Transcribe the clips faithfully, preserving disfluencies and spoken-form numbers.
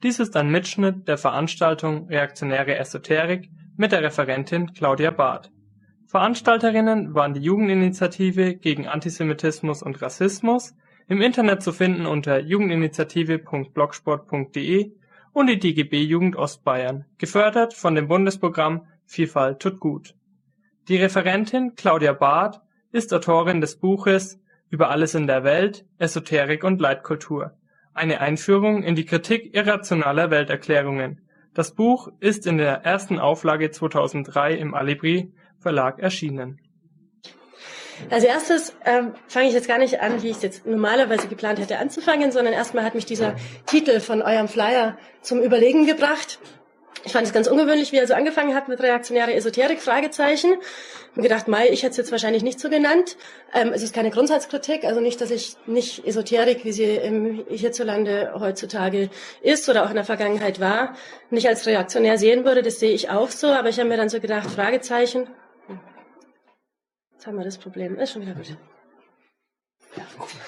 Dies ist ein Mitschnitt der Veranstaltung Reaktionäre Esoterik mit der Referentin Claudia Barth. Veranstalterinnen waren die Jugendinitiative gegen Antisemitismus und Rassismus, im Internet zu finden unter jugendinitiative punkt blogspot punkt de und die D G B Jugend Ostbayern, gefördert von dem Bundesprogramm Vielfalt tut gut. Die Referentin Claudia Barth ist Autorin des Buches Über alles in der Welt, Esoterik und Leitkultur. Eine Einführung in die Kritik irrationaler Welterklärungen. Das Buch ist in der ersten Auflage zweitausenddrei im Alibri Verlag erschienen. Als erstes ähm, fange ich jetzt gar nicht an, wie ich es jetzt normalerweise geplant hätte anzufangen, sondern erstmal hat mich dieser Titel von eurem Flyer zum Überlegen gebracht. Ich fand es ganz ungewöhnlich, wie er so angefangen hat mit reaktionäre Esoterik, Fragezeichen. Ich habe gedacht, Mai, ich hätte es jetzt wahrscheinlich nicht so genannt. Ähm, es ist keine Grundsatzkritik, also nicht, dass ich nicht Esoterik, wie sie im, hierzulande heutzutage ist oder auch in der Vergangenheit war, nicht als reaktionär sehen würde. Das sehe ich auch so, aber ich habe mir dann so gedacht, Fragezeichen. Jetzt haben wir das Problem. Ist schon wieder gut. Ja.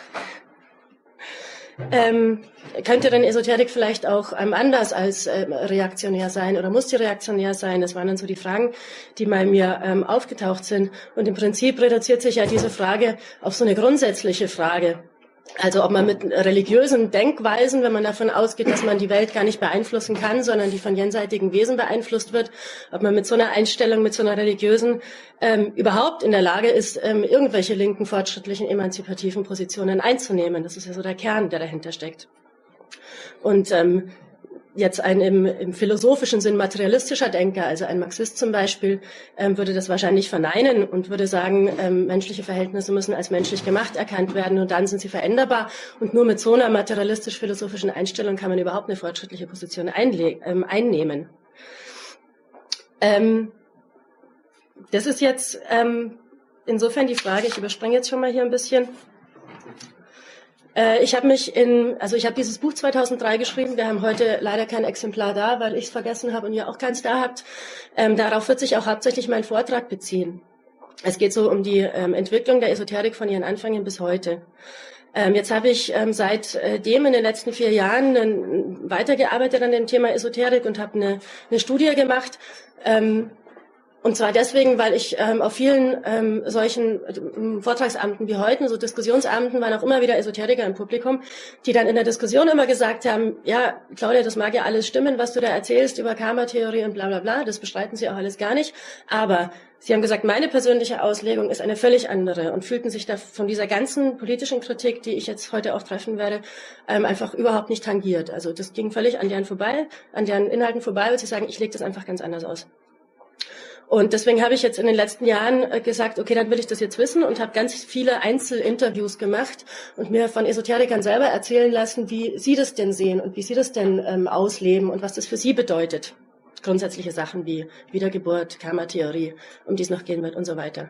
Ähm, könnte denn Esoterik vielleicht auch ähm, anders als ähm, reaktionär sein oder muss die reaktionär sein? Das waren dann so die Fragen, die mal mir ähm, aufgetaucht sind. Und im Prinzip reduziert sich ja diese Frage auf so eine grundsätzliche Frage. Also ob man mit religiösen Denkweisen, wenn man davon ausgeht, dass man die Welt gar nicht beeinflussen kann, sondern die von jenseitigen Wesen beeinflusst wird, ob man mit so einer Einstellung, mit so einer religiösen ähm, überhaupt in der Lage ist, ähm, irgendwelche linken, fortschrittlichen, emanzipativen Positionen einzunehmen. Das ist ja so der Kern, der dahinter steckt. Und ähm, jetzt ein im, im philosophischen Sinn materialistischer Denker, also ein Marxist zum Beispiel, ähm, würde das wahrscheinlich verneinen und würde sagen, ähm, menschliche Verhältnisse müssen als menschlich gemacht erkannt werden und dann sind sie veränderbar. Und nur mit so einer materialistisch-philosophischen Einstellung kann man überhaupt eine fortschrittliche Position einle- ähm, einnehmen. Ähm, das ist jetzt ähm, insofern die Frage, ich überspringe jetzt schon mal hier ein bisschen. Ich habe mich in, also ich habe dieses Buch zweitausenddrei geschrieben. Wir haben heute leider kein Exemplar da, weil ich es vergessen habe und ihr auch keins da habt. Ähm, darauf wird sich auch hauptsächlich mein Vortrag beziehen. Es geht so um die ähm, Entwicklung der Esoterik von ihren Anfängen bis heute. Ähm, jetzt habe ich ähm, seitdem in den letzten vier Jahren äh, weitergearbeitet an dem Thema Esoterik und habe eine, eine Studie gemacht. Ähm, Und zwar deswegen, weil ich ähm, auf vielen ähm, solchen ähm, Vortragsabenden wie heute, so Diskussionsabenden, waren auch immer wieder Esoteriker im Publikum, die dann in der Diskussion immer gesagt haben, ja, Claudia, das mag ja alles stimmen, was du da erzählst über Karma-Theorie und bla bla bla, das bestreiten sie auch alles gar nicht, aber sie haben gesagt, meine persönliche Auslegung ist eine völlig andere und fühlten sich da von dieser ganzen politischen Kritik, die ich jetzt heute auch treffen werde, ähm, einfach überhaupt nicht tangiert. Also das ging völlig an deren vorbei, an deren Inhalten vorbei, und sie sagen, ich lege das einfach ganz anders aus. Und deswegen habe ich jetzt in den letzten Jahren gesagt, okay, dann will ich das jetzt wissen und habe ganz viele Einzelinterviews gemacht und mir von Esoterikern selber erzählen lassen, wie sie das denn sehen und wie sie das denn ähm, ausleben und was das für sie bedeutet. Grundsätzliche Sachen wie Wiedergeburt, Karma-Theorie, um die es noch gehen wird und so weiter.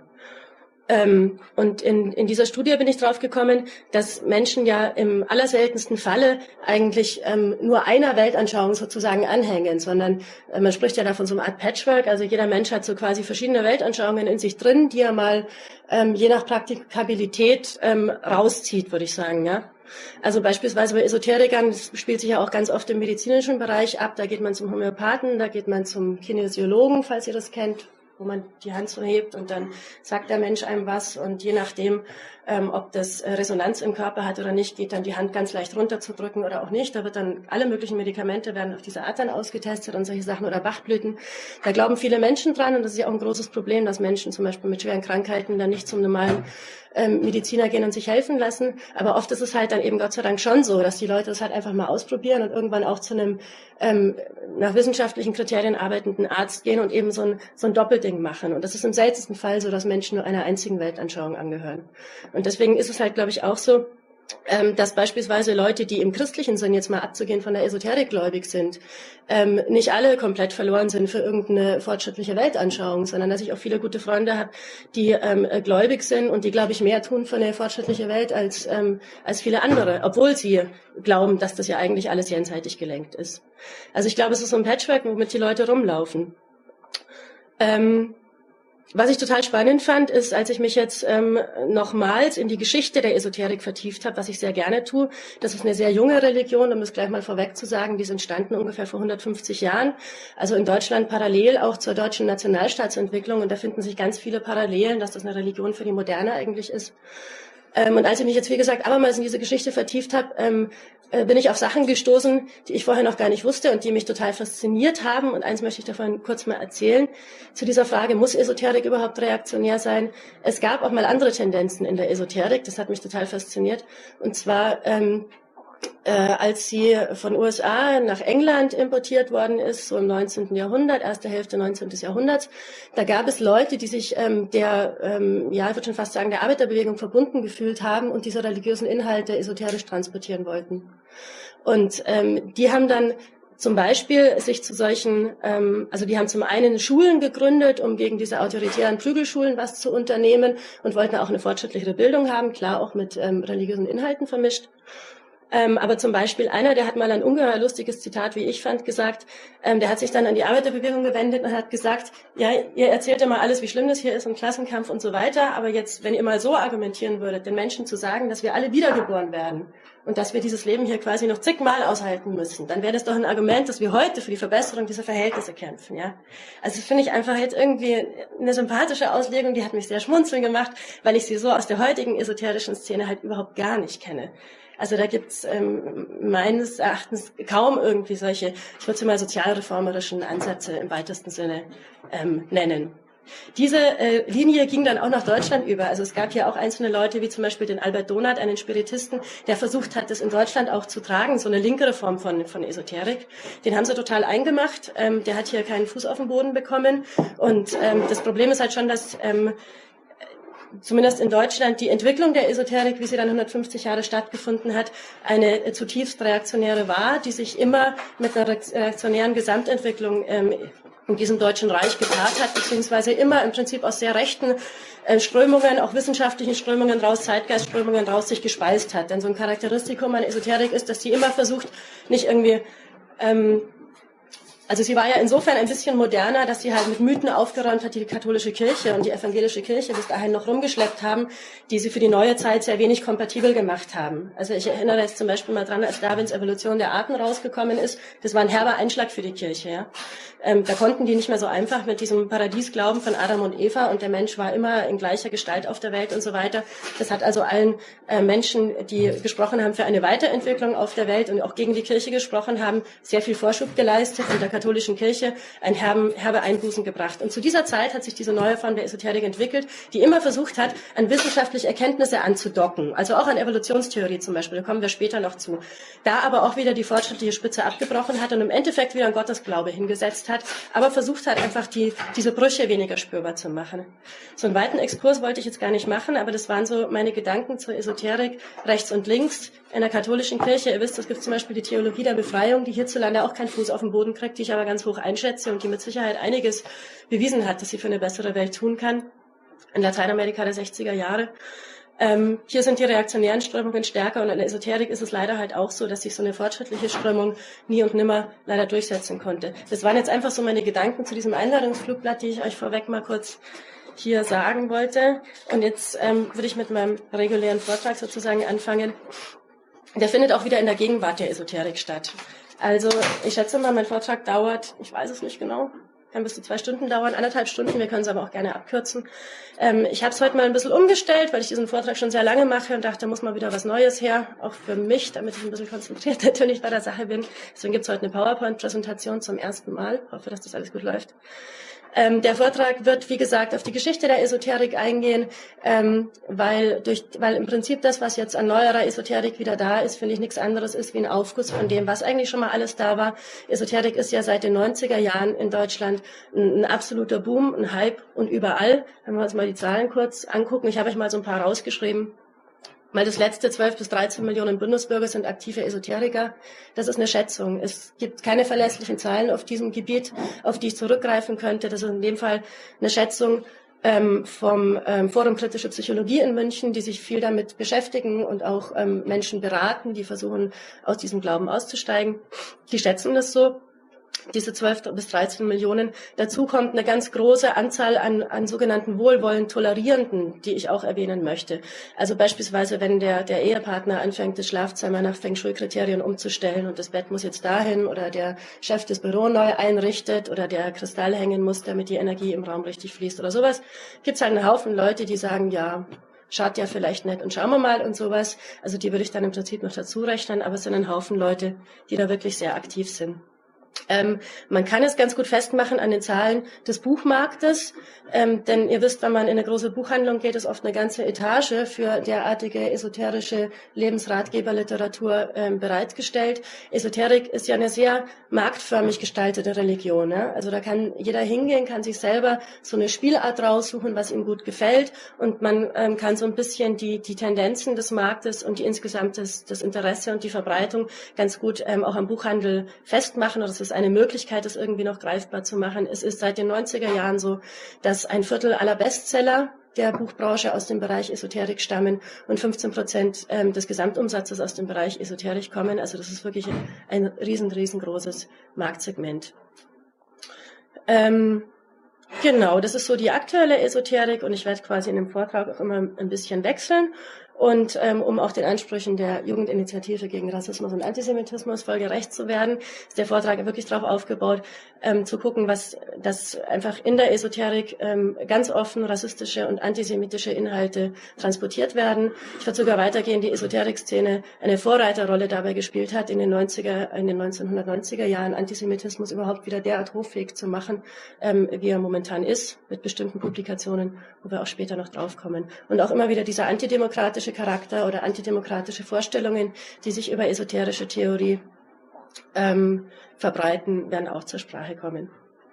Ähm, und in, in dieser Studie bin ich drauf gekommen, dass Menschen ja im allerseltensten Falle eigentlich ähm, nur einer Weltanschauung sozusagen anhängen, sondern äh, man spricht ja da von so einer Art Patchwork, also jeder Mensch hat so quasi verschiedene Weltanschauungen in sich drin, die er mal ähm, je nach Praktikabilität ähm, rauszieht, würde ich sagen, ja. Also beispielsweise bei Esoterikern, das spielt sich ja auch ganz oft im medizinischen Bereich ab, da geht man zum Homöopathen, da geht man zum Kinesiologen, falls ihr das kennt, wo man die Hand so hebt und dann sagt der Mensch einem was und je nachdem, ähm, ob das äh, Resonanz im Körper hat oder nicht, geht dann die Hand ganz leicht runterzudrücken oder auch nicht. Da wird dann alle möglichen Medikamente werden auf diese Art dann ausgetestet und solche Sachen oder Bachblüten. Da glauben viele Menschen dran und das ist ja auch ein großes Problem, dass Menschen zum Beispiel mit schweren Krankheiten dann nicht zum normalen ähm, Mediziner gehen und sich helfen lassen. Aber oft ist es halt dann eben Gott sei Dank schon so, dass die Leute das halt einfach mal ausprobieren und irgendwann auch zu einem ähm, nach wissenschaftlichen Kriterien arbeitenden Arzt gehen und eben so ein, so ein Doppelding machen. Und das ist im seltensten Fall so, dass Menschen nur einer einzigen Weltanschauung angehören. Und deswegen ist es halt, glaube ich, auch so, ähm, dass beispielsweise Leute, die im christlichen Sinn jetzt mal abzugehen von der Esoterik gläubig sind, ähm, nicht alle komplett verloren sind für irgendeine fortschrittliche Weltanschauung, sondern dass ich auch viele gute Freunde habe, die ähm, gläubig sind und die, glaube ich, mehr tun für eine fortschrittliche Welt als, ähm, als viele andere, obwohl sie glauben, dass das ja eigentlich alles jenseitig gelenkt ist. Also ich glaube, es ist so ein Patchwork, womit die Leute rumlaufen. Ähm, Was ich total spannend fand, ist, als ich mich jetzt ähm, nochmals in die Geschichte der Esoterik vertieft habe, was ich sehr gerne tue. Das ist eine sehr junge Religion, um es gleich mal vorweg zu sagen. Die ist entstanden ungefähr vor hundertfünfzig Jahren. Also in Deutschland parallel auch zur deutschen Nationalstaatsentwicklung. Und da finden sich ganz viele Parallelen, dass das eine Religion für die Moderne eigentlich ist. Ähm, und als ich mich jetzt, wie gesagt, abermals in diese Geschichte vertieft habe, ähm, äh, bin ich auf Sachen gestoßen, die ich vorher noch gar nicht wusste und die mich total fasziniert haben. Und eins möchte ich davon kurz mal erzählen. Zu dieser Frage, muss Esoterik überhaupt reaktionär sein? Es gab auch mal andere Tendenzen in der Esoterik, das hat mich total fasziniert. Und zwar, ähm, äh, als sie von U S A nach England importiert worden ist, so im neunzehnten Jahrhundert, erste Hälfte neunzehnten Jahrhunderts, da gab es Leute, die sich ähm, der, ähm, ja, ich würde schon fast sagen, der Arbeiterbewegung verbunden gefühlt haben und diese religiösen Inhalte esoterisch transportieren wollten. Und ähm, die haben dann zum Beispiel sich zu solchen, ähm, also die haben zum einen Schulen gegründet, um gegen diese autoritären Prügelschulen was zu unternehmen und wollten auch eine fortschrittlichere Bildung haben, klar auch mit ähm, religiösen Inhalten vermischt. Ähm, aber zum Beispiel einer, der hat mal ein ungeheuer lustiges Zitat, wie ich fand, gesagt, ähm, der hat sich dann an die Arbeiterbewegung gewendet und hat gesagt, ja, ihr erzählt immer alles, wie schlimm das hier ist und Klassenkampf und so weiter, aber jetzt, wenn ihr mal so argumentieren würdet, den Menschen zu sagen, dass wir alle wiedergeboren werden und dass wir dieses Leben hier quasi noch zigmal aushalten müssen, dann wäre das doch ein Argument, dass wir heute für die Verbesserung dieser Verhältnisse kämpfen, ja. Also das finde ich einfach jetzt irgendwie eine sympathische Auslegung, die hat mich sehr schmunzeln gemacht, weil ich sie so aus der heutigen esoterischen Szene halt überhaupt gar nicht kenne. Also da gibt's ähm, meines Erachtens kaum irgendwie solche, ich würde sie mal sozialreformerischen Ansätze im weitesten Sinne ähm, nennen. Diese äh, Linie ging dann auch nach Deutschland über. Also es gab hier auch einzelne Leute, wie zum Beispiel den Albert Donath, einen Spiritisten, der versucht hat, das in Deutschland auch zu tragen, so eine linkere Form von, von Esoterik. Den haben sie total eingemacht. Ähm, der hat hier keinen Fuß auf den Boden bekommen. Und ähm, das Problem ist halt schon, dass ähm, zumindest in Deutschland die Entwicklung der Esoterik, wie sie dann hundertfünfzig Jahre stattgefunden hat, eine zutiefst reaktionäre war, die sich immer mit einer reaktionären Gesamtentwicklung ähm, in diesem Deutschen Reich gepaart hat, beziehungsweise immer im Prinzip aus sehr rechten äh, Strömungen, auch wissenschaftlichen Strömungen raus, Zeitgeistströmungen raus sich gespeist hat. Denn so ein Charakteristikum an Esoterik ist, dass sie immer versucht, nicht irgendwie ähm, Also sie war ja insofern ein bisschen moderner, dass sie halt mit Mythen aufgeräumt hat, die die katholische Kirche und die evangelische Kirche bis dahin noch rumgeschleppt haben, die sie für die neue Zeit sehr wenig kompatibel gemacht haben. Also ich erinnere jetzt zum Beispiel mal dran, als Darwins Evolution der Arten rausgekommen ist, das war ein herber Einschlag für die Kirche. Ja. Ähm, da konnten die nicht mehr so einfach mit diesem Paradiesglauben von Adam und Eva und der Mensch war immer in gleicher Gestalt auf der Welt und so weiter. Das hat also allen äh, Menschen, die gesprochen haben für eine Weiterentwicklung auf der Welt und auch gegen die Kirche gesprochen haben, sehr viel Vorschub geleistet und der katholischen Kirche ein herben, herbe Einbußen gebracht. Und zu dieser Zeit hat sich diese neue Form der Esoterik entwickelt, die immer versucht hat, an wissenschaftliche Erkenntnisse anzudocken. Also auch an Evolutionstheorie zum Beispiel, da kommen wir später noch zu. Da aber auch wieder die fortschrittliche Spitze abgebrochen hat und im Endeffekt wieder einen Gottesglaube hingesetzt hat, aber versucht hat, einfach die, diese Brüche weniger spürbar zu machen. So einen weiten Exkurs wollte ich jetzt gar nicht machen, aber das waren so meine Gedanken zur Esoterik rechts und links in der katholischen Kirche. Ihr wisst, es gibt zum Beispiel die Theologie der Befreiung, die hierzulande auch keinen Fuß auf den Boden kriegt, die ich aber ganz hoch einschätze und die mit Sicherheit einiges bewiesen hat, dass sie für eine bessere Welt tun kann. In Lateinamerika der sechziger Jahre. Ähm, hier sind die reaktionären Strömungen stärker und in der Esoterik ist es leider halt auch so, dass sich so eine fortschrittliche Strömung nie und nimmer leider durchsetzen konnte. Das waren jetzt einfach so meine Gedanken zu diesem Einladungsflugblatt, die ich euch vorweg mal kurz hier sagen wollte. Und jetzt ähm, würde ich mit meinem regulären Vortrag sozusagen anfangen. Der findet auch wieder in der Gegenwart der Esoterik statt. Also ich schätze mal, mein Vortrag dauert, ich weiß es nicht genau, kann bis zu zwei Stunden dauern, anderthalb Stunden, wir können es aber auch gerne abkürzen. Ähm, ich habe es heute mal ein bisschen umgestellt, weil ich diesen Vortrag schon sehr lange mache und dachte, da muss mal wieder was Neues her, auch für mich, damit ich ein bisschen konzentriert natürlich bei der Sache bin. Deswegen gibt es heute eine PowerPoint-Präsentation zum ersten Mal. Ich hoffe, dass das alles gut läuft. Ähm, der Vortrag wird, wie gesagt, auf die Geschichte der Esoterik eingehen, ähm, weil durch, weil im Prinzip das, was jetzt an neuerer Esoterik wieder da ist, finde ich nichts anderes ist wie ein Aufguss von dem, was eigentlich schon mal alles da war. Esoterik ist ja seit den neunziger Jahren in Deutschland ein, ein absoluter Boom, ein Hype und überall. Wenn wir uns mal die Zahlen kurz angucken, ich habe euch mal so ein paar rausgeschrieben. Mal das letzte zwölf bis dreizehn Millionen Bundesbürger sind aktive Esoteriker. Das ist eine Schätzung. Es gibt keine verlässlichen Zahlen auf diesem Gebiet, auf die ich zurückgreifen könnte. Das ist in dem Fall eine Schätzung ähm, vom ähm, Forum Kritische Psychologie in München, die sich viel damit beschäftigen und auch ähm, Menschen beraten, die versuchen, aus diesem Glauben auszusteigen. Die schätzen das so. diese zwölf bis dreizehn Millionen. Dazu kommt eine ganz große Anzahl an, an sogenannten wohlwollend Tolerierenden, die ich auch erwähnen möchte. Also beispielsweise, wenn der, der Ehepartner anfängt, das Schlafzimmer nach Feng Shui-Kriterien umzustellen und das Bett muss jetzt dahin oder der Chef das Büro neu einrichtet oder der Kristall hängen muss, damit die Energie im Raum richtig fließt oder sowas, gibt es halt einen Haufen Leute, die sagen, ja, schaut ja vielleicht nicht und schauen wir mal und sowas. Also die würde ich dann im Prinzip noch dazu rechnen, aber es sind ein Haufen Leute, die da wirklich sehr aktiv sind. Ähm, man kann es ganz gut festmachen an den Zahlen des Buchmarktes, ähm, denn ihr wisst, wenn man in eine große Buchhandlung geht, ist oft eine ganze Etage für derartige esoterische Lebensratgeberliteratur ähm, bereitgestellt. Esoterik ist ja eine sehr marktförmig gestaltete Religion. Ne? Also da kann jeder hingehen, kann sich selber so eine Spielart raussuchen, was ihm gut gefällt, und man ähm, kann so ein bisschen die, die Tendenzen des Marktes und die insgesamt das, das Interesse und die Verbreitung ganz gut ähm, auch am Buchhandel festmachen. Oder es ist eine Möglichkeit, das irgendwie noch greifbar zu machen. Es ist seit den neunziger Jahren so, dass ein Viertel aller Bestseller der Buchbranche aus dem Bereich Esoterik stammen und fünfzehn Prozent ähm, des Gesamtumsatzes aus dem Bereich Esoterik kommen. Also das ist wirklich ein riesen, riesengroßes Marktsegment. Ähm, genau, das ist so die aktuelle Esoterik, und ich werde quasi in dem Vortrag auch immer ein bisschen wechseln. Und ähm, um auch den Ansprüchen der Jugendinitiative gegen Rassismus und Antisemitismus voll gerecht zu werden, ist der Vortrag wirklich darauf aufgebaut, ähm, zu gucken, was dass einfach in der Esoterik ähm, ganz offen rassistische und antisemitische Inhalte transportiert werden. Ich würde sogar weitergehen, die Esoterik-Szene eine Vorreiterrolle dabei gespielt hat, in den neunziger, in den neunzehnhundertneunziger Jahren Antisemitismus überhaupt wieder derart hoffähig zu machen, ähm, wie er momentan ist, mit bestimmten Publikationen, wo wir auch später noch draufkommen. Und auch immer wieder dieser antidemokratische Charakter oder antidemokratische Vorstellungen, die sich über esoterische Theorie ähm, verbreiten, werden auch zur Sprache kommen.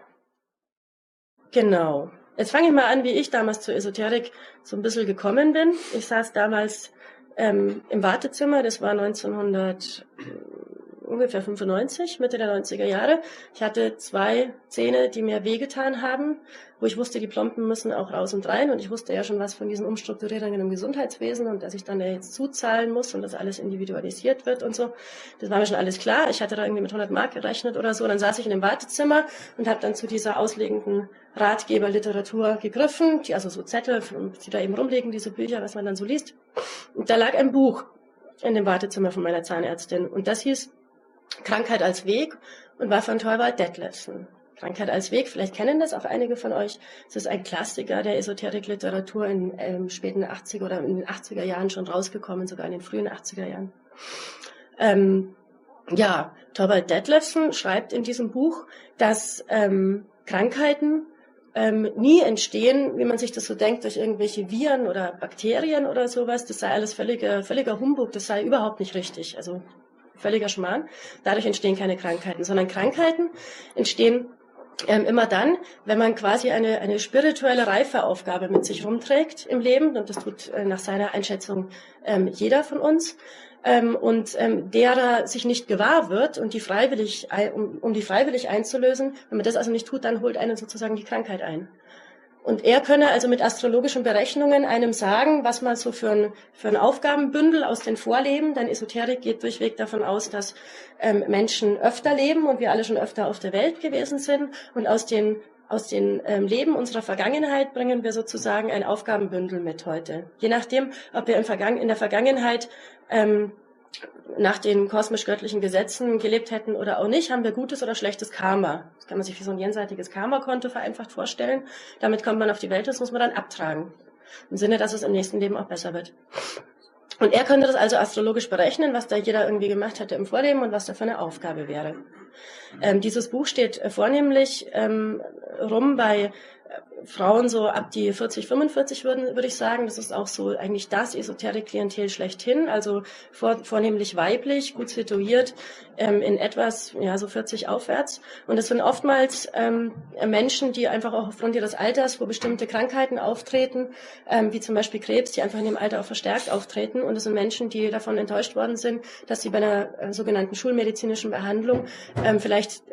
Genau. Jetzt fange ich mal an, wie ich damals zur Esoterik so ein bisschen gekommen bin. Ich saß damals ähm, im Wartezimmer, das war neunzehnhundert ungefähr fünfundneunzig, Mitte der neunziger Jahre. Ich hatte zwei Zähne, die mir wehgetan haben, wo ich wusste, die Plomben müssen auch raus und rein, und ich wusste ja schon was von diesen Umstrukturierungen im Gesundheitswesen und dass ich dann ja jetzt zuzahlen muss und dass alles individualisiert wird und so. Das war mir schon alles klar. Ich hatte da irgendwie mit hundert Mark gerechnet oder so. Dann saß ich in dem Wartezimmer und habe dann zu dieser auslegenden Ratgeberliteratur gegriffen, die also so Zettel, die da eben rumliegen, diese Bücher, was man dann so liest. Und da lag ein Buch in dem Wartezimmer von meiner Zahnärztin, und das hieß Krankheit als Weg und war von Thorvald Detlefsen. Krankheit als Weg, vielleicht kennen das auch einige von euch. Es ist ein Klassiker der Esoterikliteratur in ähm, späten achtziger oder in den achtziger Jahren schon rausgekommen, sogar in den frühen achtziger Jahren. Ähm, ja, Thorvald Detlefsen schreibt in diesem Buch, dass ähm, Krankheiten ähm, nie entstehen, wie man sich das so denkt, durch irgendwelche Viren oder Bakterien oder sowas. Das sei alles völliger, völliger Humbug, das sei überhaupt nicht richtig. Also völliger Schmarrn. Dadurch entstehen keine Krankheiten, sondern Krankheiten entstehen ähm, immer dann, wenn man quasi eine, eine spirituelle Reifeaufgabe mit sich rumträgt im Leben, und das tut äh, nach seiner Einschätzung ähm, jeder von uns, ähm, und ähm, derer sich nicht gewahr wird, und die freiwillig, um, um die freiwillig einzulösen. Wenn man das also nicht tut, dann holt einen sozusagen die Krankheit ein. Und er könne also mit astrologischen Berechnungen einem sagen, was man so für ein, für ein Aufgabenbündel aus den Vorleben, denn Esoterik geht durchweg davon aus, dass ähm, Menschen öfter leben und wir alle schon öfter auf der Welt gewesen sind, und aus den aus den ähm, Leben unserer Vergangenheit bringen wir sozusagen ein Aufgabenbündel mit heute. Je nachdem, ob wir in, Vergangen, in der Vergangenheit ähm, nach den kosmisch-göttlichen Gesetzen gelebt hätten oder auch nicht, haben wir gutes oder schlechtes Karma. Das kann man sich wie so ein jenseitiges Karma-Konto vereinfacht vorstellen. Damit kommt man auf die Welt, das muss man dann abtragen. Im Sinne, dass es im nächsten Leben auch besser wird. Und er könnte das also astrologisch berechnen, was da jeder irgendwie gemacht hätte im Vorleben und was da für eine Aufgabe wäre. Ähm, dieses Buch steht äh, vornehmlich ähm, rum bei Frauen so ab die vierzig, fünfundvierzig würden, würde ich sagen. Das ist auch so eigentlich das Esoterik-Klientel schlechthin, also vor, vornehmlich weiblich, gut situiert, ähm, in etwas, ja, so vierzig aufwärts. Und es sind oftmals ähm, Menschen, die einfach auch aufgrund ihres Alters, wo bestimmte Krankheiten auftreten, ähm, wie zum Beispiel Krebs, die einfach in dem Alter auch verstärkt auftreten. Und es sind Menschen, die davon enttäuscht worden sind, dass sie bei einer äh, sogenannten schulmedizinischen Behandlung ähm, vielleicht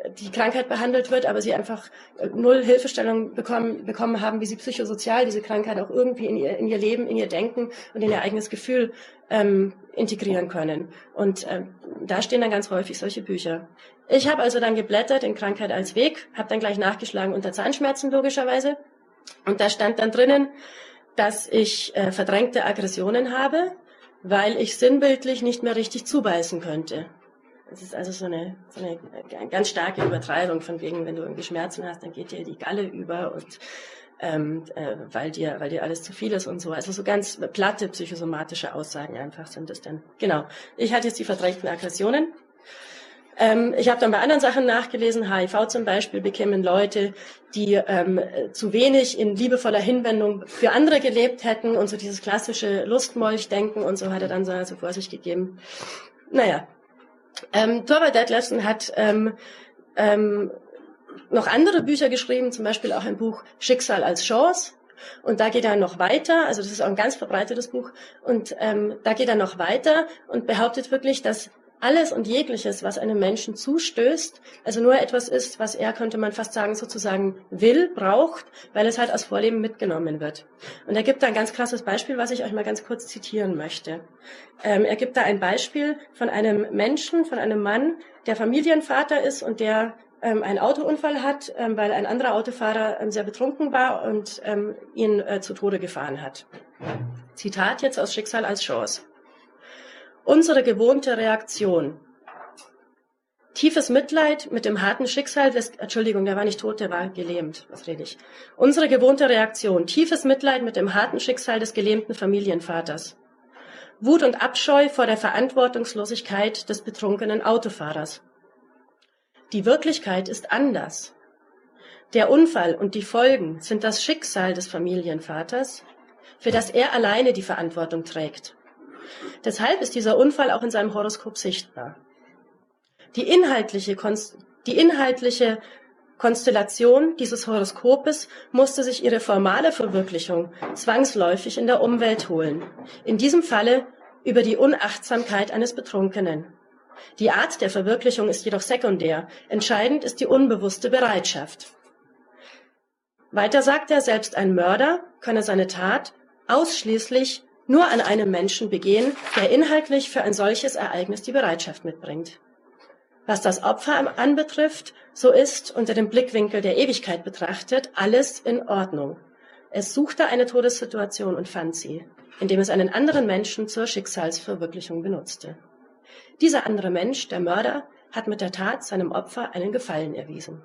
die Krankheit behandelt wird, aber sie einfach null Hilfestellung bekommen, bekommen haben, wie sie psychosozial diese Krankheit auch irgendwie in ihr, in ihr Leben, in ihr Denken und in ihr eigenes Gefühl ähm, integrieren können. Und ähm, da stehen dann ganz häufig solche Bücher. Ich habe also dann geblättert in Krankheit als Weg, habe dann gleich nachgeschlagen unter Zahnschmerzen logischerweise. Und da stand dann drinnen, dass ich äh, verdrängte Aggressionen habe, weil ich sinnbildlich nicht mehr richtig zubeißen könnte. Das ist also so eine, so eine ganz starke Übertreibung von wegen, wenn du irgendwie Schmerzen hast, dann geht dir die Galle über und ähm, äh, weil dir, weil dir alles zu viel ist und so. Also so ganz platte psychosomatische Aussagen einfach sind das dann. Genau. Ich hatte jetzt die verdrängten Aggressionen. Ähm, ich habe dann bei anderen Sachen nachgelesen. H I V zum Beispiel bekämen Leute, die ähm, zu wenig in liebevoller Hinwendung für andere gelebt hätten und so dieses klassische Lustmolch-Denken und so hat er dann so also vor sich gegeben. Naja. Ähm, Thorvald Detlefsen hat ähm, ähm, noch andere Bücher geschrieben, zum Beispiel auch ein Buch Schicksal als Chance. Und da geht er noch weiter, also das ist auch ein ganz verbreitetes Buch, und ähm, da geht er noch weiter und behauptet wirklich, dass alles und jegliches, was einem Menschen zustößt, also nur etwas ist, was er, könnte man fast sagen, sozusagen will, braucht, weil es halt aus Vorleben mitgenommen wird. Und er gibt da ein ganz krasses Beispiel, was ich euch mal ganz kurz zitieren möchte. Ähm, er gibt da ein Beispiel von einem Menschen, von einem Mann, der Familienvater ist und der ähm, einen Autounfall hat, ähm, weil ein anderer Autofahrer ähm, sehr betrunken war und ähm, ihn äh, zu Tode gefahren hat. Zitat jetzt aus Schicksal als Chance. Unsere gewohnte Reaktion. Tiefes Mitleid mit dem harten Schicksal des, Entschuldigung, der war nicht tot, der war gelähmt, was rede ich. Unsere gewohnte Reaktion. Tiefes Mitleid mit dem harten Schicksal des gelähmten Familienvaters. Wut und Abscheu vor der Verantwortungslosigkeit des betrunkenen Autofahrers. Die Wirklichkeit ist anders. Der Unfall und die Folgen sind das Schicksal des Familienvaters, für das er alleine die Verantwortung trägt. Deshalb ist dieser Unfall auch in seinem Horoskop sichtbar. Die inhaltliche, die inhaltliche Konstellation dieses Horoskopes musste sich ihre formale Verwirklichung zwangsläufig in der Umwelt holen. In diesem Falle über die Unachtsamkeit eines Betrunkenen. Die Art der Verwirklichung ist jedoch sekundär. Entscheidend ist die unbewusste Bereitschaft. Weiter sagt er, selbst ein Mörder könne seine Tat ausschließlich nur an einem Menschen begehen, der inhaltlich für ein solches Ereignis die Bereitschaft mitbringt. Was das Opfer anbetrifft, so ist unter dem Blickwinkel der Ewigkeit betrachtet alles in Ordnung. Es suchte eine Todessituation und fand sie, indem es einen anderen Menschen zur Schicksalsverwirklichung benutzte. Dieser andere Mensch, der Mörder, hat mit der Tat seinem Opfer einen Gefallen erwiesen.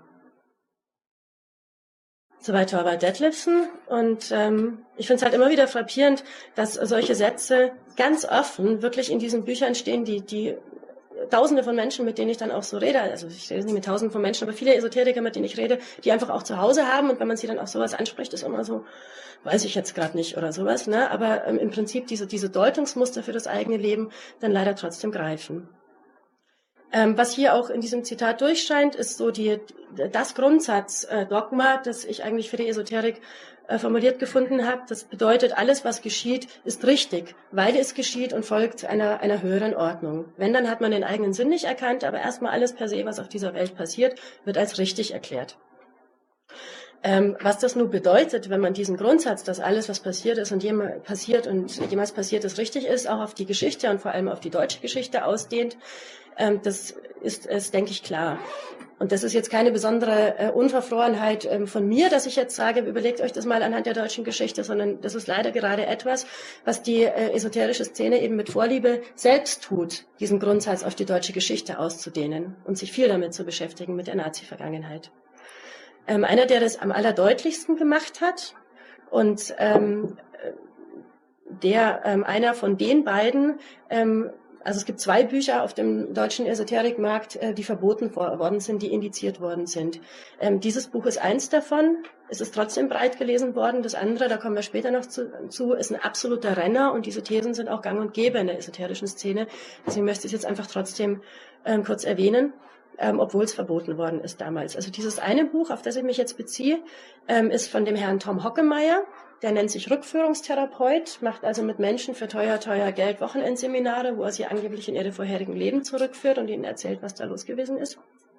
Soweit Thorvald Detlefsen. Und ähm, ich finde es halt immer wieder frappierend, dass solche Sätze ganz offen wirklich in diesen Büchern stehen, die die Tausende von Menschen, mit denen ich dann auch so rede, also ich rede nicht mit Tausenden von Menschen, aber viele Esoteriker, mit denen ich rede, die einfach auch zu Hause haben, und wenn man sie dann auch sowas anspricht, ist immer so, weiß ich jetzt gerade nicht oder sowas, ne? Aber ähm, im Prinzip diese diese Deutungsmuster für das eigene Leben dann leider trotzdem greifen. Ähm, was hier auch in diesem Zitat durchscheint, ist so die, das Grundsatzdogma, das ich eigentlich für die Esoterik äh, formuliert gefunden habe. Das bedeutet, alles, was geschieht, ist richtig, weil es geschieht und folgt einer, einer höheren Ordnung. Wenn, dann hat man den eigenen Sinn nicht erkannt, aber erstmal alles per se, was auf dieser Welt passiert, wird als richtig erklärt. Ähm, was das nun bedeutet, wenn man diesen Grundsatz, dass alles, was passiert ist und jemals passiert und jemals passiert ist, richtig ist, auch auf die Geschichte und vor allem auf die deutsche Geschichte ausdehnt, ähm, das ist, ist, denke ich, klar. Und das ist jetzt keine besondere äh, Unverfrorenheit ähm, von mir, dass ich jetzt sage, überlegt euch das mal anhand der deutschen Geschichte, sondern das ist leider gerade etwas, was die äh, esoterische Szene eben mit Vorliebe selbst tut, diesen Grundsatz auf die deutsche Geschichte auszudehnen und sich viel damit zu beschäftigen, mit der Nazi-Vergangenheit. Ähm, einer, der das am allerdeutlichsten gemacht hat und ähm, der ähm, einer von den beiden, ähm, also es gibt zwei Bücher auf dem deutschen Esoterikmarkt, äh, die verboten worden sind, die indiziert worden sind. Ähm, dieses Buch ist eins davon. Es ist trotzdem breit gelesen worden. Das andere, da kommen wir später noch zu, zu ist ein absoluter Renner, und diese Thesen sind auch gang und gäbe in der esoterischen Szene. Deswegen möchte ich es jetzt einfach trotzdem ähm, kurz erwähnen. Ähm, obwohl es verboten worden ist damals. Also dieses eine Buch, auf das ich mich jetzt beziehe, ähm, ist von dem Herrn Tom Hockemeyer. Der nennt sich Rückführungstherapeut, macht also mit Menschen für teuer, teuer Geld Wochenendseminare, wo er sie angeblich in ihre vorherigen Leben zurückführt und ihnen erzählt, was da los gewesen ist.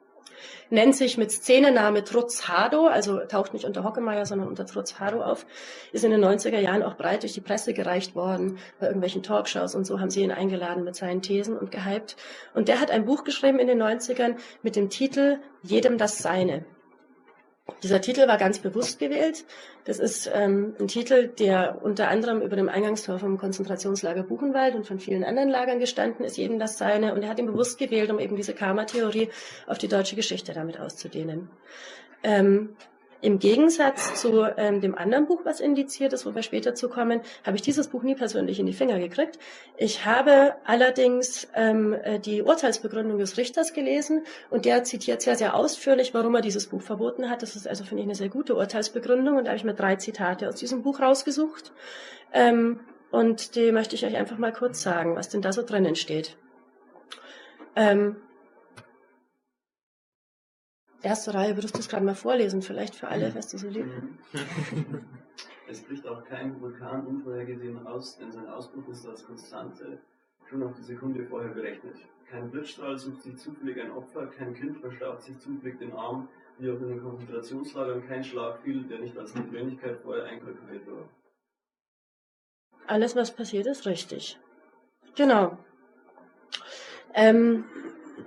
nennt sich mit Szenenname Trutz-Hado, also taucht nicht unter Hockemeyer, sondern unter Trutz-Hado auf, ist in den neunziger Jahren auch breit durch die Presse gereicht worden, bei irgendwelchen Talkshows und so haben sie ihn eingeladen mit seinen Thesen und gehypt. Und der hat ein Buch geschrieben in den neunzigern mit dem Titel Jedem das Seine. Dieser Titel war ganz bewusst gewählt. Das ist ähm, ein Titel, der unter anderem über dem Eingangstor vom Konzentrationslager Buchenwald und von vielen anderen Lagern gestanden ist, jedem das Seine. Und er hat ihn bewusst gewählt, um eben diese Karma-Theorie auf die deutsche Geschichte damit auszudehnen. Ähm, Im Gegensatz zu ähm, dem anderen Buch, was indiziert ist, wo wir später zu kommen, habe ich dieses Buch nie persönlich in die Finger gekriegt. Ich habe allerdings ähm, die Urteilsbegründung des Richters gelesen und der zitiert sehr, sehr ausführlich, warum er dieses Buch verboten hat. Das ist also, finde ich, eine sehr gute Urteilsbegründung und da habe ich mir drei Zitate aus diesem Buch rausgesucht. Ähm, und die möchte ich euch einfach mal kurz sagen, was denn da so drinnen steht. Ähm, Erste Reihe, würdest du es gerade mal vorlesen, vielleicht für alle, was du so lieb. Es bricht auch kein Vulkan unvorhergesehen aus, denn sein Ausbruch ist als Konstante schon auf die Sekunde vorher berechnet. Kein Blitzstrahl sucht sich zufällig ein Opfer, kein Kind verstaucht sich zufällig den Arm, wie auch in den Konzentrationslagern kein Schlag fiel, der nicht als Notwendigkeit vorher einkalkuliert war. Alles, was passiert, ist richtig. Genau. Ähm,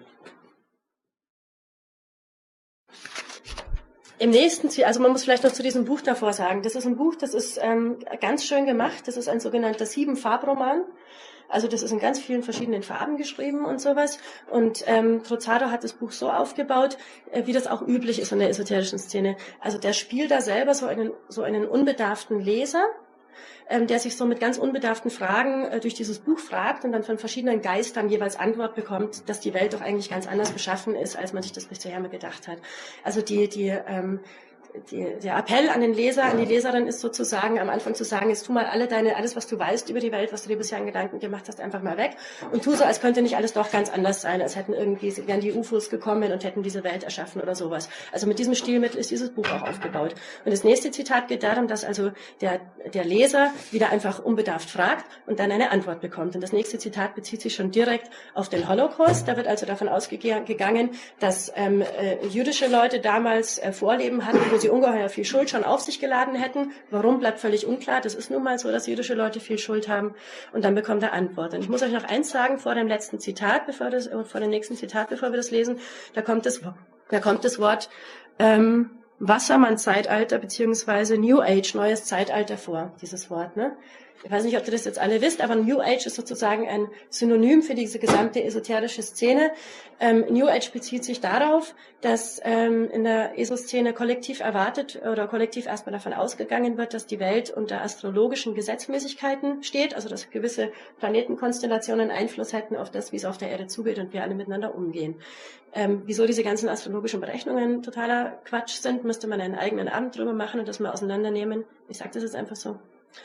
Im nächsten Ziel, also man muss vielleicht noch zu diesem Buch davor sagen, das ist ein Buch, das ist ähm, ganz schön gemacht, das ist ein sogenannter Sieben-Farbroman, also das ist in ganz vielen verschiedenen Farben geschrieben und sowas und ähm, Trutz-Hado hat das Buch so aufgebaut, äh, wie das auch üblich ist in der esoterischen Szene, also der spielt da selber so einen, so einen unbedarften Leser, ähm, der sich so mit ganz unbedarften Fragen äh, durch dieses Buch fragt und dann von verschiedenen Geistern jeweils Antwort bekommt, dass die Welt doch eigentlich ganz anders beschaffen ist, als man sich das bisher mal gedacht hat. Also die, die, ähm, die, der Appell an den Leser, an die Leserin ist sozusagen am Anfang zu sagen, jetzt tu mal alle deine, alles, was du weißt über die Welt, was du dir bisher in Gedanken gemacht hast, einfach mal weg und tu so, als könnte nicht alles doch ganz anders sein, als hätten irgendwie, wären die U F Os gekommen und hätten diese Welt erschaffen oder sowas. Also mit diesem Stilmittel ist dieses Buch auch aufgebaut. Und das nächste Zitat geht darum, dass also der, der Leser wieder einfach unbedarft fragt und dann eine Antwort bekommt. Und das nächste Zitat bezieht sich schon direkt auf den Holocaust. Da wird also davon ausgegangen, dass ähm, äh, jüdische Leute damals äh, Vorleben hatten, wo sie ungeheuer viel Schuld schon auf sich geladen hätten. Warum, bleibt völlig unklar. Das ist nun mal so, dass jüdische Leute viel Schuld haben. Und dann bekommt er Antwort. Und ich muss euch noch eins sagen vor dem letzten Zitat, bevor das, äh, vor dem nächsten Zitat, bevor wir das lesen. Da kommt das, da kommt das Wort ähm, Wassermann-Zeitalter beziehungsweise New Age, neues Zeitalter vor. Dieses Wort, ne? Ich weiß nicht, ob ihr das jetzt alle wisst, aber New Age ist sozusagen ein Synonym für diese gesamte esoterische Szene. Ähm, New Age bezieht sich darauf, dass ähm, in der Eso-Szene kollektiv erwartet oder kollektiv erstmal davon ausgegangen wird, dass die Welt unter astrologischen Gesetzmäßigkeiten steht, also dass gewisse Planetenkonstellationen Einfluss hätten auf das, wie es auf der Erde zugeht und wir alle miteinander umgehen. Ähm, wieso diese ganzen astrologischen Berechnungen totaler Quatsch sind, müsste man einen eigenen Abend drüber machen und das mal auseinandernehmen. Ich sage das jetzt einfach so.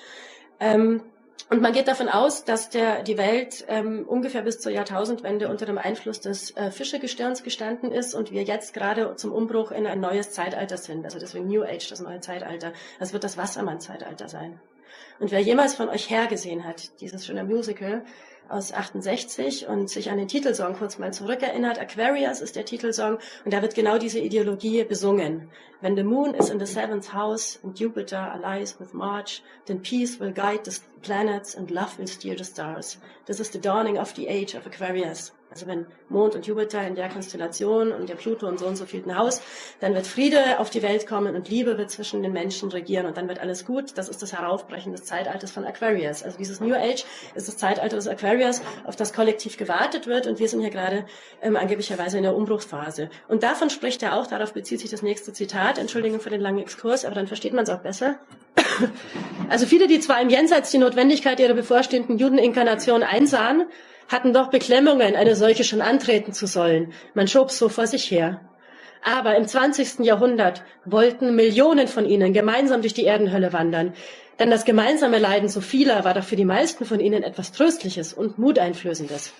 Ähm, und man geht davon aus, dass der, die Welt ähm, ungefähr bis zur Jahrtausendwende unter dem Einfluss des äh, Fischegestirns gestanden ist und wir jetzt gerade zum Umbruch in ein neues Zeitalter sind. Also deswegen New Age, das neue Zeitalter. Das wird das Wassermann-Zeitalter sein. Und wer jemals von euch Hair gesehen hat, dieses schöne Musical aus achtundsechzig und sich an den Titelsong kurz mal zurückerinnert, Aquarius ist der Titelsong und da wird genau diese Ideologie besungen. When the moon is in the seventh house and Jupiter allies with March, then peace will guide the planets and love will steer the stars. This is the dawning of the age of Aquarius. Also wenn Mond und Jupiter in der Konstellation und der Pluto und so und so vielten Haus, dann wird Friede auf die Welt kommen und Liebe wird zwischen den Menschen regieren und dann wird alles gut. Das ist das Heraufbrechen des Zeitalters von Aquarius. Also dieses New Age ist das Zeitalter des Aquarius, auf das kollektiv gewartet wird und wir sind hier gerade ähm, angeblicherweise in der Umbruchsphase. Und davon spricht er auch, darauf bezieht sich das nächste Zitat. Entschuldigung für den langen Exkurs, aber dann versteht man es auch besser. Also viele, die zwar im Jenseits die Notwendigkeit ihrer bevorstehenden Judeninkarnation einsahen, hatten doch Beklemmungen, eine solche schon antreten zu sollen. Man schob so vor sich her. Aber im zwanzigsten Jahrhundert wollten Millionen von ihnen gemeinsam durch die Erdenhölle wandern. Denn das gemeinsame Leiden so vieler war doch für die meisten von ihnen etwas Tröstliches und Muteinflößendes.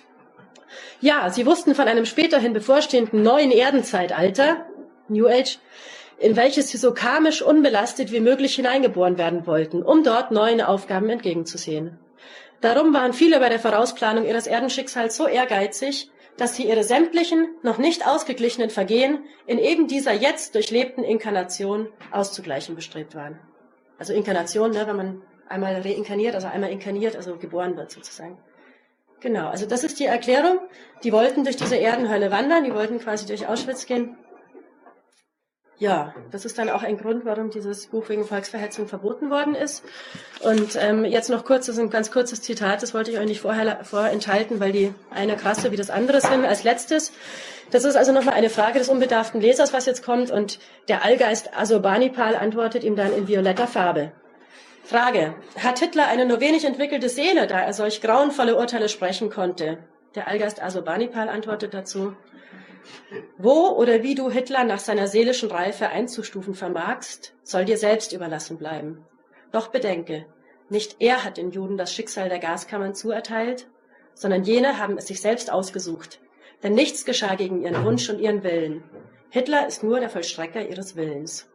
Ja, sie wussten von einem späterhin bevorstehenden neuen Erdenzeitalter, New Age, in welches sie so karmisch unbelastet wie möglich hineingeboren werden wollten, um dort neuen Aufgaben entgegenzusehen. Darum waren viele bei der Vorausplanung ihres Erdenschicksals so ehrgeizig, dass sie ihre sämtlichen, noch nicht ausgeglichenen Vergehen in eben dieser jetzt durchlebten Inkarnation auszugleichen bestrebt waren. Also Inkarnation, ne, wenn man einmal reinkarniert, also einmal inkarniert, also geboren wird sozusagen. Genau, also das ist die Erklärung. Die wollten durch diese Erdenhölle wandern, die wollten quasi durch Auschwitz gehen. Ja, das ist dann auch ein Grund, warum dieses Buch wegen Volksverhetzung verboten worden ist. Und ähm, jetzt noch kurz, das ist ein ganz kurzes Zitat, das wollte ich euch nicht vorher vorenthalten, weil die eine krasser wie das andere sind. Als letztes, das ist also nochmal eine Frage des unbedarften Lesers, was jetzt kommt, und der Allgeist Assurbanipal antwortet ihm dann in violetter Farbe. Frage, hat Hitler eine nur wenig entwickelte Seele, da er solch grauenvolle Urteile sprechen konnte? Der Allgeist Assurbanipal antwortet dazu, wo oder wie du Hitler nach seiner seelischen Reife einzustufen vermagst, soll dir selbst überlassen bleiben. Doch bedenke, nicht er hat den Juden das Schicksal der Gaskammern zuerteilt, sondern jene haben es sich selbst ausgesucht. Denn nichts geschah gegen ihren Wunsch und ihren Willen. Hitler ist nur der Vollstrecker ihres Willens.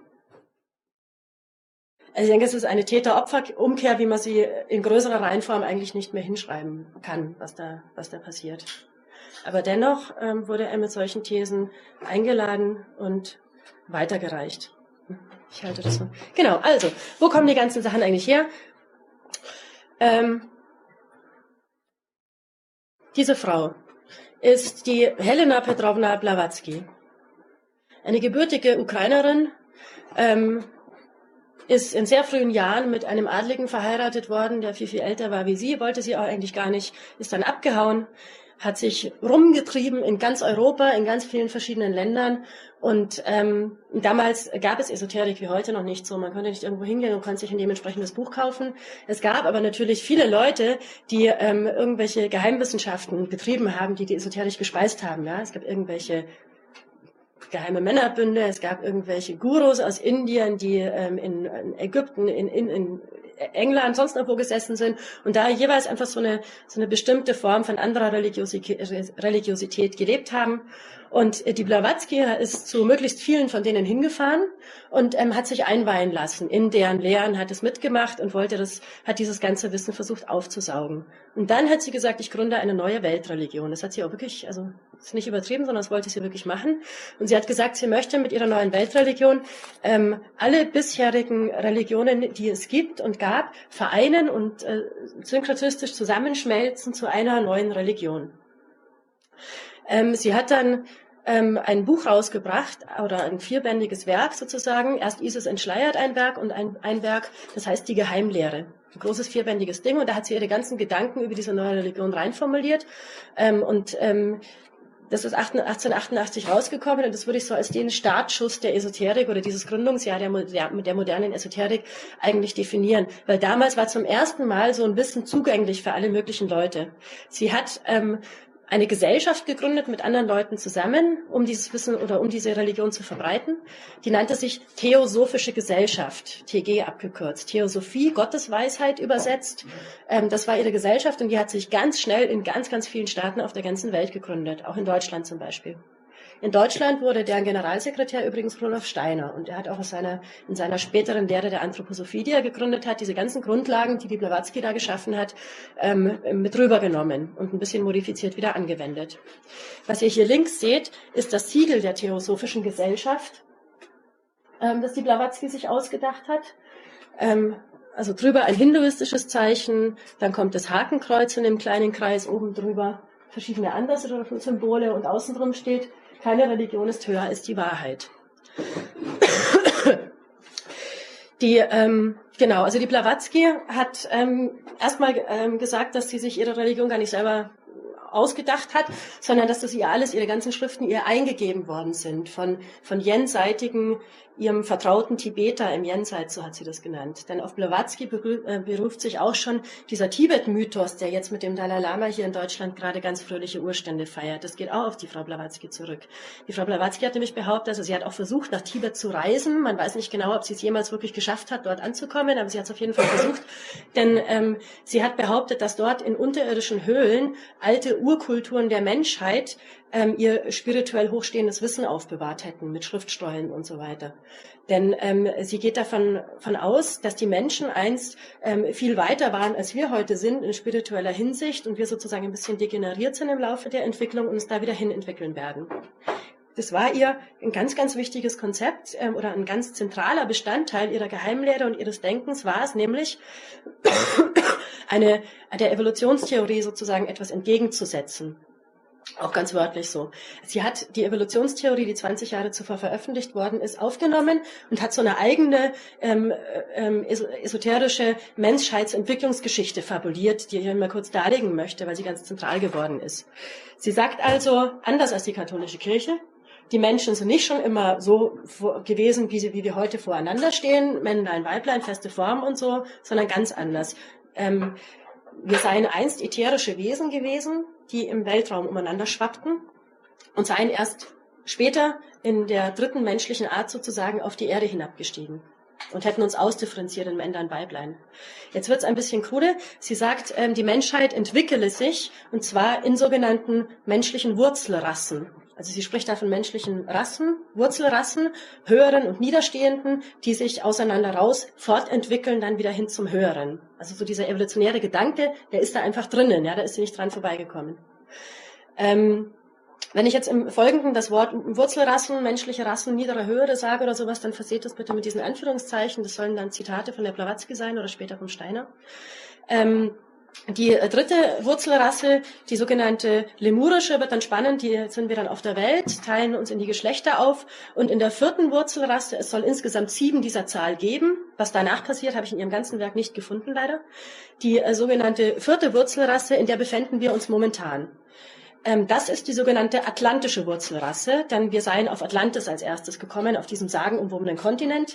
Also ich denke, es ist eine Täter-Opfer-Umkehr, wie man sie in größerer Reihenform eigentlich nicht mehr hinschreiben kann, was da, was da passiert. Aber dennoch ähm, wurde er mit solchen Thesen eingeladen und weitergereicht. Ich halte das so. Genau, also, wo kommen die ganzen Sachen eigentlich her? Ähm, diese Frau ist die Helena Petrovna Blavatsky, eine gebürtige Ukrainerin, ähm, ist in sehr frühen Jahren mit einem Adligen verheiratet worden, der viel, viel älter war wie sie, wollte sie auch eigentlich gar nicht, ist dann abgehauen, hat sich rumgetrieben in ganz Europa, in ganz vielen verschiedenen Ländern. Und ähm, damals gab es Esoterik wie heute noch nicht so. Man konnte nicht irgendwo hingehen und konnte sich ein dementsprechendes Buch kaufen. Es gab aber natürlich viele Leute, die ähm, irgendwelche Geheimwissenschaften betrieben haben, die die Esoterik gespeist haben. Ja? Es gab irgendwelche geheime Männerbünde, es gab irgendwelche Gurus aus Indien, die ähm, in, in Ägypten, in, in, in England, sonst irgendwo gesessen sind und da jeweils einfach so eine, so eine bestimmte Form von anderer Religiosität, Religiosität gelebt haben. Und die Blavatsky ist zu möglichst vielen von denen hingefahren und ähm, hat sich einweihen lassen in deren Lehren, hat es mitgemacht und wollte das, hat dieses ganze Wissen versucht aufzusaugen. Und dann hat sie gesagt, ich gründe eine neue Weltreligion. Das hat sie auch wirklich, also ist nicht übertrieben, sondern das wollte sie wirklich machen. Und sie hat gesagt, sie möchte mit ihrer neuen Weltreligion ähm, alle bisherigen Religionen, die es gibt und gab, vereinen und äh, synkretistisch zusammenschmelzen zu einer neuen Religion. Ähm, sie hat dann ähm, ein Buch rausgebracht oder ein vierbändiges Werk sozusagen. Erst Isis entschleiert ein Werk und ein, ein Werk, das heißt die Geheimlehre. Ein großes vierbändiges Ding und da hat sie ihre ganzen Gedanken über diese neue Religion reinformuliert. Ähm, und ähm, das ist achtzehnhundertachtundachtzig rausgekommen und das würde ich so als den Startschuss der Esoterik oder dieses Gründungsjahr der, der modernen Esoterik eigentlich definieren. Weil damals war zum ersten Mal so ein Wissen zugänglich für alle möglichen Leute. Sie hat ähm, eine Gesellschaft gegründet mit anderen Leuten zusammen, um dieses Wissen oder um diese Religion zu verbreiten. Die nannte sich Theosophische Gesellschaft, T G abgekürzt. Theosophie, Gottesweisheit übersetzt. Ähm, das war ihre Gesellschaft und die hat sich ganz schnell in ganz, ganz vielen Staaten auf der ganzen Welt gegründet, auch in Deutschland zum Beispiel. In Deutschland wurde deren Generalsekretär übrigens Rudolf Steiner und er hat auch aus seiner, in seiner späteren Lehre der Anthroposophie, die er gegründet hat, diese ganzen Grundlagen, die die Blavatsky da geschaffen hat, ähm, mit rübergenommen und ein bisschen modifiziert wieder angewendet. Was ihr hier links seht, ist das Siegel der Theosophischen Gesellschaft, ähm, das die Blavatsky sich ausgedacht hat. Ähm, also drüber ein hinduistisches Zeichen, dann kommt das Hakenkreuz in dem kleinen Kreis oben drüber, verschiedene andere Symbole und außen drum steht, keine Religion ist höher als die Wahrheit. Die, ähm, genau, also die Blavatsky hat ähm, erstmal ähm, gesagt, dass sie sich ihre Religion gar nicht selber ausgedacht hat, sondern dass das ihr alles, ihre ganzen Schriften ihr eingegeben worden sind von, von jenseitigen, ihrem vertrauten Tibeter im Jenseits, so hat sie das genannt. Denn auf Blavatsky beruft sich auch schon dieser Tibet-Mythos, der jetzt mit dem Dalai Lama hier in Deutschland gerade ganz fröhliche Urstände feiert. Das geht auch auf die Frau Blavatsky zurück. Die Frau Blavatsky hat nämlich behauptet, also sie hat auch versucht, nach Tibet zu reisen. Man weiß nicht genau, ob sie es jemals wirklich geschafft hat, dort anzukommen, aber sie hat es auf jeden Fall versucht. Denn ähm, sie hat behauptet, dass dort in unterirdischen Höhlen alte Urkulturen der Menschheit ähm, ihr spirituell hochstehendes Wissen aufbewahrt hätten mit Schriftstollen und so weiter. Denn ähm, sie geht davon von aus, dass die Menschen einst ähm, viel weiter waren, als wir heute sind in spiritueller Hinsicht und wir sozusagen ein bisschen degeneriert sind im Laufe der Entwicklung und uns da wieder hin entwickeln werden. Das war ihr ein ganz, ganz wichtiges Konzept ähm, oder ein ganz zentraler Bestandteil ihrer Geheimlehre und ihres Denkens war es nämlich, eine, der Evolutionstheorie sozusagen etwas entgegenzusetzen. Auch ganz wörtlich so. Sie hat die Evolutionstheorie, die zwanzig Jahre zuvor veröffentlicht worden ist, aufgenommen und hat so eine eigene ähm, ähm, esoterische Menschheitsentwicklungsgeschichte fabuliert, die ich Ihnen mal kurz darlegen möchte, weil sie ganz zentral geworden ist. Sie sagt also, anders als die katholische Kirche, die Menschen sind nicht schon immer so gewesen, wie, sie, wie wir heute voreinander stehen, Männlein, Weiblein, feste Form und so, sondern ganz anders. Ähm, wir seien einst ätherische Wesen gewesen, die im Weltraum umeinander schwappten und seien erst später in der dritten menschlichen Art sozusagen auf die Erde hinabgestiegen und hätten uns ausdifferenziert in Männlein, Weiblein. Jetzt wird es ein bisschen krude. Sie sagt, ähm, die Menschheit entwickele sich, und zwar in sogenannten menschlichen Wurzelrassen. Also sie spricht da von menschlichen Rassen, Wurzelrassen, höheren und niederstehenden, die sich auseinander raus fortentwickeln, dann wieder hin zum Höheren. Also so dieser evolutionäre Gedanke, der ist da einfach drinnen, ja, da ist sie nicht dran vorbeigekommen. Ähm, Wenn ich jetzt im Folgenden das Wort Wurzelrassen, menschliche Rassen, niedere, höhere sage oder sowas, dann verseht das bitte mit diesen Anführungszeichen. Das sollen dann Zitate von der Blavatsky sein oder später vom Steiner. Ähm, die dritte Wurzelrasse, die sogenannte lemurische, wird dann spannend. Die sind wir dann auf der Welt, teilen uns in die Geschlechter auf. Und in der vierten Wurzelrasse, es soll insgesamt sieben dieser Zahl geben. Was danach passiert, habe ich in ihrem ganzen Werk nicht gefunden, leider. Die äh, sogenannte vierte Wurzelrasse, in der befinden wir uns momentan. Das ist die sogenannte atlantische Wurzelrasse, denn wir seien auf Atlantis als erstes gekommen, auf diesem sagenumwobenen Kontinent.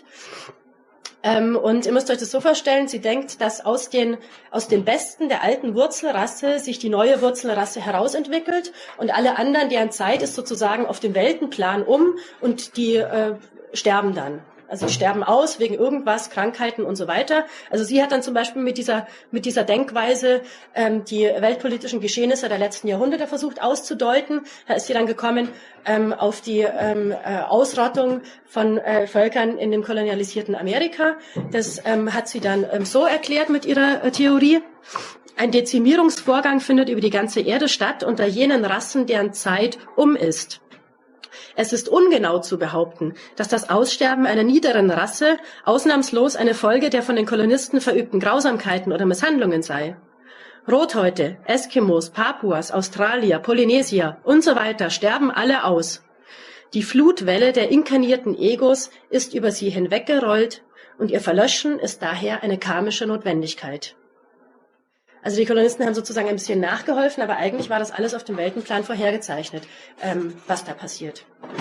Und ihr müsst euch das so vorstellen, sie denkt, dass aus den, aus den Besten der alten Wurzelrasse sich die neue Wurzelrasse herausentwickelt und alle anderen, deren Zeit ist sozusagen auf dem Weltenplan um und die äh, sterben dann. Also sie sterben aus wegen irgendwas, Krankheiten und so weiter. Also sie hat dann zum Beispiel mit dieser mit dieser Denkweise ähm, die weltpolitischen Geschehnisse der letzten Jahrhunderte versucht auszudeuten. Da ist sie dann gekommen ähm, auf die ähm, äh, Ausrottung von äh, Völkern in dem kolonialisierten Amerika. Das ähm, hat sie dann ähm, so erklärt mit ihrer äh, Theorie. Ein Dezimierungsvorgang findet über die ganze Erde statt unter jenen Rassen, deren Zeit um ist. Es ist ungenau zu behaupten, dass das Aussterben einer niederen Rasse ausnahmslos eine Folge der von den Kolonisten verübten Grausamkeiten oder Misshandlungen sei. Rothäute, Eskimos, Papuas, Australier, Polynesier und so weiter sterben alle aus. Die Flutwelle der inkarnierten Egos ist über sie hinweggerollt und ihr Verlöschen ist daher eine karmische Notwendigkeit. Also die Kolonisten haben sozusagen ein bisschen nachgeholfen, aber eigentlich war das alles auf dem Weltenplan vorhergezeichnet, ähm, was da passiert.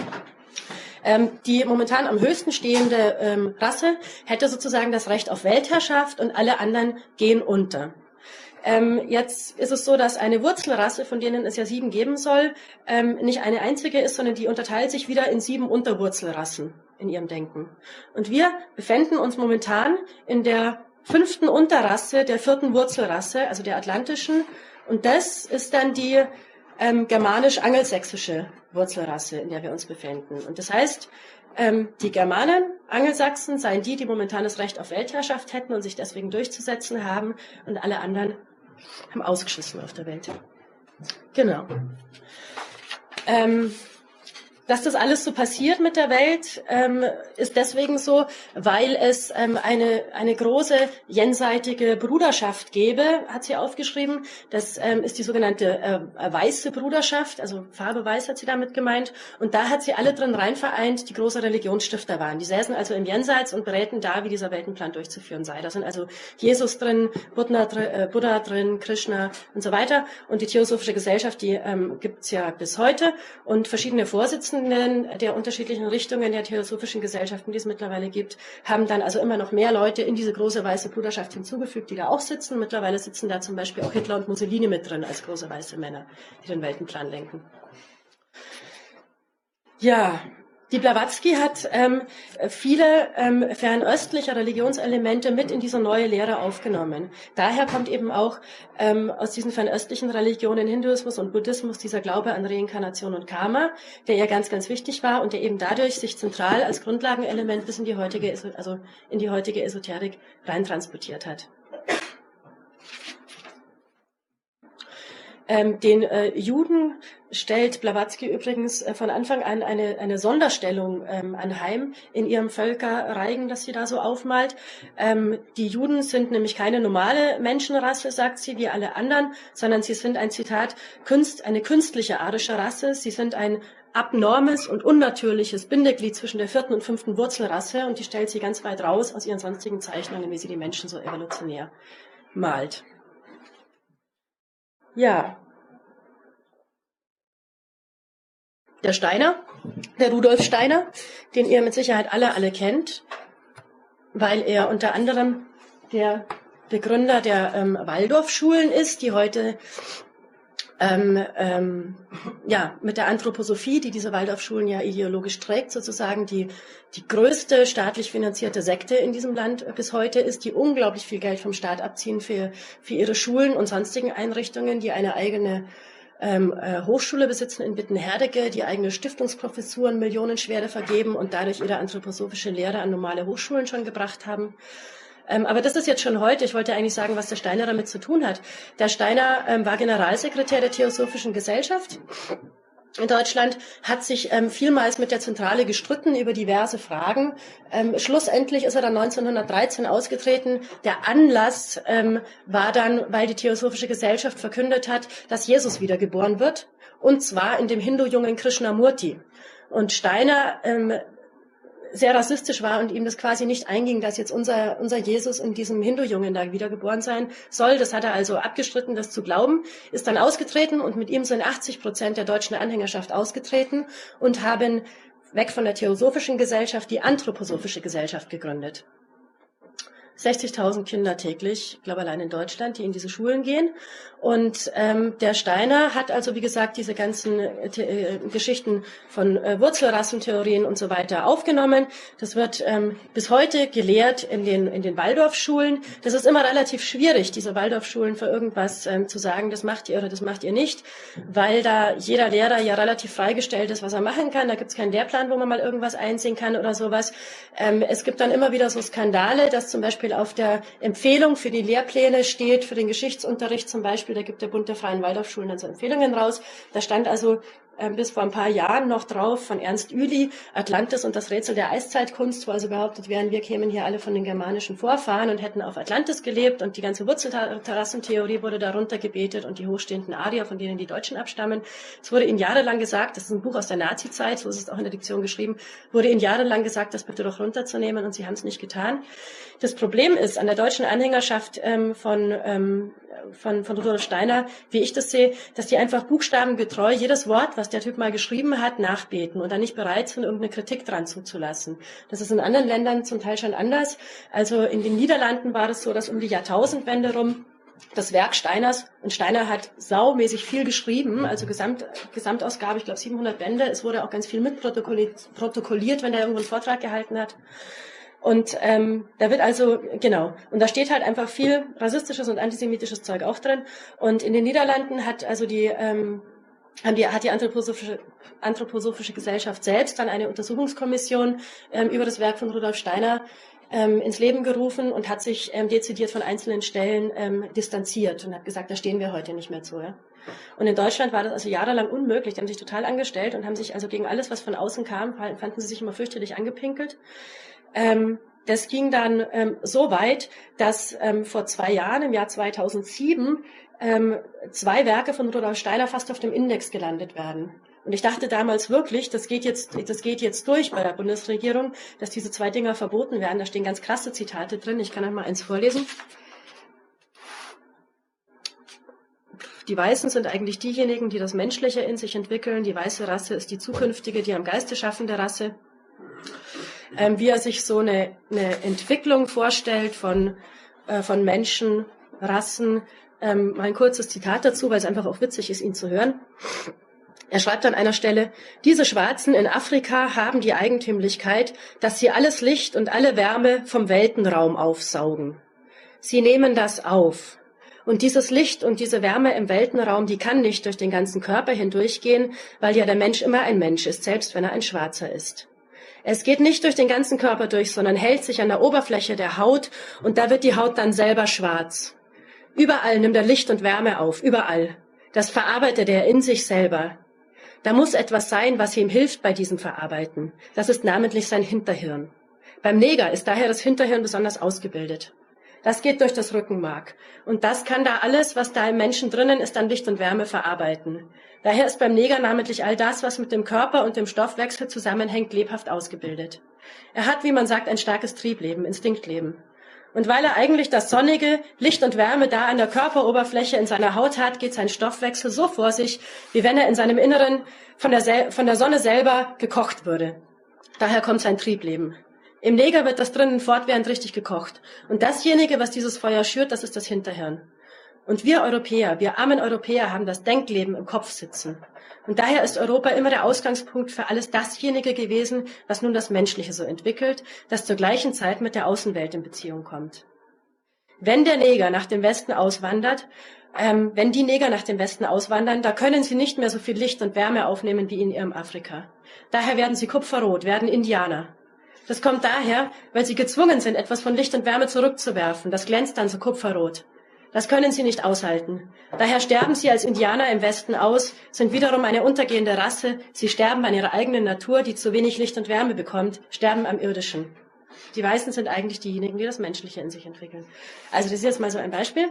Ähm, die momentan am höchsten stehende ähm, Rasse hätte sozusagen das Recht auf Weltherrschaft und alle anderen gehen unter. Ähm, jetzt ist es so, dass eine Wurzelrasse, von denen es ja sieben geben soll, ähm, nicht eine einzige ist, sondern die unterteilt sich wieder in sieben Unterwurzelrassen in ihrem Denken. Und wir befinden uns momentan in der fünften Unterrasse der vierten Wurzelrasse, also der atlantischen. Und das ist dann die ähm, germanisch-angelsächsische Wurzelrasse, in der wir uns befinden. Und das heißt, ähm, die Germanen, Angelsachsen, seien die, die momentan das Recht auf Weltherrschaft hätten und sich deswegen durchzusetzen haben. Und alle anderen haben ausgeschissen auf der Welt. Genau. Ähm, Dass das alles so passiert mit der Welt, ähm, ist deswegen so, weil es ähm, eine eine große jenseitige Bruderschaft gäbe, hat sie aufgeschrieben. Das ähm, ist die sogenannte äh, weiße Bruderschaft, also Farbe weiß hat sie damit gemeint. Und da hat sie alle drin rein vereint, die große Religionsstifter waren. Die säßen also im Jenseits und beräten da, wie dieser Weltenplan durchzuführen sei. Da sind also Jesus drin, Buddha, äh, Buddha drin, Krishna und so weiter. Und die Theosophische Gesellschaft, die ähm, gibt's ja bis heute. Und verschiedene Vorsitzende der unterschiedlichen Richtungen der theosophischen Gesellschaften, die es mittlerweile gibt, haben dann also immer noch mehr Leute in diese große weiße Bruderschaft hinzugefügt, die da auch sitzen. Mittlerweile sitzen da zum Beispiel auch Hitler und Mussolini mit drin als große weiße Männer, die den Weltenplan lenken. Ja, Die Blavatsky hat ähm, viele ähm, fernöstliche Religionselemente mit in diese neue Lehre aufgenommen. Daher kommt eben auch ähm, aus diesen fernöstlichen Religionen, Hinduismus und Buddhismus, dieser Glaube an Reinkarnation und Karma, der ihr ganz, ganz wichtig war und der eben dadurch sich zentral als Grundlagenelement bis in die heutige, also in die heutige Esoterik reintransportiert hat. Ähm, den äh, Juden stellt Blavatsky übrigens äh, von Anfang an eine, eine Sonderstellung ähm, anheim in ihrem Völkerreigen, das sie da so aufmalt. Ähm, die Juden sind nämlich keine normale Menschenrasse, sagt sie, wie alle anderen, sondern sie sind ein Zitat, Künst, eine künstliche arische Rasse. Sie sind ein abnormes und unnatürliches Bindeglied zwischen der vierten und fünften Wurzelrasse und die stellt sie ganz weit raus aus ihren sonstigen Zeichnungen, wie sie die Menschen so evolutionär malt. Ja. Der Steiner, der Rudolf Steiner, den ihr mit Sicherheit alle, alle kennt, weil er unter anderem der Begründer der ähm, Waldorfschulen ist, die heute ähm, ähm, ja mit der Anthroposophie, die diese Waldorfschulen ja ideologisch trägt, sozusagen die die größte staatlich finanzierte Sekte in diesem Land bis heute ist, die unglaublich viel Geld vom Staat abziehen für für ihre Schulen und sonstigen Einrichtungen, die eine eigene ähm, äh, Hochschule besitzen in Wittenherdecke, die eigene Stiftungsprofessuren millionenschwere vergeben und dadurch ihre anthroposophische Lehre an normale Hochschulen schon gebracht haben. Ähm, aber das ist jetzt schon heute. Ich wollte eigentlich sagen, was der Steiner damit zu tun hat. Der Steiner ähm, war Generalsekretär der Theosophischen Gesellschaft in Deutschland, hat sich ähm, vielmals mit der Zentrale gestritten über diverse Fragen. Ähm, schlussendlich ist er dann neunzehnhundertdreizehn ausgetreten. Der Anlass ähm, war dann, weil die Theosophische Gesellschaft verkündet hat, dass Jesus wiedergeboren wird, und zwar in dem Hindu-Jungen Krishnamurti. Und Steiner ähm, sehr rassistisch war und ihm das quasi nicht einging, dass jetzt unser, unser Jesus in diesem Hindu-Jungen da wiedergeboren sein soll. Das hat er also abgestritten, das zu glauben, ist dann ausgetreten und mit ihm sind achtzig Prozent der deutschen Anhängerschaft ausgetreten und haben weg von der Theosophischen Gesellschaft die Anthroposophische Gesellschaft gegründet. sechzigtausend Kinder täglich, ich glaube allein in Deutschland, die in diese Schulen gehen. Und ähm, der Steiner hat also, wie gesagt, diese ganzen äh, Geschichten von äh, Wurzelrassentheorien und so weiter aufgenommen. Das wird ähm, bis heute gelehrt in den in den Waldorfschulen. Das ist immer relativ schwierig, diese Waldorfschulen für irgendwas ähm, zu sagen, das macht ihr oder das macht ihr nicht, weil da jeder Lehrer ja relativ freigestellt ist, was er machen kann. Da gibt es keinen Lehrplan, wo man mal irgendwas einsehen kann oder sowas. Ähm, es gibt dann immer wieder so Skandale, dass zum Beispiel auf der Empfehlung für die Lehrpläne steht, für den Geschichtsunterricht zum Beispiel, da gibt der Bund der Freien Waldorfschulen dann so Empfehlungen raus. Da stand also äh, bis vor ein paar Jahren noch drauf von Ernst Ueli, Atlantis und das Rätsel der Eiszeitkunst, wo also behauptet werden, wir kämen hier alle von den germanischen Vorfahren und hätten auf Atlantis gelebt und die ganze Wurzelterrassentheorie wurde darunter gebetet und die hochstehenden Arier, von denen die Deutschen abstammen. Es wurde ihnen jahrelang gesagt, das ist ein Buch aus der Nazi-Zeit, so ist es auch in der Diktion geschrieben, wurde ihnen jahrelang gesagt, das bitte doch runterzunehmen und sie haben es nicht getan. Das Problem ist an der deutschen Anhängerschaft ähm, von, ähm, von, von Rudolf Steiner, wie ich das sehe, dass die einfach buchstabengetreu jedes Wort, was der Typ mal geschrieben hat, nachbeten und dann nicht bereit sind, irgendeine Kritik dran zuzulassen. Das ist in anderen Ländern zum Teil schon anders. Also in den Niederlanden war es so, dass um die Jahrtausendwende rum das Werk Steiners, und Steiner hat saumäßig viel geschrieben, also Gesamt, Gesamtausgabe, ich glaube siebenhundert Bände, es wurde auch ganz viel mitprotokolliert, protokolliert, wenn er irgendwo einen Vortrag gehalten hat. Und ähm, da wird also, genau, und da steht halt einfach viel rassistisches und antisemitisches Zeug auch drin. Und in den Niederlanden hat also die, ähm, haben die hat die Anthroposophische, Anthroposophische Gesellschaft selbst dann eine Untersuchungskommission ähm, über das Werk von Rudolf Steiner ähm, ins Leben gerufen und hat sich ähm, dezidiert von einzelnen Stellen ähm, distanziert und hat gesagt, da stehen wir heute nicht mehr zu. Ja? Und in Deutschland war das also jahrelang unmöglich. Die haben sich total angestellt und haben sich also gegen alles, was von außen kam, fanden sie sich immer fürchterlich angepinkelt. Ähm, das ging dann ähm, so weit, dass ähm, vor zwei Jahren, im Jahr zweitausendsieben, ähm, zwei Werke von Rudolf Steiner fast auf dem Index gelandet werden. Und ich dachte damals wirklich, das geht jetzt, das geht jetzt durch bei der Bundesregierung, dass diese zwei Dinger verboten werden. Da stehen ganz krasse Zitate drin. Ich kann euch mal eins vorlesen. Die Weißen sind eigentlich diejenigen, die das Menschliche in sich entwickeln. Die weiße Rasse ist die zukünftige, die am Geiste schaffende Rasse. Ähm, wie er sich so eine, eine Entwicklung vorstellt von, äh, von Menschen, Rassen. Ähm, mal ein kurzes Zitat dazu, weil es einfach auch witzig ist, ihn zu hören. Er schreibt an einer Stelle, diese Schwarzen in Afrika haben die Eigentümlichkeit, dass sie alles Licht und alle Wärme vom Weltenraum aufsaugen. Sie nehmen das auf. Und dieses Licht und diese Wärme im Weltenraum, die kann nicht durch den ganzen Körper hindurchgehen, weil ja der Mensch immer ein Mensch ist, selbst wenn er ein Schwarzer ist. Es geht nicht durch den ganzen Körper durch, sondern hält sich an der Oberfläche der Haut und da wird die Haut dann selber schwarz. Überall nimmt er Licht und Wärme auf, überall. Das verarbeitet er in sich selber. Da muss etwas sein, was ihm hilft bei diesem Verarbeiten. Das ist namentlich sein Hinterhirn. Beim Neger ist daher das Hinterhirn besonders ausgebildet. Das geht durch das Rückenmark. Und das kann da alles, was da im Menschen drinnen ist, an Licht und Wärme verarbeiten. Daher ist beim Neger namentlich all das, was mit dem Körper und dem Stoffwechsel zusammenhängt, lebhaft ausgebildet. Er hat, wie man sagt, ein starkes Triebleben, Instinktleben. Und weil er eigentlich das sonnige Licht und Wärme da an der Körperoberfläche in seiner Haut hat, geht sein Stoffwechsel so vor sich, wie wenn er in seinem Inneren von der, von der Sonne selber gekocht würde. Daher kommt sein Triebleben. Im Neger wird das drinnen fortwährend richtig gekocht. Und dasjenige, was dieses Feuer schürt, das ist das Hinterhirn. Und wir Europäer, wir armen Europäer haben das Denkleben im Kopf sitzen. Und daher ist Europa immer der Ausgangspunkt für alles dasjenige gewesen, was nun das Menschliche so entwickelt, das zur gleichen Zeit mit der Außenwelt in Beziehung kommt. Wenn der Neger nach dem Westen auswandert, ähm, wenn die Neger nach dem Westen auswandern, da können sie nicht mehr so viel Licht und Wärme aufnehmen wie in ihrem Afrika. Daher werden sie kupferrot, werden Indianer. Das kommt daher, weil sie gezwungen sind, etwas von Licht und Wärme zurückzuwerfen. Das glänzt dann so kupferrot. Das können sie nicht aushalten. Daher sterben sie als Indianer im Westen aus, sind wiederum eine untergehende Rasse. Sie sterben an ihrer eigenen Natur, die zu wenig Licht und Wärme bekommt, sterben am Irdischen. Die Weißen sind eigentlich diejenigen, die das Menschliche in sich entwickeln. Also das ist jetzt mal so ein Beispiel.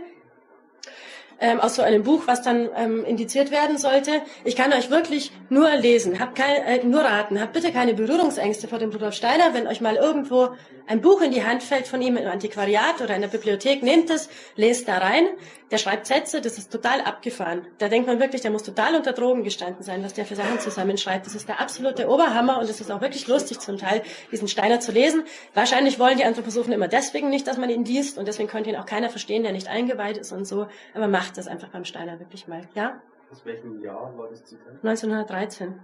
Ähm, aus so einem Buch, was dann ähm, indiziert werden sollte. Ich kann euch wirklich nur lesen, habt kein, äh, nur raten, habt bitte keine Berührungsängste vor dem Rudolf Steiner. Wenn euch mal irgendwo ein Buch in die Hand fällt von ihm im Antiquariat oder in der Bibliothek, nehmt es, lest da rein. Der schreibt Sätze, das ist total abgefahren. Da denkt man wirklich, der muss total unter Drogen gestanden sein, was der für Sachen zusammenschreibt. Das ist der absolute Oberhammer und es ist auch wirklich lustig zum Teil, diesen Steiner zu lesen. Wahrscheinlich wollen die Anthroposophen immer deswegen nicht, dass man ihn liest und deswegen könnte ihn auch keiner verstehen, der nicht eingeweiht ist und so. Aber macht das einfach beim Steiner wirklich mal, ja? Aus welchem Jahr war das Zitat? neunzehnhundertdreizehn.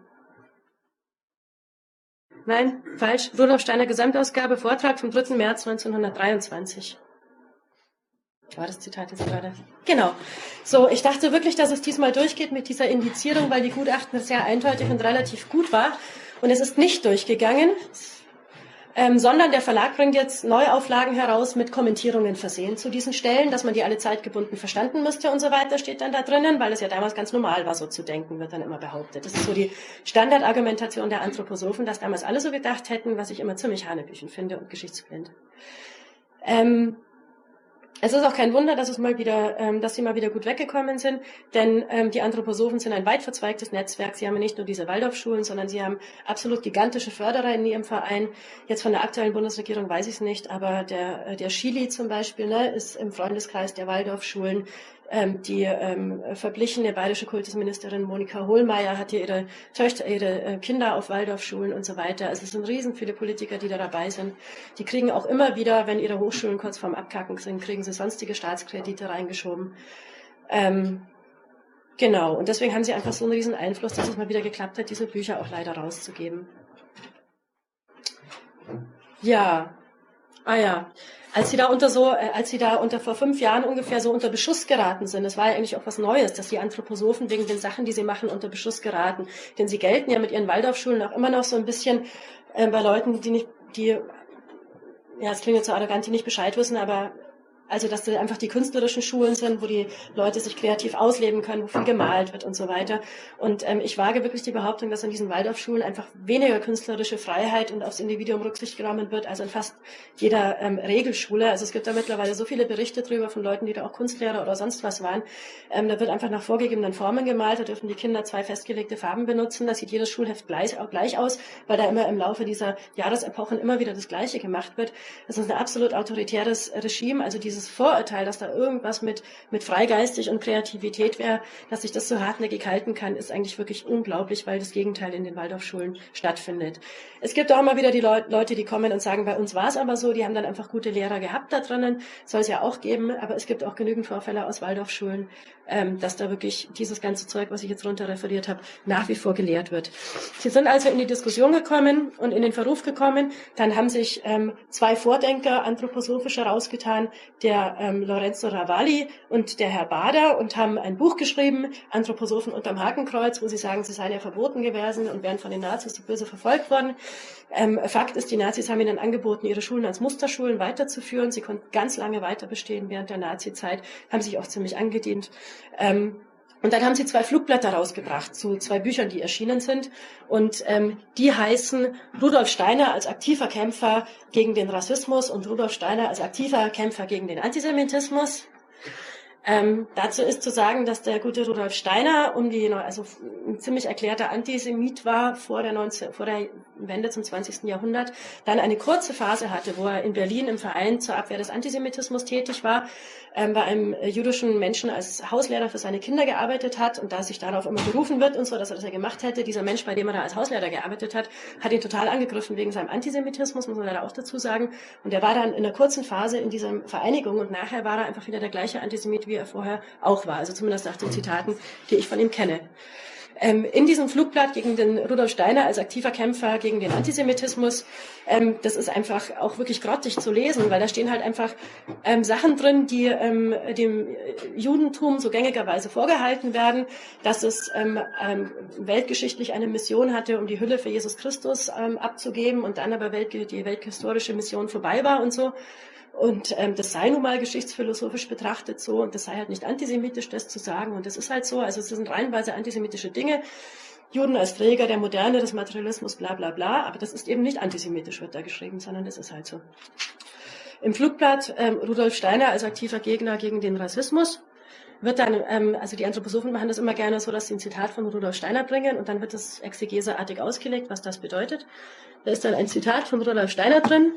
Nein, falsch. Rudolf Steiner Gesamtausgabe, Vortrag vom dritten März neunzehnhundertdreiundzwanzig. War das Zitat jetzt gerade? Genau. So, ich dachte wirklich, dass es diesmal durchgeht mit dieser Indizierung, weil die Gutachten sehr eindeutig und relativ gut war. Und es ist nicht durchgegangen. Ähm, sondern der Verlag bringt jetzt Neuauflagen heraus mit Kommentierungen versehen zu diesen Stellen, dass man die alle zeitgebunden verstanden müsste und so weiter, steht dann da drinnen, weil es ja damals ganz normal war, so zu denken, wird dann immer behauptet. Das ist so die Standardargumentation der Anthroposophen, dass damals alle so gedacht hätten, was ich immer ziemlich hanebüchen finde und geschichtsblind. Ähm, Es ist auch kein Wunder, dass es mal wieder, ähm, dass sie mal wieder gut weggekommen sind, denn ähm, die Anthroposophen sind ein weit verzweigtes Netzwerk. Sie haben ja nicht nur diese Waldorfschulen, sondern sie haben absolut gigantische Förderer in ihrem Verein. Jetzt von der aktuellen Bundesregierung weiß ich es nicht, aber der der Schily zum Beispiel, ne, ist im Freundeskreis der Waldorfschulen. Ähm, die ähm, verblichene bayerische Kultusministerin Monika Hohlmeier hat hier ihre Töchter, ihre äh, Kinder auf Waldorfschulen und so weiter. Also es sind riesen viele Politiker, die da dabei sind. Die kriegen auch immer wieder, wenn ihre Hochschulen kurz vorm Abkacken sind, kriegen sie sonstige Staatskredite reingeschoben. Ähm, genau, und deswegen haben sie einfach so einen riesen Einfluss, dass es mal wieder geklappt hat, diese Bücher auch leider rauszugeben. Ja, ah ja. Als sie da unter so, äh, als sie da unter vor fünf Jahren ungefähr so unter Beschuss geraten sind, das war ja eigentlich auch was Neues, dass die Anthroposophen wegen den Sachen, die sie machen, unter Beschuss geraten. Denn sie gelten ja mit ihren Waldorfschulen auch immer noch so ein bisschen äh, bei Leuten, die nicht, die, ja, es klingt jetzt so arrogant, die nicht Bescheid wissen, aber also, dass das einfach die künstlerischen Schulen sind, wo die Leute sich kreativ ausleben können, wo viel gemalt wird und so weiter. Und ähm, ich wage wirklich die Behauptung, dass an diesen Waldorfschulen einfach weniger künstlerische Freiheit und aufs Individuum Rücksicht genommen wird, als in fast jeder ähm, Regelschule. Also es gibt da mittlerweile so viele Berichte drüber von Leuten, die da auch Kunstlehrer oder sonst was waren. Ähm, da wird einfach nach vorgegebenen Formen gemalt, da dürfen die Kinder zwei festgelegte Farben benutzen. Da sieht jedes Schulheft gleich, auch gleich aus, weil da immer im Laufe dieser Jahresepochen immer wieder das Gleiche gemacht wird. Das ist ein absolut autoritäres Regime, also dieses dieses Vorurteil, dass da irgendwas mit, mit freigeistig und Kreativität wäre, dass ich das so hartnäckig halten kann, ist eigentlich wirklich unglaublich, weil das Gegenteil in den Waldorfschulen stattfindet. Es gibt auch immer wieder die Leu- Leute, die kommen und sagen, bei uns war es aber so, die haben dann einfach gute Lehrer gehabt da drinnen, soll es ja auch geben, aber es gibt auch genügend Vorfälle aus Waldorfschulen, ähm, dass da wirklich dieses ganze Zeug, was ich jetzt runter referiert habe, nach wie vor gelehrt wird. Sie sind also in die Diskussion gekommen und in den Verruf gekommen, dann haben sich ähm, zwei Vordenker anthroposophisch herausgetan, der ähm, Lorenzo Ravalli und der Herr Bader, und haben ein Buch geschrieben, Anthroposophen unterm Hakenkreuz, wo sie sagen, sie seien ja verboten gewesen und wären von den Nazis so böse verfolgt worden. Ähm, Fakt ist, die Nazis haben ihnen angeboten, ihre Schulen als Musterschulen weiterzuführen. Sie konnten ganz lange weiter bestehen während der Nazi-Zeit, haben sich auch ziemlich angedient. Ähm, Und dann haben sie zwei Flugblätter rausgebracht zu zwei Büchern, die erschienen sind. Und ähm, die heißen Rudolf Steiner als aktiver Kämpfer gegen den Rassismus und Rudolf Steiner als aktiver Kämpfer gegen den Antisemitismus. Ähm, dazu ist zu sagen, dass der gute Rudolf Steiner um die, also ein ziemlich erklärter Antisemit war vor der, neunzehn, vor der Wende zum zwanzigsten Jahrhundert, dann eine kurze Phase hatte, wo er in Berlin im Verein zur Abwehr des Antisemitismus tätig war, ähm, bei einem jüdischen Menschen als Hauslehrer für seine Kinder gearbeitet hat, und da sich darauf immer berufen wird und so, dass er das ja gemacht hätte, dieser Mensch, bei dem er da als Hauslehrer gearbeitet hat, hat ihn total angegriffen wegen seinem Antisemitismus, muss man leider auch dazu sagen, und er war dann in einer kurzen Phase in dieser Vereinigung, und nachher war er einfach wieder der gleiche Antisemit, wie er vorher auch war, also zumindest nach den Zitaten, die ich von ihm kenne. Ähm, in diesem Flugblatt gegen den Rudolf Steiner als aktiver Kämpfer gegen den Antisemitismus, ähm, das ist einfach auch wirklich grottig zu lesen, weil da stehen halt einfach ähm, Sachen drin, die ähm, dem Judentum so gängigerweise vorgehalten werden, dass es ähm, ähm, weltgeschichtlich eine Mission hatte, um die Hülle für Jesus Christus ähm, abzugeben, und dann aber Welt, die welthistorische Mission vorbei war und so. Und ähm, das sei nun mal geschichtsphilosophisch betrachtet so, und das sei halt nicht antisemitisch, das zu sagen. Und das ist halt so, also es sind reihenweise antisemitische Dinge. Juden als Träger der Moderne, des Materialismus, bla bla bla. Aber das ist eben nicht antisemitisch, wird da geschrieben, sondern das ist halt so. Im Flugblatt ähm, Rudolf Steiner als aktiver Gegner gegen den Rassismus wird dann, ähm, also die Anthroposophen machen das immer gerne so, dass sie ein Zitat von Rudolf Steiner bringen, und dann wird das exegeseartig ausgelegt, was das bedeutet. Da ist dann ein Zitat von Rudolf Steiner drin.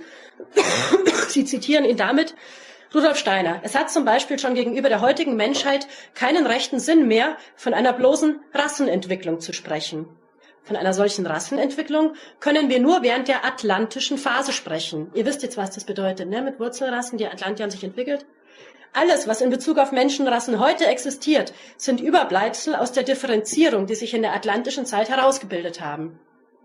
Sie zitieren ihn damit: Rudolf Steiner: Es hat zum Beispiel schon gegenüber der heutigen Menschheit keinen rechten Sinn mehr, von einer bloßen Rassenentwicklung zu sprechen. Von einer solchen Rassenentwicklung können wir nur während der atlantischen Phase sprechen. Ihr wisst jetzt, was das bedeutet, ne? Mit Wurzelrassen, die Atlantier haben sich entwickelt. Alles, was in Bezug auf Menschenrassen heute existiert, sind Überbleibsel aus der Differenzierung, die sich in der atlantischen Zeit herausgebildet haben.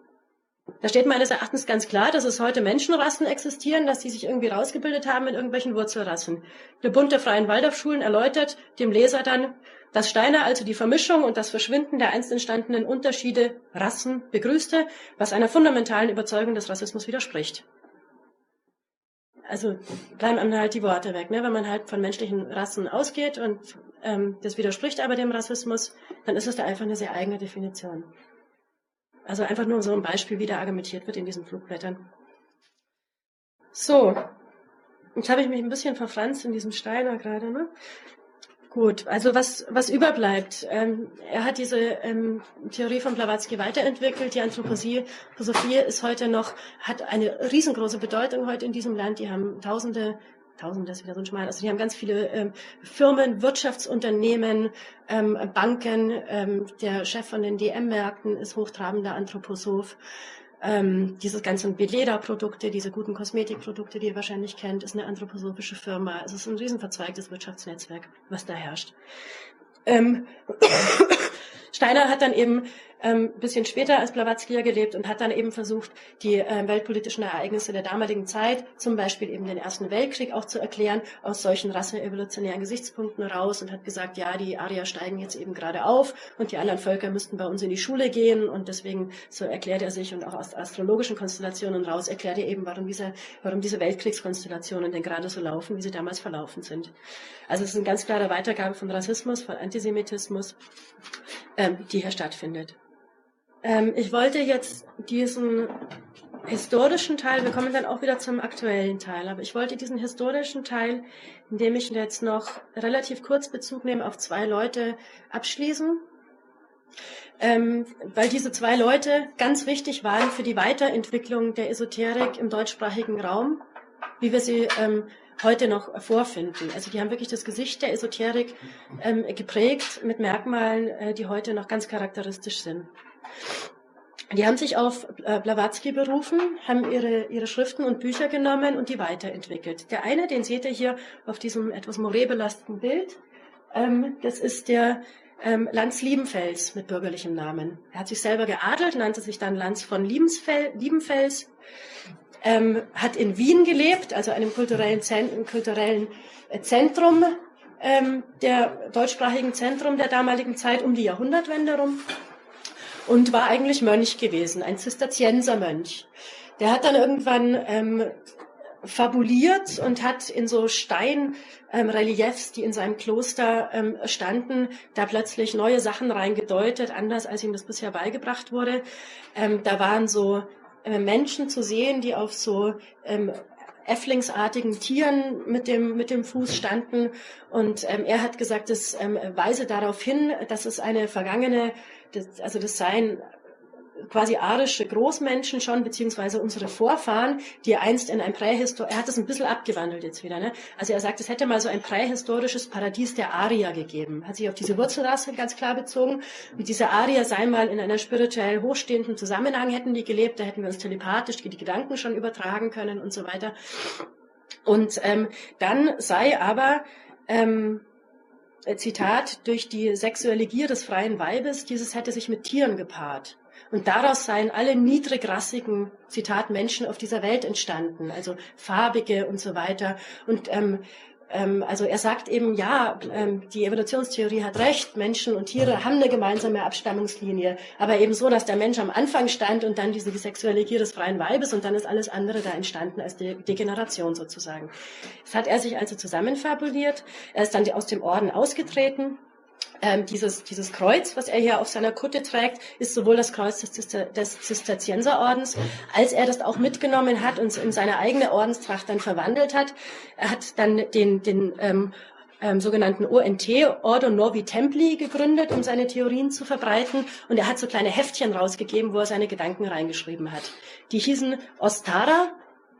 Da steht meines Erachtens ganz klar, dass es heute Menschenrassen existieren, dass die sich irgendwie rausgebildet haben in irgendwelchen Wurzelrassen. Der Bund der Freien Waldorfschulen erläutert dem Leser dann, dass Steiner also die Vermischung und das Verschwinden der einst entstandenen Unterschiede Rassen begrüßte, was einer fundamentalen Überzeugung des Rassismus widerspricht. Also bleiben einem halt die Worte weg, ne? Wenn man halt von menschlichen Rassen ausgeht und ähm, das widerspricht aber dem Rassismus, dann ist es da einfach eine sehr eigene Definition. Also einfach nur so ein Beispiel, wie da argumentiert wird in diesen Flugblättern. So, jetzt habe ich mich ein bisschen verfranst in diesem Steiner gerade, ne? Gut, also was, was überbleibt. Ähm, er hat diese ähm, Theorie von Blavatsky weiterentwickelt. Die Anthroposophie ist heute noch, hat eine riesengroße Bedeutung heute in diesem Land. Die haben tausende, tausende ist wieder so ein Schmal, also die haben ganz viele ähm, Firmen, Wirtschaftsunternehmen, ähm, Banken. Ähm, der Chef von den D M-Märkten ist hochtrabender Anthroposoph. Ähm, diese ganzen Beleda-Produkte, diese guten Kosmetikprodukte, die ihr wahrscheinlich kennt, ist eine anthroposophische Firma. Es ist ein riesen verzweigtes Wirtschaftsnetzwerk, was da herrscht. Ähm, Steiner hat dann eben ähm, ein bisschen später als Blavatsky ja gelebt und hat dann eben versucht, die äh, weltpolitischen Ereignisse der damaligen Zeit, zum Beispiel eben den Ersten Weltkrieg, auch zu erklären, aus solchen rasseevolutionären Gesichtspunkten raus, und hat gesagt, ja, die Arier steigen jetzt eben gerade auf und die anderen Völker müssten bei uns in die Schule gehen, und deswegen, so erklärt er sich, und auch aus astrologischen Konstellationen raus, erklärt er eben, warum diese, warum diese Weltkriegskonstellationen denn gerade so laufen, wie sie damals verlaufen sind. Also es ist eine ganz klare Weitergabe von Rassismus, von Antisemitismus, ähm, die hier stattfindet. Ähm, ich wollte jetzt diesen historischen Teil, wir kommen dann auch wieder zum aktuellen Teil, aber ich wollte diesen historischen Teil, indem ich jetzt noch relativ kurz Bezug nehme auf zwei Leute, abschließen, ähm, weil diese zwei Leute ganz wichtig waren für die Weiterentwicklung der Esoterik im deutschsprachigen Raum, wie wir sie ähm, heute noch vorfinden. Also die haben wirklich das Gesicht der Esoterik ähm, geprägt mit Merkmalen, äh, die heute noch ganz charakteristisch sind. Die haben sich auf äh, Blavatsky berufen, haben ihre, ihre Schriften und Bücher genommen und die weiterentwickelt. Der eine, den seht ihr hier auf diesem etwas morätbelasteten Bild, ähm, das ist der ähm, Lanz Liebenfels mit bürgerlichem Namen. Er hat sich selber geadelt, nannte sich dann Lanz von Liebensfel, Liebenfels, ähm, hat in Wien gelebt, also einem kulturellen, Zent- kulturellen Zentrum, ähm, der deutschsprachigen Zentrum der damaligen Zeit um die Jahrhundertwende rum. Und war eigentlich Mönch gewesen, ein Zisterziensermönch. Der hat dann irgendwann ähm, fabuliert und hat in so Steinreliefs, ähm, die in seinem Kloster ähm, standen, da plötzlich neue Sachen reingedeutet, anders als ihm das bisher beigebracht wurde. Ähm, da waren so äh, Menschen zu sehen, die auf so ähm, äfflingsartigen Tieren mit dem, mit dem Fuß standen. Und ähm, er hat gesagt, das ähm, weise darauf hin, dass es eine vergangene, das, also das seien quasi arische Großmenschen schon, beziehungsweise unsere Vorfahren, die einst in ein Prähistor, er hat das ein bisschen abgewandelt jetzt wieder, ne? Also er sagt, es hätte mal so ein prähistorisches Paradies der Arier gegeben, hat sich auf diese Wurzelrasse ganz klar bezogen. Und diese Arier seien mal in einer spirituell hochstehenden Zusammenhang, hätten die gelebt, da hätten wir uns telepathisch die Gedanken schon übertragen können und so weiter. Und ähm, dann sei aber, ähm, Zitat, durch die sexuelle Gier des freien Weibes, dieses hätte sich mit Tieren gepaart. Und daraus seien alle niedrigrassigen, Zitat, Menschen auf dieser Welt entstanden, also farbige und so weiter. Und ähm, ähm, also er sagt eben, ja, ähm, die Evolutionstheorie hat recht, Menschen und Tiere haben eine gemeinsame Abstammungslinie, aber eben so, dass der Mensch am Anfang stand und dann diese sexuelle Gier des freien Weibes und dann ist alles andere da entstanden als die Degeneration sozusagen. Das hat er sich also zusammenfabuliert, er ist dann aus dem Orden ausgetreten. Ähm, dieses, dieses Kreuz, was er hier auf seiner Kutte trägt, ist sowohl das Kreuz des, Zister, des Zisterzienserordens, als er das auch mitgenommen hat und in seine eigene Ordenstracht dann verwandelt hat. Er hat dann den, den ähm, ähm, sogenannten O N T, Ordo Novi Templi, gegründet, um seine Theorien zu verbreiten. Und er hat so kleine Heftchen rausgegeben, wo er seine Gedanken reingeschrieben hat. Die hießen Ostara,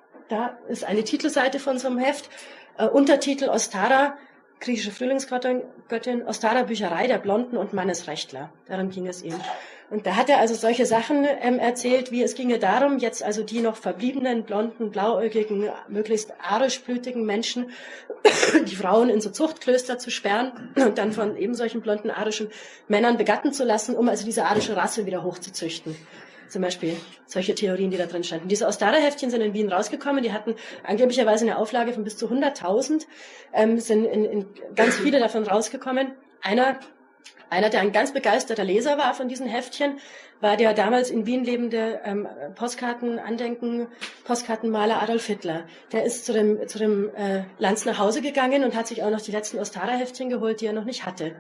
da ist eine Titelseite von so einem Heft, äh, Untertitel Ostara, griechische Frühlingsgöttin, Göttin, Ostara Bücherei der Blonden und Mannesrechtler. Darum ging es ihm. Und da hat er also solche Sachen ähm, erzählt, wie es ginge darum, jetzt also die noch verbliebenen, blonden, blauäugigen, möglichst arischblütigen Menschen, die Frauen in so Zuchtklöster zu sperren und dann von eben solchen blonden arischen Männern begatten zu lassen, um also diese arische Rasse wieder hochzuzüchten. Zum Beispiel solche Theorien, die da drin standen. Diese Ostara-Heftchen sind in Wien rausgekommen, die hatten angeblicherweise eine Auflage von bis zu hunderttausend, ähm, sind in, in ganz viele davon rausgekommen. Einer, einer, der ein ganz begeisterter Leser war von diesen Heftchen, war der damals in Wien lebende ähm, Postkarten-Andenken, Postkartenmaler Adolf Hitler. Der ist zu dem, zu dem äh, Lanz nach Hause gegangen und hat sich auch noch die letzten Ostara-Heftchen geholt, die er noch nicht hatte.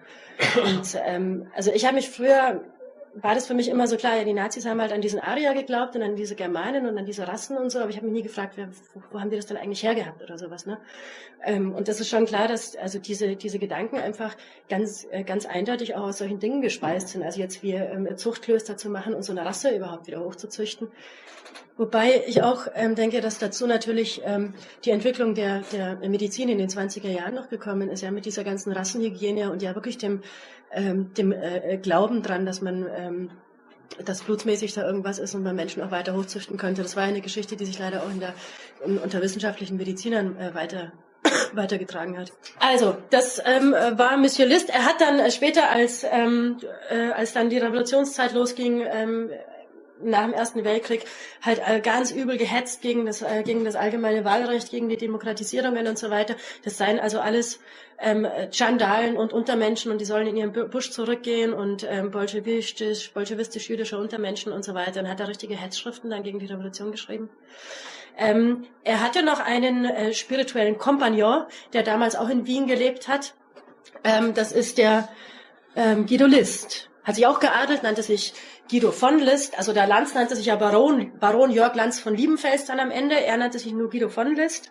Und ähm, also ich habe mich früher war das für mich immer so klar, ja, die Nazis haben halt an diesen Arier geglaubt und an diese Germanen und an diese Rassen und so, aber ich habe mich nie gefragt, wer, wo, wo haben die das denn eigentlich hergehabt oder sowas, ne? Ähm, und das ist schon klar, dass also diese diese Gedanken einfach ganz äh, ganz eindeutig auch aus solchen Dingen gespeist sind, also jetzt wie ähm, Zuchtklöster zu machen und so eine Rasse überhaupt wieder hochzuzüchten. Wobei ich auch ähm, denke, dass dazu natürlich ähm, die Entwicklung der, der Medizin in den zwanziger Jahren noch gekommen ist, ja, mit dieser ganzen Rassenhygiene und ja wirklich dem, ähm, dem äh, Glauben dran, dass man, ähm, dass blutsmäßig da irgendwas ist und man Menschen auch weiter hochzüchten könnte. Das war eine Geschichte, die sich leider auch in der, in, unter wissenschaftlichen Medizinern äh, weiter weitergetragen hat. Also, das ähm, war Monsieur List. Er hat dann äh, später, als, ähm, äh, als dann die Revolutionszeit losging, ähm, nach dem Ersten Weltkrieg halt äh, ganz übel gehetzt gegen das äh, gegen das allgemeine Wahlrecht, gegen die Demokratisierungen und so weiter. Das seien also alles ähm, Chandalen und Untermenschen und die sollen in ihren Busch zurückgehen und ähm, bolschewistisch, bolschewistisch-jüdische Untermenschen und so weiter. Und hat er richtige Hetzschriften dann gegen die Revolution geschrieben. Ähm, er hatte noch einen äh, spirituellen Kompagnon, der damals auch in Wien gelebt hat. Ähm, das ist der ähm, Guido List. Hat sich auch geadelt, nannte sich Guido von List, also der Lanz nannte sich ja Baron, Baron Jörg Lanz von Liebenfels dann am Ende, er nannte sich nur Guido von List.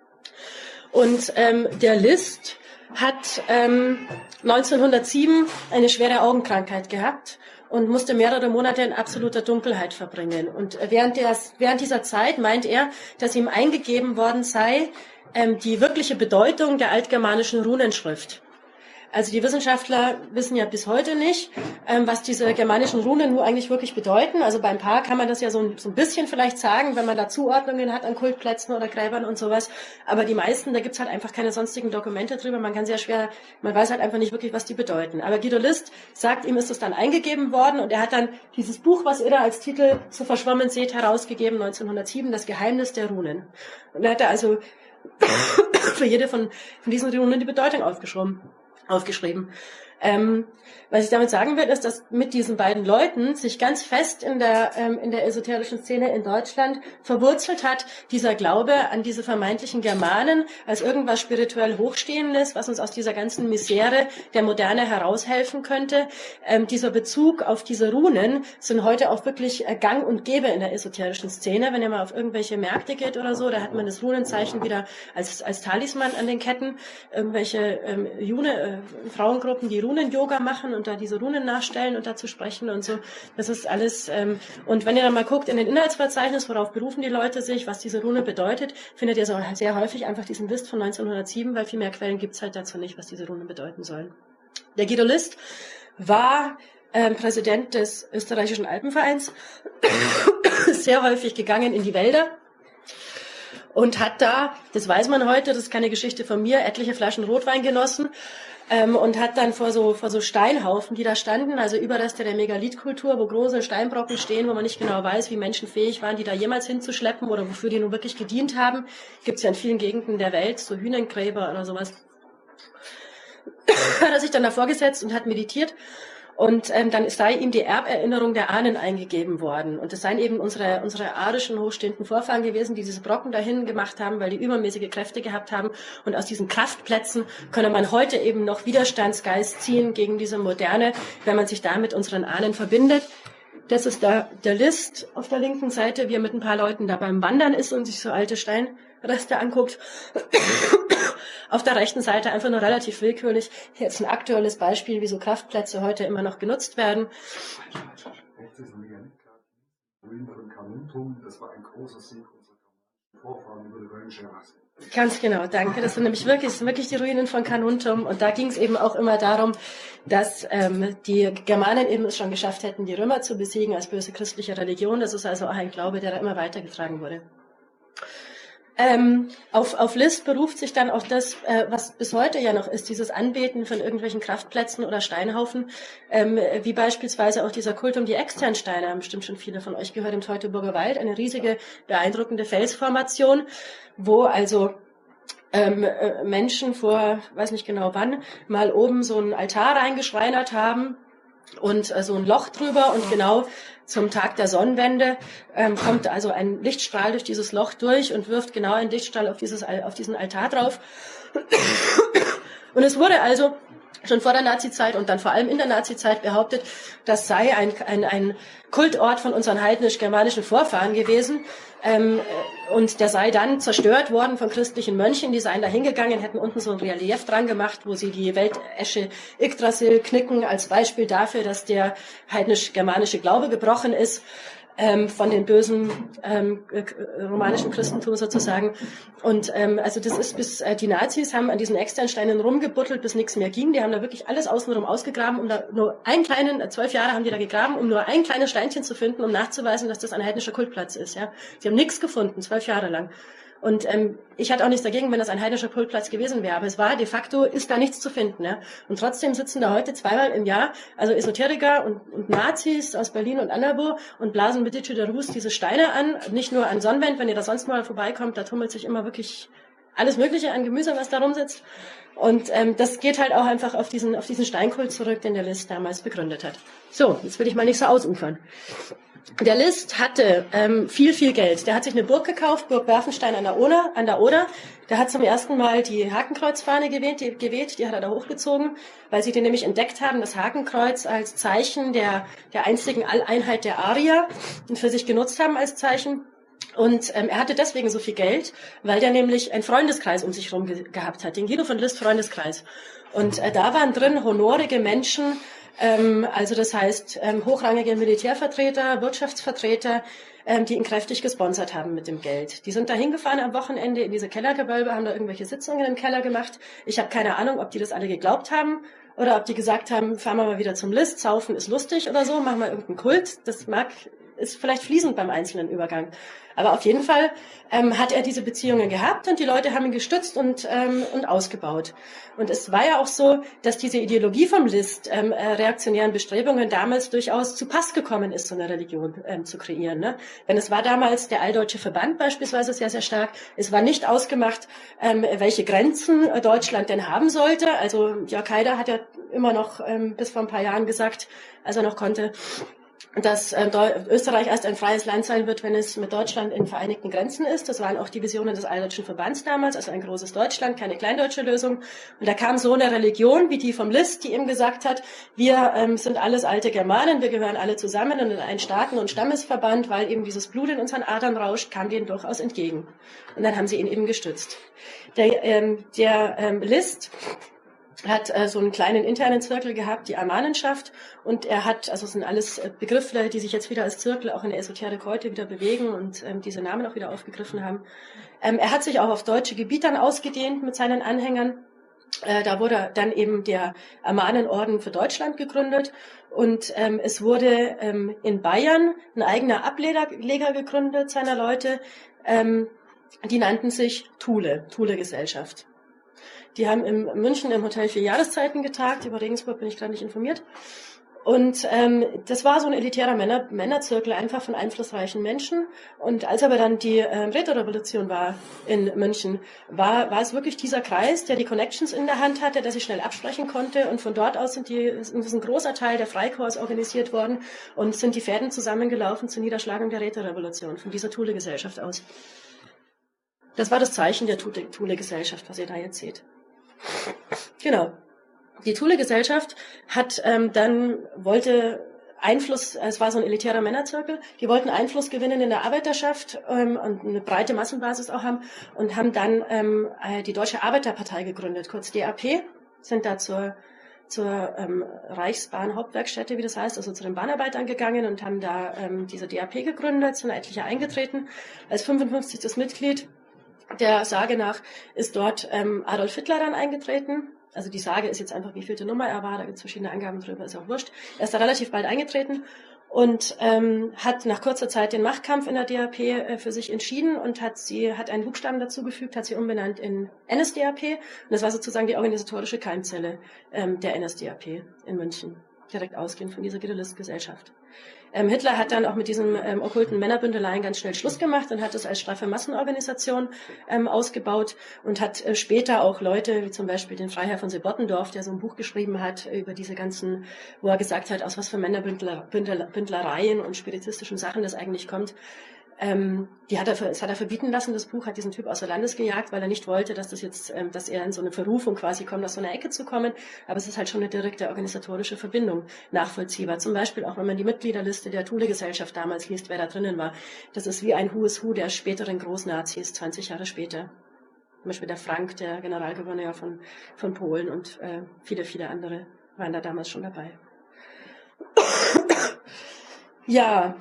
Und ähm, der List hat ähm, neunzehnhundertsieben eine schwere Augenkrankheit gehabt und musste mehrere Monate in absoluter Dunkelheit verbringen. Und während, der, während dieser Zeit meint er, dass ihm eingegeben worden sei, ähm, die wirkliche Bedeutung der altgermanischen Runenschrift. Also die Wissenschaftler wissen ja bis heute nicht, ähm, was diese germanischen Runen nur eigentlich wirklich bedeuten. Also beim Paar kann man das ja so ein, so ein bisschen vielleicht sagen, wenn man da Zuordnungen hat an Kultplätzen oder Gräbern und sowas. Aber die meisten, da gibt's halt einfach keine sonstigen Dokumente drüber. Man kann sehr schwer, man weiß halt einfach nicht wirklich, was die bedeuten. Aber Guido List sagt, ihm ist das dann eingegeben worden und er hat dann dieses Buch, was ihr da als Titel so verschwommen seht, herausgegeben, neunzehnhundertsieben, Das Geheimnis der Runen. Und er hat da also für jede von, von diesen Runen die Bedeutung aufgeschrieben. aufgeschrieben. Ähm, was ich damit sagen will, ist, dass mit diesen beiden Leuten sich ganz fest in der, ähm, in der esoterischen Szene in Deutschland verwurzelt hat, dieser Glaube an diese vermeintlichen Germanen als irgendwas spirituell Hochstehendes, was uns aus dieser ganzen Misere der Moderne heraushelfen könnte. Ähm, dieser Bezug auf diese Runen sind heute auch wirklich äh, gang und gäbe in der esoterischen Szene. Wenn ihr mal auf irgendwelche Märkte geht oder so, da hat man das Runenzeichen wieder als, als Talisman an den Ketten. Irgendwelche ähm, June, äh, Frauengruppen, die Runen-Yoga machen und da diese Runen nachstellen und dazu sprechen und so. Das ist alles, ähm, und wenn ihr dann mal guckt in den Inhaltsverzeichnis, worauf berufen die Leute sich, was diese Rune bedeutet, findet ihr so sehr häufig einfach diesen List von neunzehnhundertsieben, weil viel mehr Quellen gibt's halt dazu nicht, was diese Runen bedeuten sollen. Der Guido List war ähm, Präsident des österreichischen Alpenvereins, sehr häufig gegangen in die Wälder und hat da, das weiß man heute, das ist keine Geschichte von mir, etliche Flaschen Rotwein genossen, Ähm, und hat dann vor so, vor so Steinhaufen, die da standen, also Überreste der Megalithkultur, wo große Steinbrocken stehen, wo man nicht genau weiß, wie Menschen fähig waren, die da jemals hinzuschleppen oder wofür die nun wirklich gedient haben. Gibt's ja in vielen Gegenden der Welt, so Hünengräber oder sowas. Hat er sich dann davor gesetzt und hat meditiert. Und ähm, dann sei ihm die Erberinnerung der Ahnen eingegeben worden. Und das seien eben unsere, unsere arischen, hochstehenden Vorfahren gewesen, die diese Brocken dahin gemacht haben, weil die übermäßige Kräfte gehabt haben. Und aus diesen Kraftplätzen könne man heute eben noch Widerstandsgeist ziehen gegen diese Moderne, wenn man sich da mit unseren Ahnen verbindet. Das ist da der List auf der linken Seite, wie er mit ein paar Leuten da beim Wandern ist und sich so alte Steinreste anguckt. Auf der rechten Seite einfach nur relativ willkürlich. Jetzt ein aktuelles Beispiel, wie so Kraftplätze heute immer noch genutzt werden. Das war ein großer Sieg unserer Vorfahren über die römische Rasse. Ganz genau, danke. Das sind nämlich wirklich, das sind wirklich die Ruinen von Carnuntum. Und da ging es eben auch immer darum, dass ähm, die Germanen eben es schon geschafft hätten, die Römer zu besiegen als böse christliche Religion. Das ist also auch ein Glaube, der da immer weitergetragen wurde. Ähm, auf, auf List beruft sich dann auch das, äh, was bis heute ja noch ist, dieses Anbeten von irgendwelchen Kraftplätzen oder Steinhaufen, ähm, wie beispielsweise auch dieser Kult um die Externsteine, haben bestimmt schon viele von euch gehört, im Teutoburger Wald, eine riesige, beeindruckende Felsformation, wo also ähm, äh, Menschen vor, weiß nicht genau wann, mal oben so einen Altar reingeschreinert haben und äh, so ein Loch drüber und genau zum Tag der Sonnenwende ähm, kommt also ein Lichtstrahl durch dieses Loch durch und wirft genau einen Lichtstrahl auf, dieses, auf diesen Altar drauf. Und es wurde also schon vor der Nazizeit und dann vor allem in der Nazizeit behauptet, das sei ein, ein, ein Kultort von unseren heidnisch-germanischen Vorfahren gewesen. Ähm, und der sei dann zerstört worden von christlichen Mönchen, die seien da hingegangen, hätten unten so ein Relief dran gemacht, wo sie die Weltesche Yggdrasil knicken, als Beispiel dafür, dass der heidnisch-germanische Glaube gebrochen ist. Ähm, von den bösen ähm, äh, romanischen Christentum sozusagen. Und ähm, also das ist bis, äh, die Nazis haben an diesen Externsteinen rumgebuttelt, bis nichts mehr ging. Die haben da wirklich alles außenrum ausgegraben, um da nur einen kleinen, äh, zwölf Jahre haben die da gegraben, um nur ein kleines Steinchen zu finden, um nachzuweisen, dass das ein heidnischer Kultplatz ist. Ja, sie haben nichts gefunden, zwölf Jahre lang. Und ähm, ich hatte auch nichts dagegen, wenn das ein heidnischer Kultplatz gewesen wäre. Aber es war de facto, ist da nichts zu finden. Ja? Und trotzdem sitzen da heute zweimal im Jahr, also Esoteriker und, und Nazis aus Berlin und Annaburg und blasen mit Ditsche der Ruß diese Steine an. Nicht nur an Sonnenwend, wenn ihr da sonst mal vorbeikommt, da tummelt sich immer wirklich alles Mögliche an Gemüse, was da rumsitzt. Und ähm, das geht halt auch einfach auf diesen, auf diesen Steinkult zurück, den der List damals begründet hat. So, jetzt will ich mal nicht so ausufern. Der List hatte ähm, viel, viel Geld. Der hat sich eine Burg gekauft, Burg Werfenstein an der Oder. An der Oder. Der hat zum ersten Mal die Hakenkreuzfahne geweht, die, geweht, die hat er da hochgezogen, weil sie den nämlich entdeckt haben, das Hakenkreuz als Zeichen der, der einzigen Alleinheit der Arier und für sich genutzt haben als Zeichen. Und ähm, er hatte deswegen so viel Geld, weil der nämlich einen Freundeskreis um sich herum ge gehabt hat, den Guido von List Freundeskreis. Und äh, da waren drin honorige Menschen, Ähm, also das heißt, ähm, hochrangige Militärvertreter, Wirtschaftsvertreter, ähm, die ihn kräftig gesponsert haben mit dem Geld. Die sind da hingefahren am Wochenende in diese Kellergewölbe, haben da irgendwelche Sitzungen im Keller gemacht. Ich habe keine Ahnung, ob die das alle geglaubt haben oder ob die gesagt haben, fahren wir mal wieder zum List, saufen ist lustig oder so, machen wir irgendeinen Kult. Das mag, ist vielleicht fließend beim einzelnen Übergang. Aber auf jeden Fall ähm, hat er diese Beziehungen gehabt und die Leute haben ihn gestützt und, ähm, und ausgebaut. Und es war ja auch so, dass diese Ideologie vom List, ähm, äh, reaktionären Bestrebungen damals durchaus zu Pass gekommen ist, so eine Religion ähm, zu kreieren. Ne? Denn es war damals der Alldeutsche Verband beispielsweise sehr, sehr stark. Es war nicht ausgemacht, ähm, welche Grenzen Deutschland denn haben sollte. Also Jörg Haider hat ja immer noch ähm, bis vor ein paar Jahren gesagt, als er noch konnte, dass äh, Österreich erst ein freies Land sein wird, wenn es mit Deutschland in vereinigten Grenzen ist. Das waren auch die Visionen des Alldeutschen Verbands damals, also ein großes Deutschland, keine kleindeutsche Lösung. Und da kam so eine Religion wie die vom List, die ihm gesagt hat, wir ähm, sind alles alte Germanen, wir gehören alle zusammen in einen Staaten- und Stammesverband, weil eben dieses Blut in unseren Adern rauscht, kam denen durchaus entgegen. Und dann haben sie ihn eben gestützt. Der, ähm, der ähm, List hat äh, so einen kleinen internen Zirkel gehabt, die Amanenschaft, und er hat, also es sind alles äh, Begriffe, die sich jetzt wieder als Zirkel auch in der Esoterik heute wieder bewegen und ähm, diese Namen auch wieder aufgegriffen haben. Ähm, er hat sich auch auf deutsche Gebiete ausgedehnt mit seinen Anhängern. Äh, da wurde dann eben der Amanenorden für Deutschland gegründet und ähm, es wurde ähm, in Bayern ein eigener Ableger Leger gegründet seiner Leute, ähm, die nannten sich Thule, Thule-Gesellschaft. Die haben in München im Hotel Vier Jahreszeiten getagt. Über Regensburg bin ich gerade nicht informiert. Und ähm, das war so ein elitärer Männer, Männerzirkel, einfach von einflussreichen Menschen. Und als aber dann die äh, Räterevolution war in München, war, war es wirklich dieser Kreis, der die Connections in der Hand hatte, der sich schnell absprechen konnte. Und von dort aus sind die, ist ein großer Teil der Freikorps organisiert worden und sind die Fäden zusammengelaufen zur Niederschlagung der Räterevolution, von dieser Thule-Gesellschaft aus. Das war das Zeichen der Thule-Gesellschaft, was ihr da jetzt seht. Genau. Die Thule-Gesellschaft hat ähm, dann wollte Einfluss, es war so ein elitärer Männerzirkel, die wollten Einfluss gewinnen in der Arbeiterschaft ähm, und eine breite Massenbasis auch haben und haben dann ähm, die Deutsche Arbeiterpartei gegründet, kurz D A P, sind da zur zur ähm, Reichsbahn-Hauptwerkstätte, wie das heißt, also zu den Bahnarbeitern gegangen und haben da ähm, diese D A P gegründet, sind etliche eingetreten. Als fünfundfünfzigstes Mitglied der Sage nach ist dort ähm, Adolf Hitler dann eingetreten. Also die Sage ist jetzt einfach, wie vielte Nummer er war, da gibt es verschiedene Angaben drüber, ist auch wurscht. Er ist da relativ bald eingetreten und ähm, hat nach kurzer Zeit den Machtkampf in der D A P äh, für sich entschieden und hat sie hat einen Buchstaben dazugefügt, hat sie umbenannt in N S D A P. Und das war sozusagen die organisatorische Keimzelle ähm, der N S D A P in München, direkt ausgehend von dieser Gideonist-Gesellschaft. Ähm, Hitler hat dann auch mit diesen ähm, okkulten Männerbündeleien ganz schnell Schluss gemacht und hat das als straffe Massenorganisation ähm, ausgebaut und hat äh, später auch Leute, wie zum Beispiel den Freiherr von Sebottendorf, der so ein Buch geschrieben hat über diese ganzen, wo er gesagt hat, aus was für Männerbündlereien und spiritistischen Sachen das eigentlich kommt. Ähm, die hat er, das hat er verbieten lassen, das Buch, hat diesen Typ außer Landes gejagt, weil er nicht wollte, dass das jetzt, ähm, dass er in so eine Verrufung quasi kommt, aus so einer Ecke zu kommen. Aber es ist halt schon eine direkte organisatorische Verbindung nachvollziehbar. Zum Beispiel auch, wenn man die Mitgliederliste der Thule-Gesellschaft damals liest, wer da drinnen war. Das ist wie ein Who is Who der späteren Großnazis, zwanzig Jahre später. Zum Beispiel der Frank, der Generalgouverneur von, von Polen und äh, viele, viele andere waren da damals schon dabei. Ja.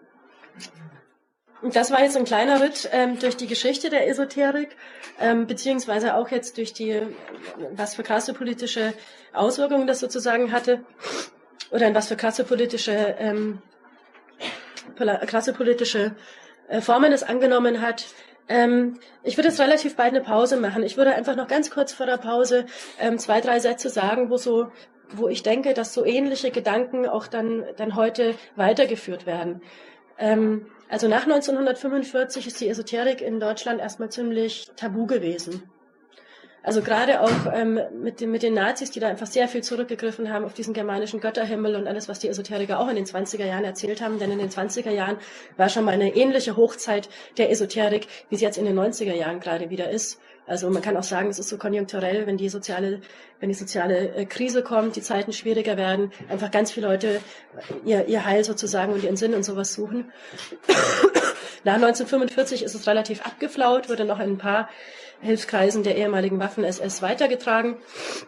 Und das war jetzt ein kleiner Ritt ähm, durch die Geschichte der Esoterik, ähm, beziehungsweise auch jetzt durch die, was für krasse politische Auswirkungen das sozusagen hatte, oder in was für krasse politische, ähm, krasse politische äh, Formen es angenommen hat. Ähm, ich würde jetzt relativ bald eine Pause machen. Ich würde einfach noch ganz kurz vor der Pause ähm, zwei, drei Sätze sagen, wo so, wo ich denke, dass so ähnliche Gedanken auch dann, dann heute weitergeführt werden. Ähm, Also nach neunzehnhundertfünfundvierzig ist die Esoterik in Deutschland erstmal ziemlich tabu gewesen. Also gerade auch ähm, mit, den, mit den Nazis, die da einfach sehr viel zurückgegriffen haben auf diesen germanischen Götterhimmel und alles, was die Esoteriker auch in den zwanziger Jahren erzählt haben. Denn in den zwanziger Jahren war schon mal eine ähnliche Hochzeit der Esoterik, wie sie jetzt in den neunziger Jahren gerade wieder ist. Also man kann auch sagen, es ist so konjunkturell, wenn die soziale, wenn die soziale äh, Krise kommt, die Zeiten schwieriger werden, einfach ganz viele Leute ihr, ihr Heil sozusagen und ihren Sinn und sowas suchen. Nach neunzehnhundertfünfundvierzig ist es relativ abgeflaut, wurde noch in ein paar Hilfskreisen der ehemaligen Waffen-S S weitergetragen.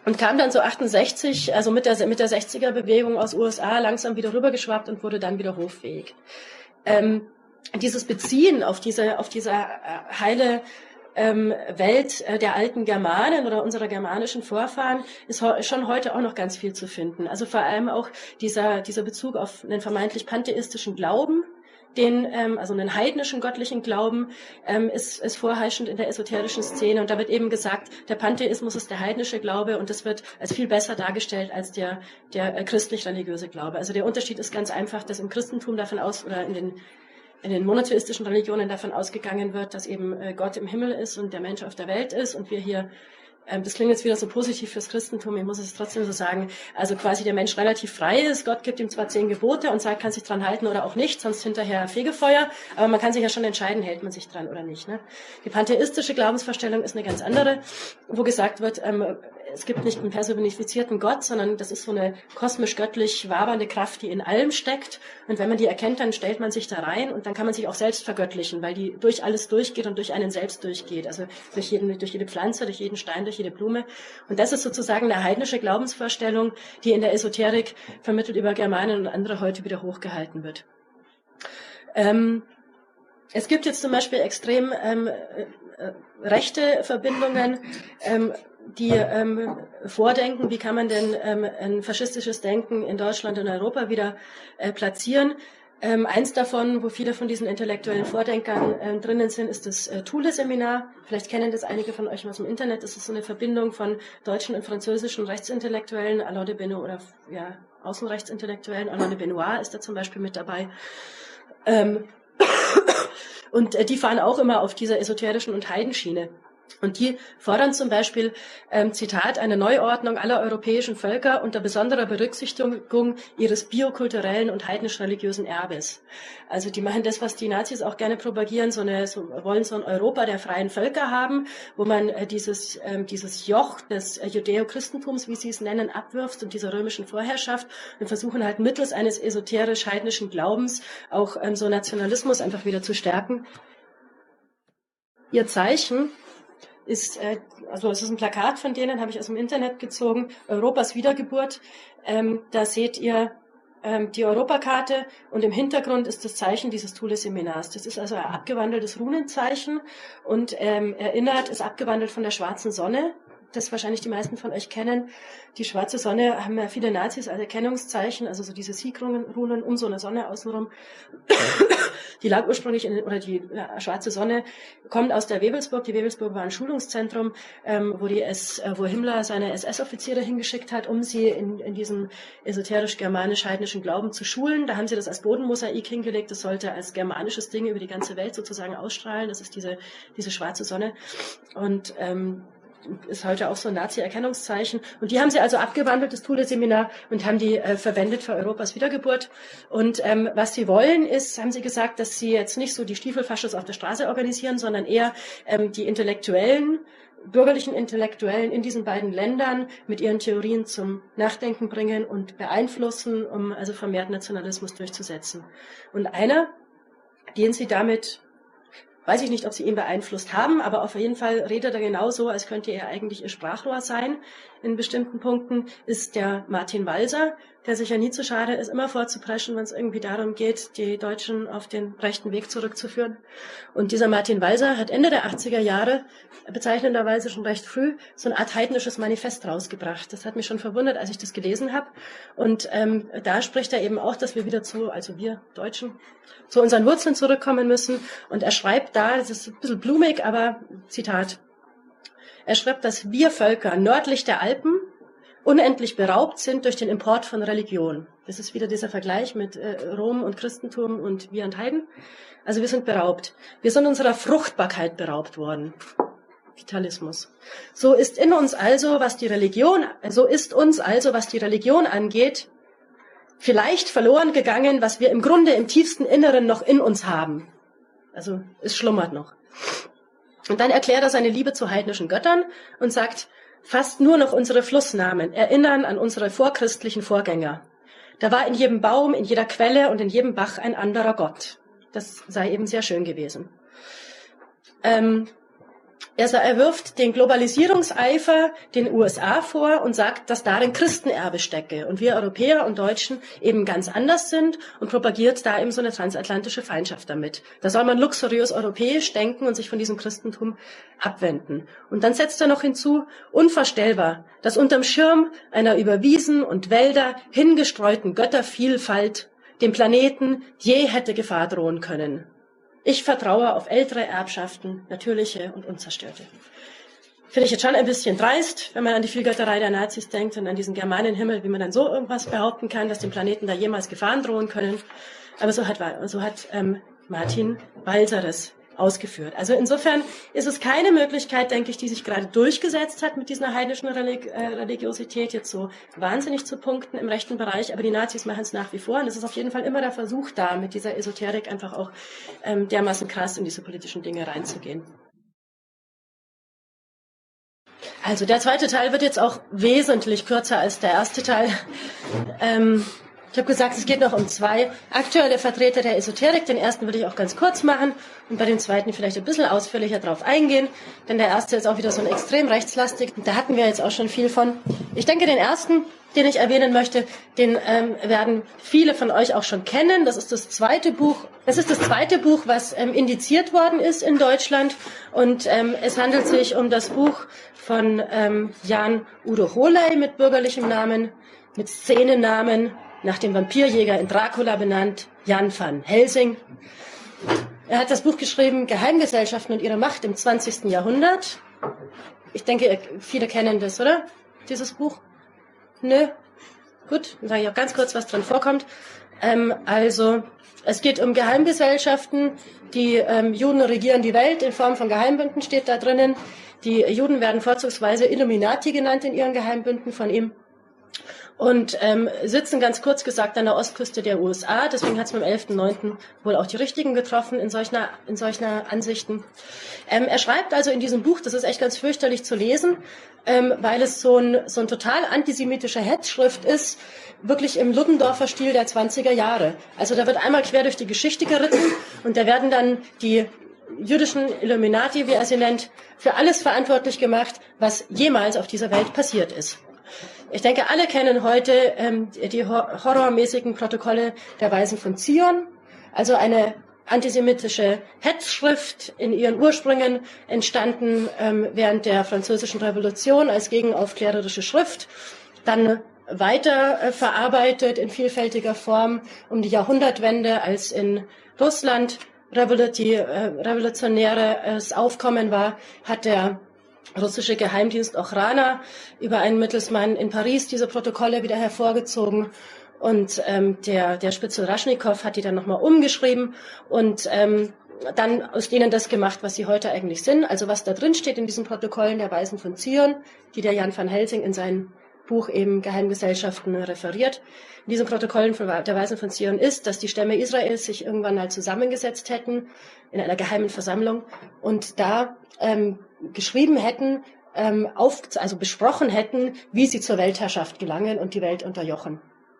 und kam dann so achtundsechzig, also mit der, mit der sechziger-Bewegung aus U S A langsam wieder rübergeschwappt und wurde dann wieder hoffähig. Ähm, dieses Beziehen auf diese, auf diese äh, heile ähm, Welt äh, der alten Germanen oder unserer germanischen Vorfahren ist ho- schon heute auch noch ganz viel zu finden. Also vor allem auch dieser, dieser Bezug auf einen vermeintlich pantheistischen Glauben, den, ähm, also einen heidnischen göttlichen Glauben, ähm, ist, ist vorherrschend in der esoterischen Szene. Und da wird eben gesagt, der Pantheismus ist der heidnische Glaube und das wird als viel besser dargestellt als der, der äh, christlich-religiöse Glaube. Also der Unterschied ist ganz einfach, dass im Christentum davon aus, oder in den in den monotheistischen Religionen davon ausgegangen wird, dass eben äh, Gott im Himmel ist und der Mensch auf der Welt ist und wir hier, ähm, das klingt jetzt wieder so positiv fürs Christentum, ich muss es trotzdem so sagen, also quasi der Mensch relativ frei ist, Gott gibt ihm zwar zehn Gebote und sagt, kann sich dran halten oder auch nicht, sonst hinterher Fegefeuer, aber man kann sich ja schon entscheiden, hält man sich dran oder nicht. Ne? Die pantheistische Glaubensvorstellung ist eine ganz andere, wo gesagt wird, ähm, es gibt nicht einen personifizierten Gott, sondern das ist so eine kosmisch-göttlich wabernde Kraft, die in allem steckt. Und wenn man die erkennt, dann stellt man sich da rein und dann kann man sich auch selbst vergöttlichen, weil die durch alles durchgeht und durch einen selbst durchgeht. Also durch, jeden, durch jede Pflanze, durch jeden Stein, durch jede Blume. Und das ist sozusagen eine heidnische Glaubensvorstellung, die in der Esoterik vermittelt über Germanen und andere heute wieder hochgehalten wird. Ähm, es gibt jetzt zum Beispiel extrem ähm, äh, rechte Verbindungen, ähm, die ähm, vordenken, wie kann man denn ähm, ein faschistisches Denken in Deutschland und Europa wieder äh, platzieren. Ähm, eins davon, wo viele von diesen intellektuellen Vordenkern äh, drinnen sind, ist das äh, Thule-Seminar. Vielleicht kennen das einige von euch aus dem Internet. Das ist so eine Verbindung von deutschen und französischen Rechtsintellektuellen, Alain de Benoit, oder ja, Außenrechtsintellektuellen. Alain de Benoit ist da zum Beispiel mit dabei. Ähm, und äh, die fahren auch immer auf dieser esoterischen und Heidenschiene. Und die fordern zum Beispiel, ähm, Zitat, eine Neuordnung aller europäischen Völker unter besonderer Berücksichtigung ihres biokulturellen und heidnisch-religiösen Erbes. Also die machen das, was die Nazis auch gerne propagieren, so eine, so, wollen so ein Europa der freien Völker haben, wo man äh, dieses, ähm, dieses Joch des äh, Judäo-Christentums, wie sie es nennen, abwirft und dieser römischen Vorherrschaft und versuchen halt mittels eines esoterisch-heidnischen Glaubens auch ähm, so Nationalismus einfach wieder zu stärken. Ihr Zeichen ist, äh, also es ist ein Plakat von denen, habe ich aus dem Internet gezogen, Europas Wiedergeburt. Ähm, da seht ihr ähm, die Europakarte und im Hintergrund ist das Zeichen dieses Thule-Seminars. Das ist also ein abgewandeltes Runenzeichen und ähm, erinnert, ist abgewandelt von der schwarzen Sonne, das wahrscheinlich die meisten von euch kennen. Die schwarze Sonne haben ja viele Nazis als Erkennungszeichen, also so diese Siegrunen um so eine Sonne außenrum. Die lag ursprünglich, in, oder die ja, schwarze Sonne kommt aus der Wewelsburg. Die Wewelsburg war ein Schulungszentrum, ähm, wo, die S, äh, wo Himmler seine S S-Offiziere hingeschickt hat, um sie in, in diesem esoterisch-germanisch-heidnischen Glauben zu schulen. Da haben sie das als Bodenmosaik hingelegt. Das sollte als germanisches Ding über die ganze Welt sozusagen ausstrahlen. Das ist diese, diese schwarze Sonne. Und ähm, ist heute auch so ein Nazi-Erkennungszeichen. Und die haben sie also abgewandelt, das Thule-Seminar, und haben die äh, verwendet für Europas Wiedergeburt. Und ähm, was sie wollen, ist, haben sie gesagt, dass sie jetzt nicht so die Stiefelfaschos auf der Straße organisieren, sondern eher ähm, die Intellektuellen, bürgerlichen Intellektuellen in diesen beiden Ländern mit ihren Theorien zum Nachdenken bringen und beeinflussen, um also vermehrt Nationalismus durchzusetzen. Und einer, den sie damit, weiß ich nicht, ob sie ihn beeinflusst haben, aber auf jeden Fall redet er genauso, als könnte er eigentlich ihr Sprachrohr sein in bestimmten Punkten, ist der Martin Walser, der sich ja nie zu schade ist, immer vorzupreschen, wenn es irgendwie darum geht, die Deutschen auf den rechten Weg zurückzuführen. Und dieser Martin Walser hat Ende der achtziger Jahre, bezeichnenderweise schon recht früh, so eine Art heidnisches Manifest rausgebracht. Das hat mich schon verwundert, als ich das gelesen habe. Und ähm, da spricht er eben auch, dass wir wieder zu, also wir Deutschen, zu unseren Wurzeln zurückkommen müssen. Und er schreibt da, das ist ein bisschen blumig, aber Zitat, er schreibt, dass wir Völker nördlich der Alpen unendlich beraubt sind durch den Import von Religion. Das ist wieder dieser Vergleich mit äh, Rom und Christentum und wir und Heiden. Also wir sind beraubt. Wir sind unserer Fruchtbarkeit beraubt worden. Vitalismus. So ist in uns also, was die Religion, so ist uns also, was die Religion angeht, vielleicht verloren gegangen, was wir im Grunde im tiefsten Inneren noch in uns haben. Also es schlummert noch. Und dann erklärt er seine Liebe zu heidnischen Göttern und sagt, fast nur noch unsere Flussnamen erinnern an unsere vorchristlichen Vorgänger. Da war in jedem Baum, in jeder Quelle und in jedem Bach ein anderer Gott. Das sei eben sehr schön gewesen. Ähm, Er, er wirft den Globalisierungseifer den U S A vor und sagt, dass darin Christenerbe stecke und wir Europäer und Deutschen eben ganz anders sind und propagiert da eben so eine transatlantische Feindschaft damit. Da soll man luxuriös europäisch denken und sich von diesem Christentum abwenden. Und dann setzt er noch hinzu, unvorstellbar, dass unterm Schirm einer über Wiesen und Wälder hingestreuten Göttervielfalt dem Planeten je hätte Gefahr drohen können. Ich vertraue auf ältere Erbschaften, natürliche und unzerstörte. Finde ich jetzt schon ein bisschen dreist, wenn man an die Vielgötterei der Nazis denkt und an diesen Germanenhimmel, wie man dann so irgendwas behaupten kann, dass dem Planeten da jemals Gefahren drohen können. Aber so hat, so hat ähm, Martin Walser ausgeführt. Also insofern ist es keine Möglichkeit, denke ich, die sich gerade durchgesetzt hat mit dieser heidnischen Religi- äh, Religiosität, jetzt so wahnsinnig zu punkten im rechten Bereich, aber die Nazis machen es nach wie vor und es ist auf jeden Fall immer der Versuch da, mit dieser Esoterik einfach auch ähm, dermaßen krass in diese politischen Dinge reinzugehen. Also der zweite Teil wird jetzt auch wesentlich kürzer als der erste Teil. Ähm, Ich habe gesagt, es geht noch um zwei aktuelle Vertreter der Esoterik. Den ersten würde ich auch ganz kurz machen und bei dem zweiten vielleicht ein bisschen ausführlicher drauf eingehen, denn der erste ist auch wieder so ein extrem rechtslastig. Da hatten wir jetzt auch schon viel von. Ich denke, den ersten, den ich erwähnen möchte, den ähm, werden viele von euch auch schon kennen. Das ist das zweite Buch. Das ist das zweite Buch, was ähm, indiziert worden ist in Deutschland und ähm, es handelt sich um das Buch von ähm, Jan Udo Holey mit bürgerlichem Namen, mit Szenennamen, nach dem Vampirjäger in Dracula benannt, Jan van Helsing. Er hat das Buch geschrieben, Geheimgesellschaften und ihre Macht im zwanzigsten Jahrhundert. Ich denke, viele kennen das, oder? Dieses Buch? Nö? Gut, dann sage ich auch ganz kurz, was drin vorkommt. Ähm, also, es geht um Geheimgesellschaften. Die ähm, Juden regieren die Welt in Form von Geheimbünden, steht da drinnen. Die Juden werden vorzugsweise Illuminati genannt in ihren Geheimbünden von ihm. Und ähm, sitzen ganz kurz gesagt an der Ostküste der U S A. Deswegen hat es mit dem elften neunten wohl auch die Richtigen getroffen in solcher in solcher Ansichten. Ähm, er schreibt also in diesem Buch, das ist echt ganz fürchterlich zu lesen, ähm, weil es so ein, so ein total antisemitischer Hetzschrift ist, wirklich im Luddendorfer Stil der zwanziger Jahre. Also da wird einmal quer durch die Geschichte geritten und da werden dann die jüdischen Illuminati, wie er sie nennt, für alles verantwortlich gemacht, was jemals auf dieser Welt passiert ist. Ich denke, alle kennen heute ähm, die horrormäßigen Protokolle der Weisen von Zion, also eine antisemitische Hetzschrift in ihren Ursprüngen entstanden ähm, während der Französischen Revolution als gegenaufklärerische Schrift, dann weiter äh, verarbeitet in vielfältiger Form um die Jahrhundertwende, als in Russland die äh, revolutionäres Aufkommen war, hat der russische Geheimdienst Ochrana über einen Mittelsmann in Paris diese Protokolle wieder hervorgezogen und ähm, der, der Spitzel Raschnikow hat die dann nochmal umgeschrieben und ähm, dann aus denen das gemacht, was sie heute eigentlich sind, also was da drin steht in diesen Protokollen der Weisen von Zion, die der Jan van Helsing in seinem Buch eben Geheimgesellschaften referiert. In diesen Protokollen der Weisen von Zion ist, dass die Stämme Israels sich irgendwann mal zusammengesetzt hätten in einer geheimen Versammlung und da ähm, geschrieben hätten, ähm, auf, also besprochen hätten, wie sie zur Weltherrschaft gelangen und die Welt unterjochen.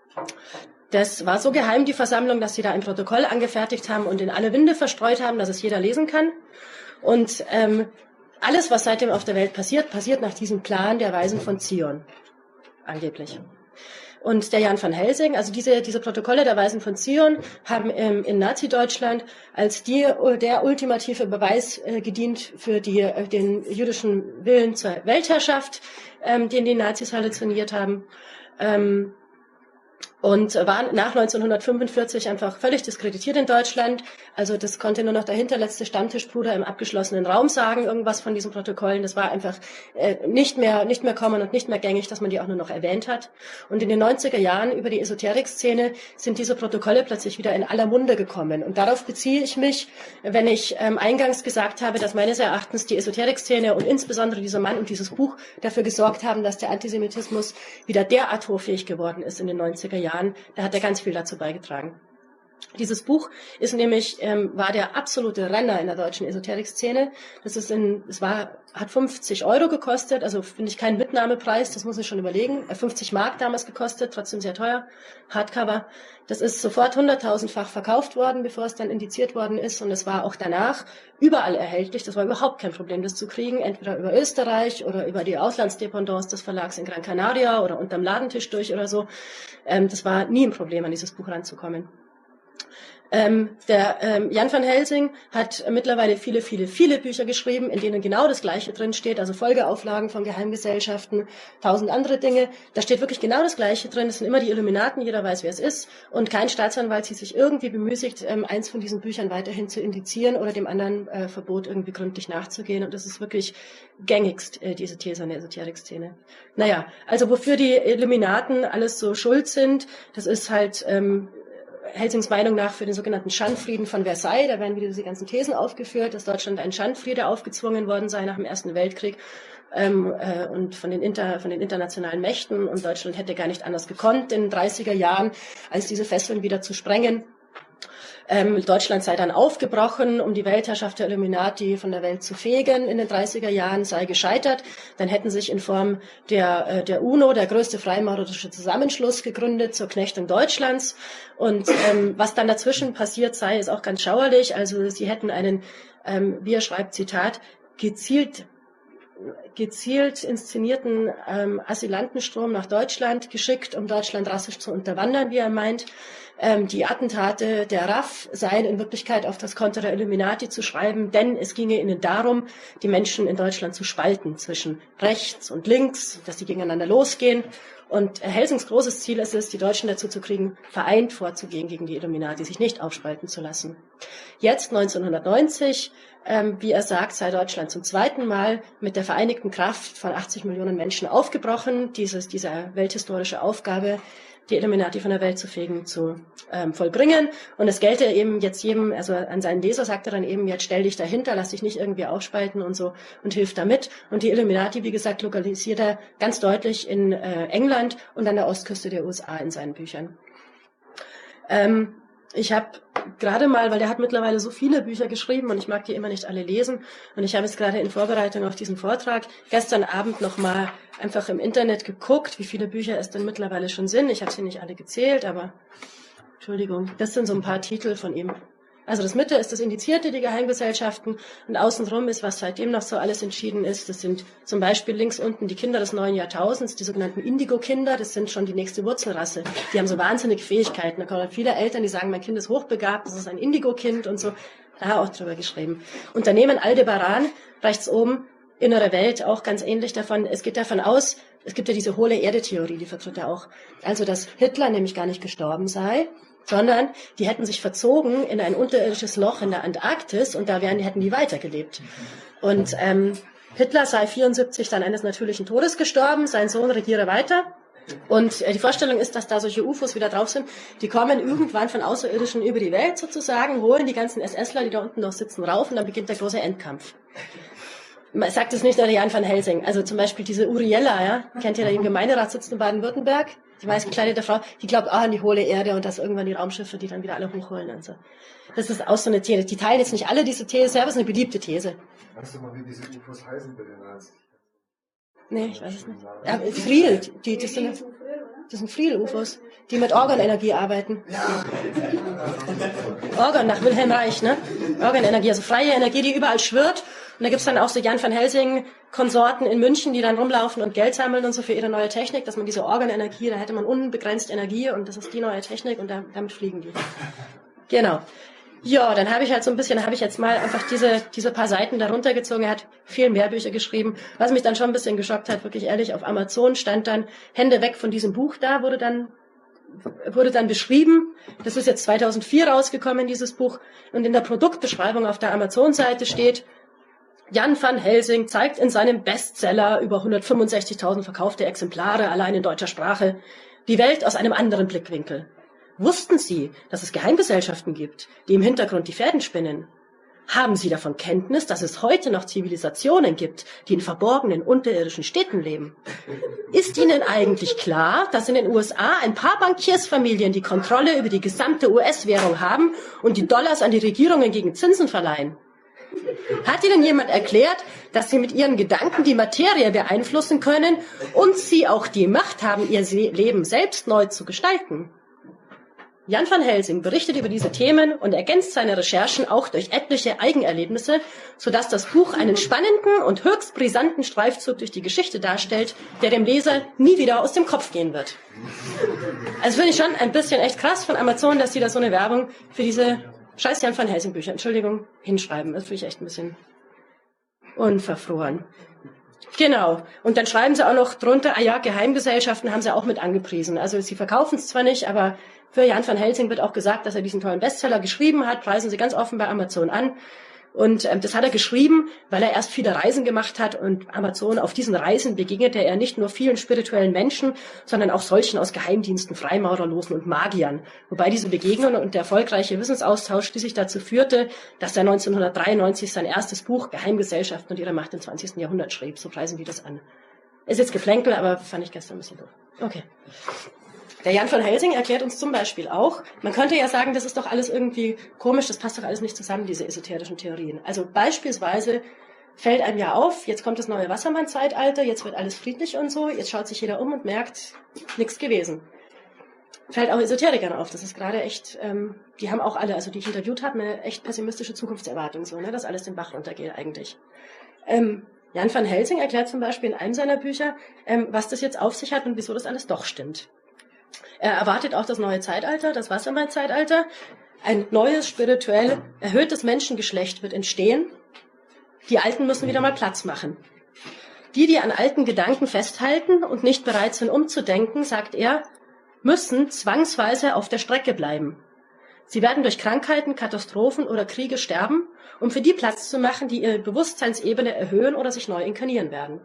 Das war so geheim, die Versammlung, dass sie da ein Protokoll angefertigt haben und in alle Winde verstreut haben, dass es jeder lesen kann. Und ähm, alles, was seitdem auf der Welt passiert, passiert nach diesem Plan der Weisen von Zion. Angeblich. Und der Jan van Helsing, also diese, diese Protokolle der Weisen von Zion haben ähm, in Nazi-Deutschland als die, der ultimative Beweis äh, gedient für die, äh, den jüdischen Willen zur Weltherrschaft, ähm, den die Nazis halluziniert haben. Ähm, und waren nach neunzehnhundertfünfundvierzig einfach völlig diskreditiert in Deutschland. Also das konnte nur noch der hinterletzte Stammtischbruder im abgeschlossenen Raum sagen, irgendwas von diesen Protokollen. Das war einfach äh, nicht mehr nicht mehr common und nicht mehr gängig, dass man die auch nur noch erwähnt hat. Und in den neunziger Jahren über die Esoterik-Szene sind diese Protokolle plötzlich wieder in aller Munde gekommen. Und darauf beziehe ich mich, wenn ich ähm, eingangs gesagt habe, dass meines Erachtens die Esoterik-Szene und insbesondere dieser Mann und dieses Buch dafür gesorgt haben, dass der Antisemitismus wieder derart hochfähig geworden ist in den neunziger Jahren. Da hat er ganz viel dazu beigetragen. Dieses Buch ist nämlich, ähm, war der absolute Renner in der deutschen Esoterik-Szene. Das ist in, es war, hat fünfzig Euro gekostet, also finde ich keinen Mitnahmepreis, das muss ich schon überlegen. Äh, fünfzig Mark damals gekostet, trotzdem sehr teuer. Hardcover. Das ist sofort hunderttausendfach verkauft worden, bevor es dann indiziert worden ist. Und es war auch danach überall erhältlich. Das war überhaupt kein Problem, das zu kriegen. Entweder über Österreich oder über die Auslandsdependance des Verlags in Gran Canaria oder unterm Ladentisch durch oder so. Ähm, das war nie ein Problem, an dieses Buch ranzukommen. Ähm, der ähm, Jan van Helsing hat mittlerweile viele, viele, viele Bücher geschrieben, in denen genau das Gleiche drin steht, also Folgeauflagen von Geheimgesellschaften, tausend andere Dinge. Da steht wirklich genau das Gleiche drin. Das sind immer die Illuminaten, jeder weiß, wer es ist. Und kein Staatsanwalt sieht sich irgendwie bemüßigt, ähm, eins von diesen Büchern weiterhin zu indizieren oder dem anderen äh, Verbot irgendwie gründlich nachzugehen. Und das ist wirklich gängigst, äh, diese These in der Esoterik-Szene. Naja, also wofür die Illuminaten alles so schuld sind, das ist halt Ähm, Helsings Meinung nach für den sogenannten Schandfrieden von Versailles. Da werden wieder diese ganzen Thesen aufgeführt, dass Deutschland ein Schandfriede aufgezwungen worden sei nach dem Ersten Weltkrieg ähm, äh, und von den, Inter, von den internationalen Mächten. Und Deutschland hätte gar nicht anders gekonnt in den dreißiger Jahren, als diese Fesseln wieder zu sprengen. Ähm, Deutschland sei dann aufgebrochen, um die Weltherrschaft der Illuminati von der Welt zu fegen in den dreißiger Jahren, sei gescheitert. Dann hätten sich in Form der, äh, der UNO, der größte freimaurerische Zusammenschluss, gegründet zur Knechtung Deutschlands. Und ähm, was dann dazwischen passiert sei, ist auch ganz schauerlich. Also sie hätten einen, ähm, wie er schreibt, Zitat, gezielt gezielt inszenierten ähm, Asylantenstrom nach Deutschland geschickt, um Deutschland rassisch zu unterwandern, wie er meint. Ähm, die Attentate der R A F seien in Wirklichkeit auf das Konto der Illuminati zu schreiben, denn es ginge ihnen darum, die Menschen in Deutschland zu spalten zwischen rechts und links, dass sie gegeneinander losgehen. Und Helsings großes Ziel ist es, die Deutschen dazu zu kriegen, vereint vorzugehen gegen die Illuminati, sich nicht aufspalten zu lassen. Jetzt, neunzehnhundertneunzig, ähm, wie er sagt, sei Deutschland zum zweiten Mal mit der vereinigten Kraft von achtzig Millionen Menschen aufgebrochen, dieses, diese welthistorische Aufgabe, die Illuminati von der Welt zu fegen, zu ähm, vollbringen. Und es gelte eben jetzt jedem, also an seinen Leser sagt er dann eben, jetzt stell dich dahinter, lass dich nicht irgendwie aufspalten und so und hilf damit. Und die Illuminati, wie gesagt, lokalisiert er ganz deutlich in äh, England und an der Ostküste der U S A in seinen Büchern. Ähm, ich habe gerade mal, weil der hat mittlerweile so viele Bücher geschrieben und ich mag die immer nicht alle lesen. Und ich habe jetzt gerade in Vorbereitung auf diesen Vortrag gestern Abend nochmal einfach im Internet geguckt, wie viele Bücher es denn mittlerweile schon sind. Ich habe sie nicht alle gezählt, aber Entschuldigung, das sind so ein paar Titel von ihm. Also das Mitte ist das Indizierte, die Geheimgesellschaften, und außenrum ist, was seitdem noch so alles entschieden ist. Das sind zum Beispiel links unten die Kinder des neuen Jahrtausends, die sogenannten Indigo-Kinder, das sind schon die nächste Wurzelrasse. Die haben so wahnsinnige Fähigkeiten. Da kommen viele Eltern, die sagen, mein Kind ist hochbegabt, das ist ein Indigo-Kind und so. Da hat er auch drüber geschrieben. Unternehmen Aldebaran, rechts oben, innere Welt, auch ganz ähnlich davon. Es geht davon aus, es gibt ja diese hohle Erde-Theorie, die vertritt er auch. Also, dass Hitler nämlich gar nicht gestorben sei, sondern die hätten sich verzogen in ein unterirdisches Loch in der Antarktis und da wären, hätten die weitergelebt. Und ähm, Hitler sei vierundsiebzig dann eines natürlichen Todes gestorben, sein Sohn regiere weiter. Und äh, die Vorstellung ist, dass da solche U F Os wieder drauf sind, die kommen irgendwann von Außerirdischen über die Welt sozusagen, holen die ganzen SSler, die da unten noch sitzen, rauf und dann beginnt der große Endkampf. Man sagt es nicht nur der Jan van Helsing. Also zum Beispiel diese Uriella, ja, kennt ihr, da im Gemeinderat sitzt in Baden-Württemberg, die weiß gekleidete Frau, die glaubt auch an die hohle Erde und dass irgendwann die Raumschiffe die dann wieder alle hochholen und so. Das ist auch so eine These. Die teilen jetzt nicht alle diese These, aber es ist eine beliebte These. Weißt du mal, wie diese U F Os heißen bitte? Nee, ich weiß es nicht. Ja, Friel, die, das sind, das sind Friel-U F Os, die mit Organenergie arbeiten. Organ, nach Wilhelm Reich, ne? Organenergie, also freie Energie, die überall schwirrt. Und da gibt's dann auch so Jan van Helsing-Konsorten in München, die dann rumlaufen und Geld sammeln und so für ihre neue Technik, dass man diese Organenergie, da hätte man unbegrenzt Energie und das ist die neue Technik und da, damit fliegen die. Genau. Ja, dann habe ich halt so ein bisschen, habe ich jetzt mal einfach diese diese paar Seiten darunter gezogen. Er hat viel mehr Bücher geschrieben. Was mich dann schon ein bisschen geschockt hat, wirklich ehrlich, auf Amazon stand dann, Hände weg von diesem Buch da, wurde dann wurde dann beschrieben. Das ist jetzt zweitausendvier rausgekommen, dieses Buch. Und in der Produktbeschreibung auf der Amazon-Seite steht, Jan van Helsing zeigt in seinem Bestseller über hundertfünfundsechzigtausend verkaufte Exemplare allein in deutscher Sprache die Welt aus einem anderen Blickwinkel. Wussten Sie, dass es Geheimgesellschaften gibt, die im Hintergrund die Fäden spinnen? Haben Sie davon Kenntnis, dass es heute noch Zivilisationen gibt, die in verborgenen unterirdischen Städten leben? Ist Ihnen eigentlich klar, dass in den U S A ein paar Bankiersfamilien die Kontrolle über die gesamte U S-Währung haben und die Dollars an die Regierungen gegen Zinsen verleihen? Hat Ihnen jemand erklärt, dass Sie mit Ihren Gedanken die Materie beeinflussen können und Sie auch die Macht haben, Ihr Leben selbst neu zu gestalten? Jan van Helsing berichtet über diese Themen und ergänzt seine Recherchen auch durch etliche Eigenerlebnisse, sodass das Buch einen spannenden und höchst brisanten Streifzug durch die Geschichte darstellt, der dem Leser nie wieder aus dem Kopf gehen wird. Also finde ich schon ein bisschen echt krass von Amazon, dass sie da so eine Werbung für diese scheiß Jan van Helsing Bücher, Entschuldigung, hinschreiben. Das finde ich echt ein bisschen unverfroren. Genau. Und dann schreiben sie auch noch drunter, ah ja, Geheimgesellschaften haben sie auch mit angepriesen. Also sie verkaufen es zwar nicht, aber für Jan van Helsing wird auch gesagt, dass er diesen tollen Bestseller geschrieben hat, preisen sie ganz offen bei Amazon an. Und ähm, das hat er geschrieben, weil er erst viele Reisen gemacht hat und Amazon auf diesen Reisen begegnete er nicht nur vielen spirituellen Menschen, sondern auch solchen aus Geheimdiensten, Freimaurerlosen und Magiern. Wobei diese Begegnungen und der erfolgreiche Wissensaustausch schließlich dazu führte, dass er neunzehnhundertdreiundneunzig sein erstes Buch Geheimgesellschaften und ihre Macht im zwanzigsten Jahrhundert schrieb. So preisen die das an. Ist jetzt Geplänkel, aber fand ich gestern ein bisschen doof. Okay. Der Jan van Helsing erklärt uns zum Beispiel auch, man könnte ja sagen, das ist doch alles irgendwie komisch, das passt doch alles nicht zusammen, diese esoterischen Theorien. Also beispielsweise fällt einem ja auf, jetzt kommt das neue Wassermann-Zeitalter, jetzt wird alles friedlich und so, jetzt schaut sich jeder um und merkt, nichts gewesen. Fällt auch Esoterikern auf, das ist gerade echt, ähm, die haben auch alle, also die ich interviewt habe, eine echt pessimistische Zukunftserwartung, so, ne, dass alles den Bach runtergeht eigentlich. Ähm, Jan van Helsing erklärt zum Beispiel in einem seiner Bücher, ähm, was das jetzt auf sich hat und wieso das alles doch stimmt. Er erwartet auch das neue Zeitalter, das Wassermann-Zeitalter. Ein neues, spirituell erhöhtes Menschengeschlecht wird entstehen. Die Alten müssen wieder mal Platz machen. Die, die an alten Gedanken festhalten und nicht bereit sind umzudenken, sagt er, müssen zwangsweise auf der Strecke bleiben. Sie werden durch Krankheiten, Katastrophen oder Kriege sterben, um für die Platz zu machen, die ihre Bewusstseinsebene erhöhen oder sich neu inkarnieren werden.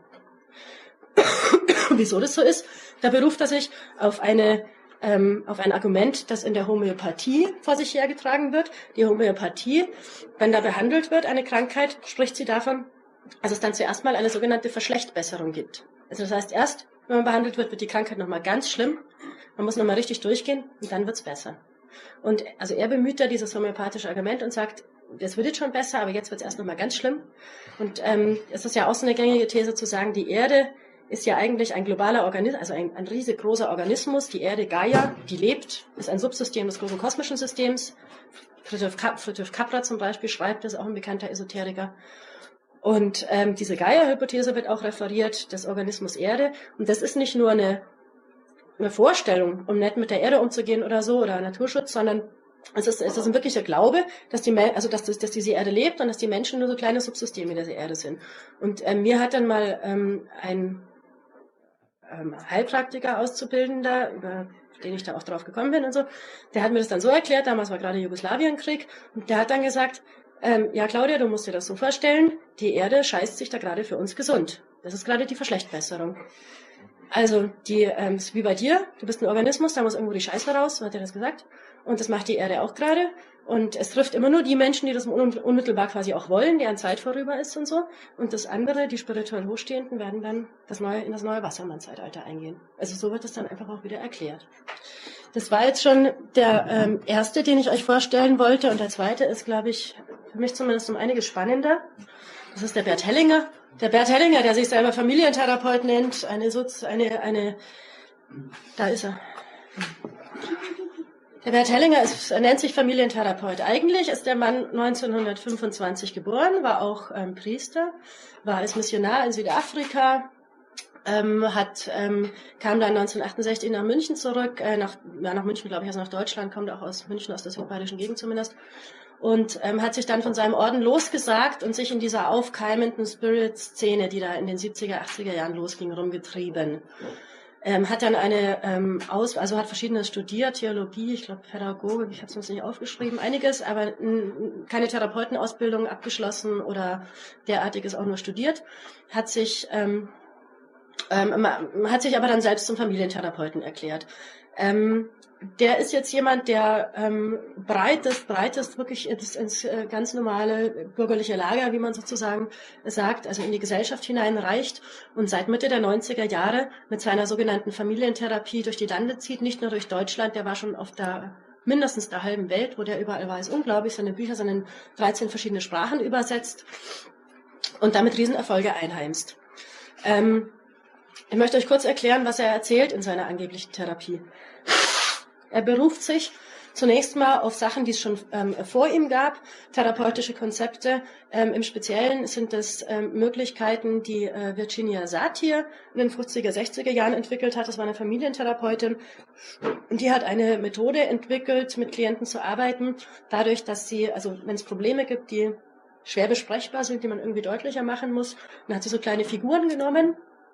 Wieso das so ist, da beruft er sich auf eine ähm, auf ein Argument, das in der Homöopathie vor sich hergetragen wird. Die Homöopathie, wenn da behandelt wird, eine Krankheit, spricht sie davon, dass es dann zuerst mal eine sogenannte Verschlechtbesserung gibt. Also das heißt, erst, wenn man behandelt wird, wird die Krankheit nochmal ganz schlimm. Man muss nochmal richtig durchgehen und dann wird's besser. Und also er bemüht da dieses homöopathische Argument und sagt, das wird jetzt schon besser, aber jetzt wird's erst nochmal ganz schlimm. Und ähm, es ist ja auch so eine gängige These zu sagen, die Erde ist ja eigentlich ein globaler Organismus, also ein, ein riesig großer Organismus. Die Erde Gaia, die lebt, ist ein Subsystem des großen kosmischen Systems. Friedrich Kap- Friedrich Capra zum Beispiel schreibt, das ist auch ein bekannter Esoteriker. Und ähm, diese Gaia-Hypothese wird auch referiert, des Organismus Erde. Und das ist nicht nur eine, eine Vorstellung, um nett mit der Erde umzugehen oder so, oder Naturschutz, sondern es ist, es ist ein wirklicher Glaube, dass die, also dass, dass diese Erde lebt und dass die Menschen nur so kleine Subsysteme dieser Erde sind. Und ähm, mir hat dann mal ähm, ein ähm, Heilpraktiker Auszubildender, über den ich da auch drauf gekommen bin und so, der hat mir das dann so erklärt, damals war gerade Jugoslawienkrieg, und der hat dann gesagt, ähm, ja Claudia, du musst dir das so vorstellen, die Erde scheißt sich da gerade für uns gesund. Das ist gerade die Verschlechtbesserung. Also, die, ähm, ist wie bei dir, du bist ein Organismus, da muss irgendwo die Scheiße raus, so hat er das gesagt. Und das macht die Erde auch gerade. Und es trifft immer nur die Menschen, die das unmittelbar quasi auch wollen, deren Zeit vorüber ist und so. Und das andere, die spirituell Hochstehenden, werden dann das neue, in das neue Wassermann-Zeitalter eingehen. Also so wird das dann einfach auch wieder erklärt. Das war jetzt schon der ähm, erste, den ich euch vorstellen wollte. Und der zweite ist, glaube ich, für mich zumindest um einiges spannender. Das ist der Bert Hellinger. Der Bert Hellinger, der sich selber Familientherapeut nennt, eine, Sozi- eine, eine, da ist er. Der Bert Hellinger ist, er nennt sich Familientherapeut. Eigentlich ist der Mann neunzehnhundertfünfundzwanzig geboren, war auch ähm, Priester, war als Missionar in Südafrika, ähm, hat, ähm, kam dann neunzehnhundertachtundsechzig nach München zurück, äh, nach, ja, nach München, glaube ich, also nach Deutschland, kommt auch aus München, aus der südbayerischen Gegend zumindest, und ähm, hat sich dann von seinem Orden losgesagt und sich in dieser aufkeimenden Spirit-Szene, die da in den siebziger, achtziger Jahren losging, rumgetrieben. Ähm, hat dann eine ähm, Aus, also hat Verschiedenes studiert, Theologie, ich glaube Pädagogik, ich habe es uns nicht aufgeschrieben, einiges, aber n, keine Therapeutenausbildung abgeschlossen oder derartiges auch nur studiert, hat sich ähm, Ähm, man hat sich aber dann selbst zum Familientherapeuten erklärt. Ähm, der ist jetzt jemand, der ähm, breitest, breitest wirklich ins, ins äh, ganz normale bürgerliche Lager, wie man sozusagen sagt, also in die Gesellschaft hineinreicht und seit Mitte der neunziger Jahre mit seiner sogenannten Familientherapie durch die Lande zieht, nicht nur durch Deutschland, der war schon auf der mindestens der halben Welt, wo der überall war, ist unglaublich, seine Bücher sind in dreizehn verschiedene Sprachen übersetzt und damit Riesenerfolge einheimst. Ähm, ich möchte euch kurz erklären, was er erzählt in seiner angeblichen Therapie. Er beruft sich zunächst mal auf Sachen, die es schon ähm, vor ihm gab, therapeutische Konzepte. Ähm, Im Speziellen sind das ähm, Möglichkeiten, die äh, Virginia Satir in den fünfziger, sechziger Jahren entwickelt hat. Das war eine Familientherapeutin. Und die hat eine Methode entwickelt, mit Klienten zu arbeiten, dadurch, dass sie, also wenn es Probleme gibt, die schwer besprechbar sind, die man irgendwie deutlicher machen muss, dann hat sie so kleine Figuren genommen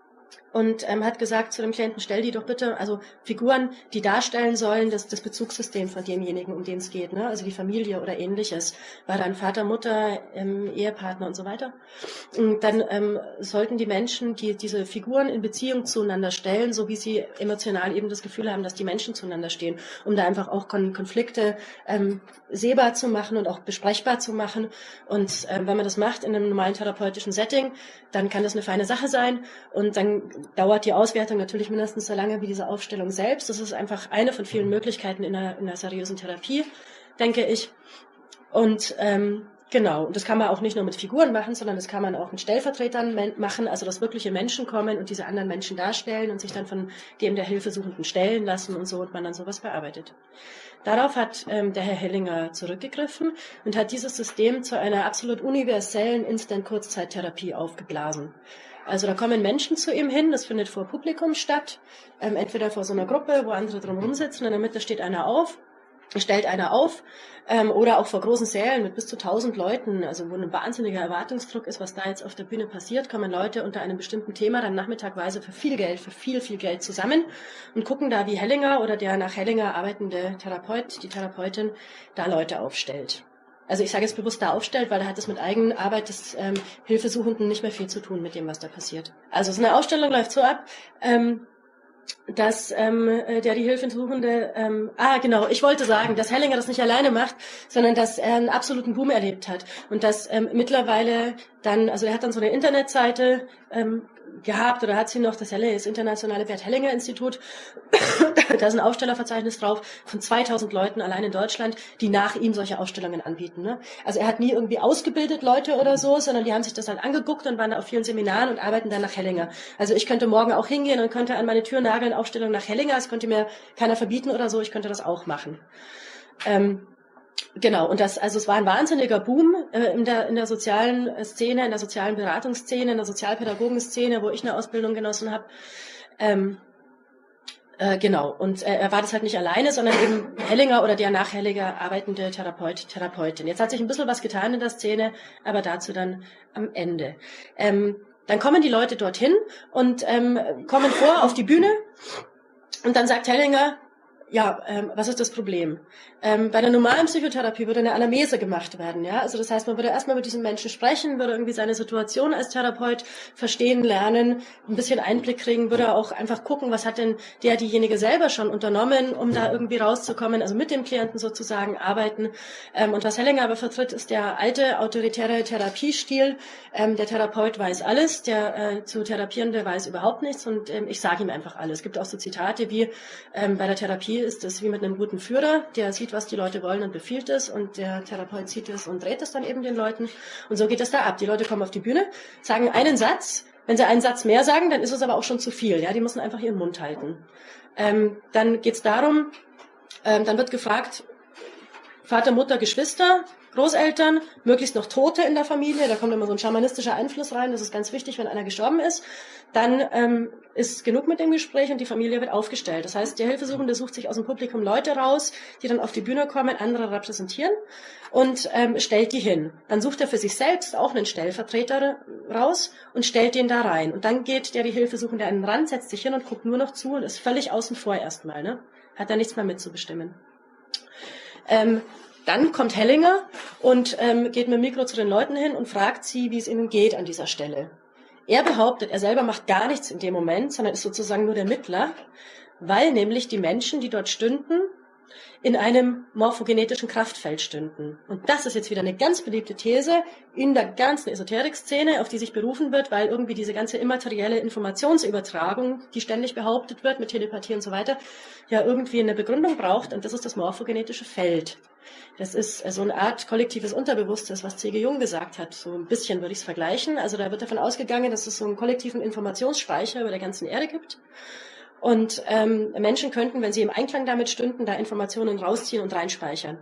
und ähm, hat gesagt zu dem Klienten, stell die doch bitte, also Figuren, die darstellen sollen, das, das Bezugssystem von demjenigen, um den es geht, ne? Also die Familie oder ähnliches, war dann Vater, Mutter, ähm, Ehepartner und so weiter. Und dann ähm, sollten die Menschen, die diese Figuren in Beziehung zueinander stellen, so wie sie emotional eben das Gefühl haben, dass die Menschen zueinander stehen, um da einfach auch Kon- Konflikte ähm, sehbar zu machen und auch besprechbar zu machen. Und ähm, wenn man das macht in einem normalen therapeutischen Setting, dann kann das eine feine Sache sein und dann dauert die Auswertung natürlich mindestens so lange wie diese Aufstellung selbst. Das ist einfach eine von vielen Möglichkeiten in einer, in einer seriösen Therapie, denke ich. Und ähm, genau, und das kann man auch nicht nur mit Figuren machen, sondern das kann man auch mit Stellvertretern machen, also dass wirkliche Menschen kommen und diese anderen Menschen darstellen und sich dann von dem der Hilfesuchenden stellen lassen und so und man dann sowas bearbeitet. Darauf hat ähm, der Herr Hellinger zurückgegriffen und hat dieses System zu einer absolut universellen Instant-Kurzzeittherapie aufgeblasen. Also da kommen Menschen zu ihm hin, das findet vor Publikum statt, ähm, entweder vor so einer Gruppe, wo andere drumherum sitzen, in der Mitte steht einer auf, stellt einer auf, ähm, oder auch vor großen Sälen mit bis zu tausend Leuten, also wo ein wahnsinniger Erwartungsdruck ist, was da jetzt auf der Bühne passiert, kommen Leute unter einem bestimmten Thema dann nachmittagweise für viel Geld, für viel, viel Geld zusammen und gucken da, wie Hellinger oder der nach Hellinger arbeitende Therapeut, die Therapeutin, da Leute aufstellt. Also ich sage jetzt bewusst da aufstellt, weil da hat es mit Eigenarbeit des ähm, Hilfesuchenden nicht mehr viel zu tun mit dem, was da passiert. Also so eine Ausstellung läuft so ab, ähm, dass ähm, der die Hilfesuchende, ähm, ah genau, ich wollte sagen, dass Hellinger das nicht alleine macht, sondern dass er einen absoluten Boom erlebt hat und dass ähm, mittlerweile dann, also er hat dann so eine Internetseite ähm, gehabt oder hat sie noch, das das internationale Bert Hellinger Institut, da ist ein Ausstellerverzeichnis drauf von zweitausend Leuten allein in Deutschland, die nach ihm solche Ausstellungen anbieten. Ne? Also er hat nie irgendwie ausgebildet Leute oder so, sondern die haben sich das dann angeguckt und waren da auf vielen Seminaren und arbeiten dann nach Hellinger. Also ich könnte morgen auch hingehen und könnte an meine Tür nageln, Aufstellung nach Hellinger, es könnte mir keiner verbieten oder so, ich könnte das auch machen. Ähm, Genau, und das, also es war ein wahnsinniger Boom äh, in der in der sozialen Szene, in der sozialen Beratungsszene, in der Sozialpädagogenszene, wo ich eine Ausbildung genossen habe. Ähm, äh, genau, und äh, er war das halt nicht alleine, sondern eben Hellinger oder der nach Hellinger arbeitende Therapeut, Therapeutin. Jetzt hat sich ein bisschen was getan in der Szene, aber dazu dann am Ende. Ähm, dann kommen die Leute dorthin und ähm, kommen vor auf die Bühne und dann sagt Hellinger, ja, ähm, was ist das Problem? Ähm, bei der normalen Psychotherapie würde eine Anamnese gemacht werden, ja. Also das heißt, man würde erstmal mit diesem Menschen sprechen, würde irgendwie seine Situation als Therapeut verstehen, lernen, ein bisschen Einblick kriegen, würde auch einfach gucken, was hat denn der, diejenige selber schon unternommen, um da irgendwie rauszukommen, also mit dem Klienten sozusagen arbeiten. Ähm, und was Hellinger aber vertritt, ist der alte autoritäre Therapiestil. Ähm, der Therapeut weiß alles, der äh, zu Therapierende weiß überhaupt nichts und ähm, ich sage ihm einfach alles. Es gibt auch so Zitate wie, ähm, bei der Therapie ist es wie mit einem guten Führer, der sieht, was die Leute wollen und befiehlt es und der Therapeut sieht es und dreht es dann eben den Leuten und so geht es da ab. Die Leute kommen auf die Bühne, sagen einen Satz, wenn sie einen Satz mehr sagen, dann ist es aber auch schon zu viel, ja, die müssen einfach ihren Mund halten. Ähm, dann geht es darum, ähm, dann wird gefragt, Vater, Mutter, Geschwister, Großeltern, möglichst noch Tote in der Familie, da kommt immer so ein schamanistischer Einfluss rein, das ist ganz wichtig, wenn einer gestorben ist, dann ähm, ist genug mit dem Gespräch und die Familie wird aufgestellt. Das heißt, der Hilfesuchende sucht sich aus dem Publikum Leute raus, die dann auf die Bühne kommen, andere repräsentieren und ähm, stellt die hin. Dann sucht er für sich selbst auch einen Stellvertreter raus und stellt den da rein. Und dann geht der die Hilfesuchende an den Rand, setzt sich hin und guckt nur noch zu und ist völlig außen vor erstmal, ne? Hat da nichts mehr mitzubestimmen. Ähm, Dann kommt Hellinger und ähm, geht mit dem Mikro zu den Leuten hin und fragt sie, wie es ihnen geht an dieser Stelle. Er behauptet, er selber macht gar nichts in dem Moment, sondern ist sozusagen nur der Mittler, weil nämlich die Menschen, die dort stünden, in einem morphogenetischen Kraftfeld stünden. Und das ist jetzt wieder eine ganz beliebte These in der ganzen Esoterik-Szene, auf die sich berufen wird, weil irgendwie diese ganze immaterielle Informationsübertragung, die ständig behauptet wird mit Telepathie und so weiter, ja irgendwie eine Begründung braucht. Und das ist das morphogenetische Feld. Das ist so eine Art kollektives Unterbewusstes, was C G Jung gesagt hat. So ein bisschen würde ich es vergleichen. Also da wird davon ausgegangen, dass es so einen kollektiven Informationsspeicher über der ganzen Erde gibt. Und ähm, Menschen könnten, wenn sie im Einklang damit stünden, da Informationen rausziehen und reinspeichern.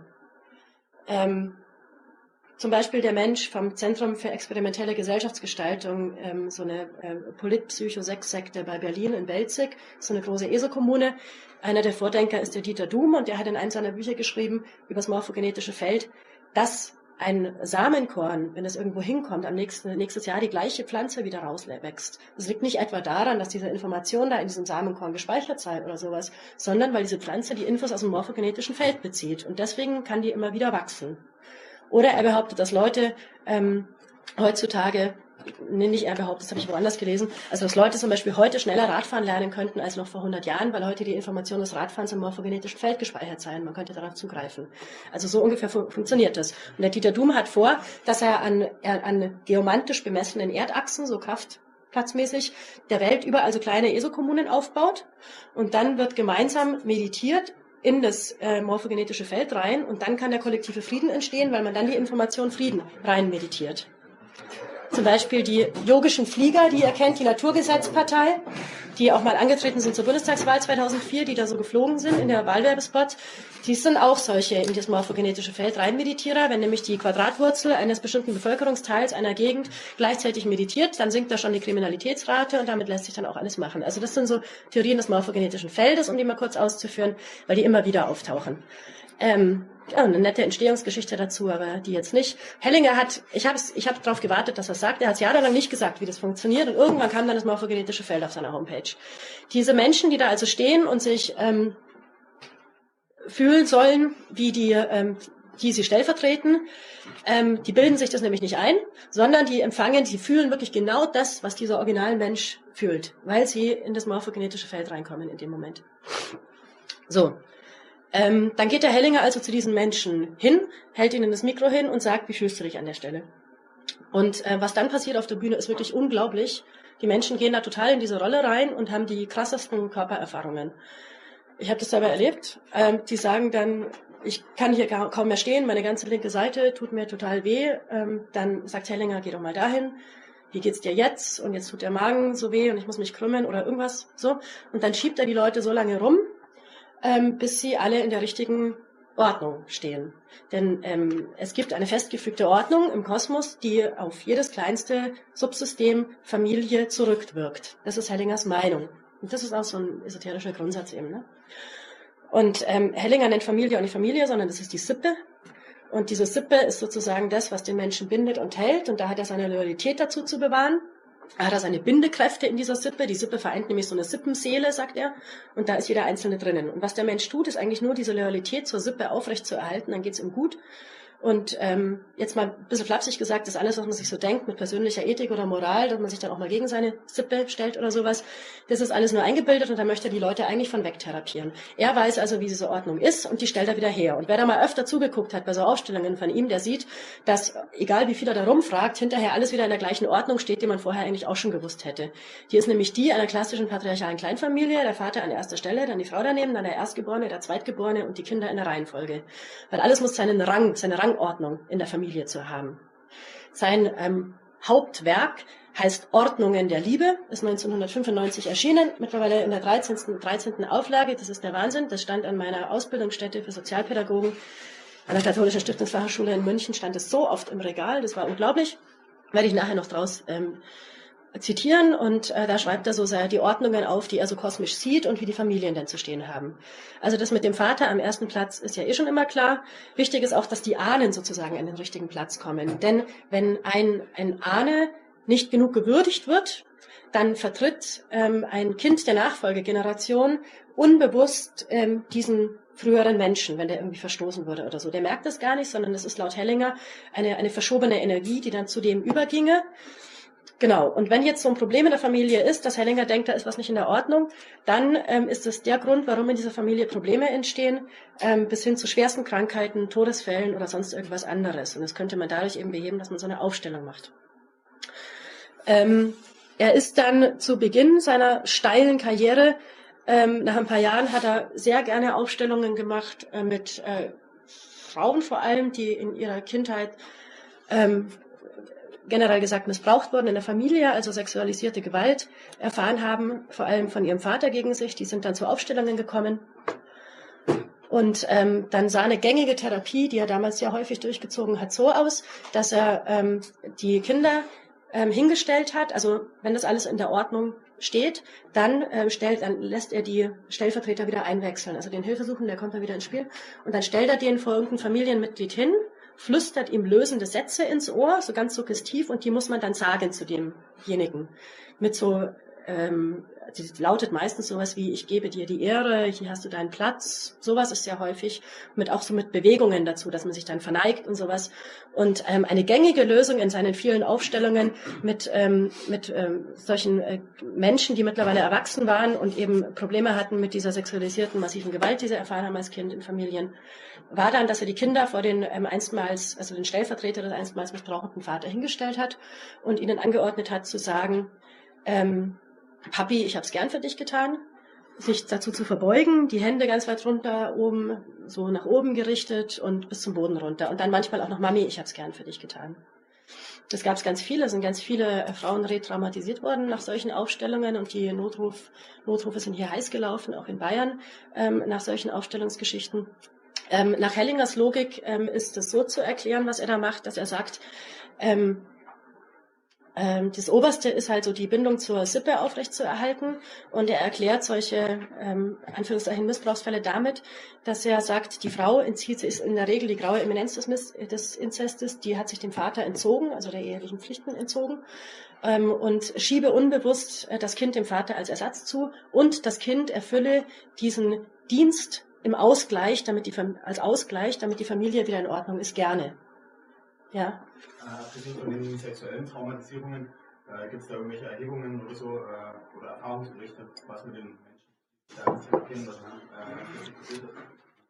Ähm, zum Beispiel der Mensch vom Zentrum für experimentelle Gesellschaftsgestaltung, ähm, so eine äh, Polit-Psycho-Sex-Sekte bei Berlin in Belzig, so eine große E S O-Kommune. Einer der Vordenker ist der Dieter Duhm und der hat in einem seiner Bücher geschrieben über das morphogenetische Feld, dass ein Samenkorn, wenn es irgendwo hinkommt, am nächsten, nächstes Jahr die gleiche Pflanze wieder rauswächst. Das liegt nicht etwa daran, dass diese Information da in diesem Samenkorn gespeichert sei oder sowas, sondern weil diese Pflanze die Infos aus dem morphogenetischen Feld bezieht. Und deswegen kann die immer wieder wachsen. Oder er behauptet, dass Leute ähm, heutzutage, nee, nicht er behauptet, das habe ich woanders gelesen, also dass Leute zum Beispiel heute schneller Radfahren lernen könnten als noch vor hundert Jahren, weil heute die Information des Radfahrens im morphogenetischen Feld gespeichert sei. Man könnte darauf zugreifen. Also so ungefähr fu- funktioniert das. Und der Dieter Duhm hat vor, dass er an, er an geomantisch bemessenen Erdachsen, so kraftplatzmäßig, der Welt überall so kleine E S O-Kommunen aufbaut und dann wird gemeinsam meditiert in das äh, morphogenetische Feld rein und dann kann der kollektive Frieden entstehen, weil man dann die Information Frieden rein meditiert. Zum Beispiel die yogischen Flieger, die ihr kennt, die Naturgesetzpartei, die auch mal angetreten sind zur Bundestagswahl zweitausendvier, die da so geflogen sind in der Wahlwerbespot, die sind auch solche in das morphogenetische Feld rein Meditierer. Wenn nämlich die Quadratwurzel eines bestimmten Bevölkerungsteils einer Gegend gleichzeitig meditiert, dann sinkt da schon die Kriminalitätsrate und damit lässt sich dann auch alles machen. Also das sind so Theorien des morphogenetischen Feldes, um die mal kurz auszuführen, weil die immer wieder auftauchen. Ähm, ja, eine nette Entstehungsgeschichte dazu, aber die jetzt nicht. Hellinger hat, ich habe ich hab darauf gewartet, dass er es sagt, er hat es jahrelang nicht gesagt, wie das funktioniert und irgendwann kam dann das morphogenetische Feld auf seiner Homepage. Diese Menschen, die da also stehen und sich ähm, fühlen sollen, wie die, ähm, die sie stellvertreten, ähm, die bilden sich das nämlich nicht ein, sondern die empfangen, die fühlen wirklich genau das, was dieser Originalmensch fühlt, weil sie in das morphogenetische Feld reinkommen in dem Moment. So. Ähm, dann geht der Hellinger also zu diesen Menschen hin, hält ihnen das Mikro hin und sagt, wie fühlst du dich an der Stelle? Und äh, was dann passiert auf der Bühne ist wirklich unglaublich. Die Menschen gehen da total in diese Rolle rein und haben die krassesten Körpererfahrungen. Ich habe das selber erlebt. Ähm, die sagen dann, ich kann hier kaum mehr stehen, meine ganze linke Seite tut mir total weh. Ähm, dann sagt Hellinger, geh doch mal dahin. Wie geht's dir jetzt? Und jetzt tut der Magen so weh und ich muss mich krümmen oder irgendwas so. Und dann schiebt er die Leute so lange rum, Ähm, bis sie alle in der richtigen Ordnung stehen. Denn ähm, es gibt eine festgefügte Ordnung im Kosmos, die auf jedes kleinste Subsystem Familie zurückwirkt. Das ist Hellingers Meinung. Und das ist auch so ein esoterischer Grundsatz eben. Ne? Und ähm, Hellinger nennt Familie auch nicht Familie, sondern das ist die Sippe. Und diese Sippe ist sozusagen das, was den Menschen bindet und hält. Und da hat er seine Loyalität dazu zu bewahren. Er hat seine Bindekräfte in dieser Sippe. Die Sippe vereint nämlich so eine Sippenseele, sagt er. Und da ist jeder Einzelne drinnen. Und was der Mensch tut, ist eigentlich nur diese Loyalität zur Sippe aufrechtzuerhalten. Dann geht's ihm gut. Und ähm, jetzt mal ein bisschen flapsig gesagt, das alles, was man sich so denkt mit persönlicher Ethik oder Moral, dass man sich dann auch mal gegen seine Sippe stellt oder sowas, das ist alles nur eingebildet und da möchte er die Leute eigentlich von wegtherapieren. Er weiß also, wie diese Ordnung ist und die stellt er wieder her. Und wer da mal öfter zugeguckt hat bei so Aufstellungen von ihm, der sieht, dass, egal wie viel er da rumfragt, hinterher alles wieder in der gleichen Ordnung steht, die man vorher eigentlich auch schon gewusst hätte. Die ist nämlich die einer klassischen patriarchalen Kleinfamilie, der Vater an erster Stelle, dann die Frau daneben, dann der Erstgeborene, der Zweitgeborene und die Kinder in der Reihenfolge. Weil alles muss seinen Rang, seine Rang Ordnung in der Familie zu haben. Sein ähm, Hauptwerk heißt Ordnungen der Liebe, ist neunzehnhundertfünfundneunzig erschienen, mittlerweile in der dreizehnten dreizehnten Auflage, das ist der Wahnsinn, das stand an meiner Ausbildungsstätte für Sozialpädagogen an der Katholischen Stiftungsfachschule in München, stand es so oft im Regal, das war unglaublich, werde ich nachher noch draus ähm, zitieren und äh, da schreibt er so die Ordnungen auf, die er so kosmisch sieht und wie die Familien denn zu stehen haben. Also das mit dem Vater am ersten Platz ist ja eh schon immer klar. Wichtig ist auch, dass die Ahnen sozusagen an den richtigen Platz kommen. Denn wenn ein, ein Ahne nicht genug gewürdigt wird, dann vertritt ähm, ein Kind der Nachfolgegeneration unbewusst ähm, diesen früheren Menschen, wenn der irgendwie verstoßen wurde oder so. Der merkt das gar nicht, sondern das ist laut Hellinger eine, eine verschobene Energie, die dann zu dem überginge. Genau, und wenn jetzt so ein Problem in der Familie ist, dass Hellinger denkt, da ist was nicht in der Ordnung, dann ähm, ist das der Grund, warum in dieser Familie Probleme entstehen, ähm, bis hin zu schwersten Krankheiten, Todesfällen oder sonst irgendwas anderes. Und das könnte man dadurch eben beheben, dass man so eine Aufstellung macht. Ähm, er ist dann zu Beginn seiner steilen Karriere, ähm, nach ein paar Jahren hat er sehr gerne Aufstellungen gemacht äh, mit äh, Frauen vor allem, die in ihrer Kindheit ähm, generell gesagt missbraucht wurden in der Familie, also sexualisierte Gewalt erfahren haben, vor allem von ihrem Vater gegen sich. Die sind dann zu Aufstellungen gekommen. Und ähm, dann sah eine gängige Therapie, die er damals sehr häufig durchgezogen hat, so aus, dass er ähm, die Kinder ähm, hingestellt hat. Also wenn das alles in der Ordnung steht, dann, ähm, stellt, dann lässt er die Stellvertreter wieder einwechseln. Also den Hilfesuchenden, der kommt dann wieder ins Spiel. Und dann stellt er den vor irgendein Familienmitglied hin, flüstert ihm lösende Sätze ins Ohr, so ganz suggestiv, und die muss man dann sagen zu demjenigen. Mit so, ähm, die lautet meistens sowas wie, ich gebe dir die Ehre, hier hast du deinen Platz. Sowas ist sehr häufig, mit auch so mit Bewegungen dazu, dass man sich dann verneigt und sowas. Und ähm, eine gängige Lösung in seinen vielen Aufstellungen mit, ähm, mit ähm, solchen äh, Menschen, die mittlerweile erwachsen waren und eben Probleme hatten mit dieser sexualisierten, massiven Gewalt, die sie erfahren haben als Kind in Familien, war dann, dass er die Kinder vor den ähm, einstmals, also den Stellvertreter des einstmals missbrauchenden Vater hingestellt hat und ihnen angeordnet hat zu sagen, ähm, Papi, ich hab's gern für dich getan, sich dazu zu verbeugen, die Hände ganz weit runter, oben, so nach oben gerichtet und bis zum Boden runter. Und dann manchmal auch noch, Mami, ich hab's gern für dich getan. Das gab's ganz viele, es sind ganz viele Frauen retraumatisiert worden nach solchen Aufstellungen und die Notruf, Notrufe sind hier heiß gelaufen, auch in Bayern, ähm, nach solchen Aufstellungsgeschichten. Ähm, nach Hellingers Logik ähm, ist es so zu erklären, was er da macht, dass er sagt, ähm, ähm, das Oberste ist halt so die Bindung zur Sippe aufrechtzuerhalten, und er erklärt solche ähm, Anführungszeichen Missbrauchsfälle damit, dass er sagt, die Frau entzieht sich, ist in der Regel die graue Eminenz des, Miss, des Inzestes, die hat sich dem Vater entzogen, also der ehelichen Pflichten entzogen, ähm, und schiebe unbewusst äh, das Kind dem Vater als Ersatz zu, und das Kind erfülle diesen Dienst im Ausgleich, damit die, als Ausgleich, damit die Familie wieder in Ordnung ist, gerne. Ja. Abgesehen von den sexuellen Traumatisierungen, äh, gibt es da irgendwelche Erhebungen oder so, äh, oder Erfahrungsberichte, was mit den Menschen, die da kennen, was äh, passiert ist?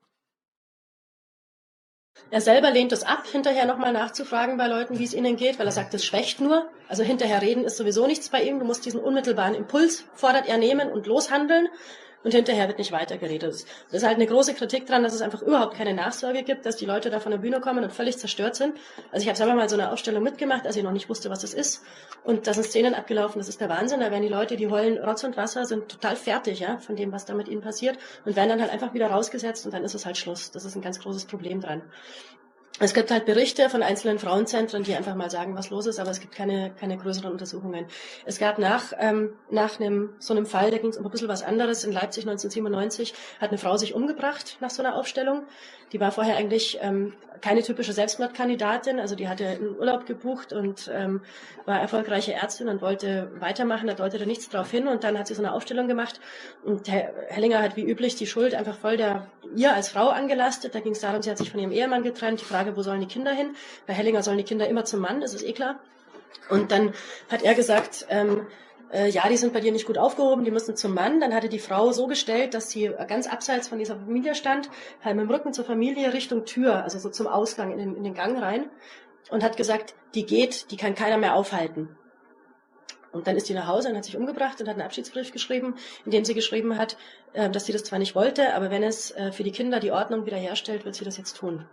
Er selber lehnt es ab, hinterher nochmal nachzufragen bei Leuten, wie es ihnen geht, weil er sagt, das schwächt nur. Also hinterher reden ist sowieso nichts bei ihm. Du musst diesen unmittelbaren Impuls, fordert er, nehmen und loshandeln. Und hinterher wird nicht weitergeredet. Das ist halt eine große Kritik dran, dass es einfach überhaupt keine Nachsorge gibt, dass die Leute da von der Bühne kommen und völlig zerstört sind. Also ich habe selber mal so eine Aufstellung mitgemacht, als ich noch nicht wusste, was das ist. Und da sind Szenen abgelaufen, das ist der Wahnsinn. Da werden die Leute, die heulen Rotz und Wasser, sind total fertig, ja, von dem, was da mit ihnen passiert, und werden dann halt einfach wieder rausgesetzt, und dann ist es halt Schluss. Das ist ein ganz großes Problem dran. Es gibt halt Berichte von einzelnen Frauenzentren, die einfach mal sagen, was los ist, aber es gibt keine keine größeren Untersuchungen. Es gab nach ähm, nach einem so einem Fall, da ging es um ein bisschen was anderes. In Leipzig neunzehnhundertsiebenundneunzig hat eine Frau sich umgebracht nach so einer Aufstellung. Die war vorher eigentlich ähm, keine typische Selbstmordkandidatin, also die hatte einen Urlaub gebucht und ähm, war erfolgreiche Ärztin und wollte weitermachen, da deutete nichts drauf hin, und dann hat sie so eine Aufstellung gemacht, und Herr Hellinger hat wie üblich die Schuld einfach voll der ihr als Frau angelastet. Da ging es darum, sie hat sich von ihrem Ehemann getrennt, die Frage, wo sollen die Kinder hin? Bei Hellinger sollen die Kinder immer zum Mann, das ist eh klar. Und dann hat er gesagt, ähm, äh, ja, die sind bei dir nicht gut aufgehoben, die müssen zum Mann. Dann hatte die Frau so gestellt, dass sie ganz abseits von dieser Familie stand, halt mit dem Rücken zur Familie Richtung Tür, also so zum Ausgang in den, in den Gang rein, und hat gesagt, die geht, die kann keiner mehr aufhalten. Und dann ist die nach Hause und hat sich umgebracht und hat einen Abschiedsbrief geschrieben, in dem sie geschrieben hat, äh, dass sie das zwar nicht wollte, aber wenn es äh, für die Kinder die Ordnung wiederherstellt, wird sie das jetzt tun.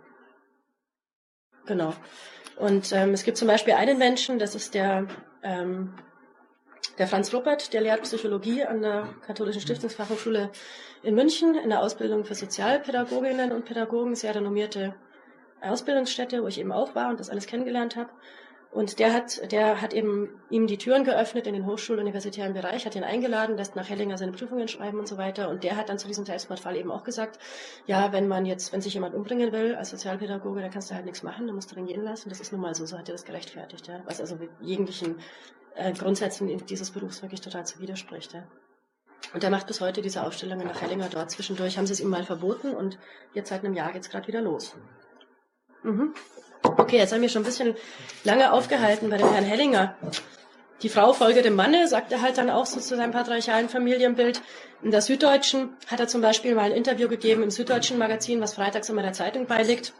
Genau. Und ähm, es gibt zum Beispiel einen Menschen, das ist der ähm, der Franz Ruppert, der lehrt Psychologie an der Katholischen Stiftungsfachhochschule in München in der Ausbildung für Sozialpädagoginnen und Pädagogen, sehr renommierte Ausbildungsstätte, wo ich eben auch war und das alles kennengelernt habe. Und der hat, der hat eben ihm die Türen geöffnet in den hochschuluniversitären Bereich, hat ihn eingeladen, lässt nach Hellinger seine Prüfungen schreiben und so weiter. Und der hat dann zu diesem Selbstmordfall eben auch gesagt, ja, wenn man jetzt, wenn sich jemand umbringen will als Sozialpädagoge, dann kannst du halt nichts machen, dann musst du den gehen lassen. Das ist nun mal so, so hat er das gerechtfertigt, ja. Was also mit jeglichen äh, Grundsätzen dieses Berufs wirklich total zu widerspricht, ja. Und er macht bis heute diese Ausstellungen nach Hellinger dort. Zwischendurch haben sie es ihm mal verboten und jetzt seit einem Jahr geht's gerade wieder los. Mhm. Okay, jetzt haben wir schon ein bisschen lange aufgehalten bei dem Herrn Hellinger. Die Frau folge dem Manne, sagt er halt dann auch so zu seinem patriarchalen Familienbild. In der Süddeutschen hat er zum Beispiel mal ein Interview gegeben im Süddeutschen Magazin, was freitags immer der Zeitung beiliegt.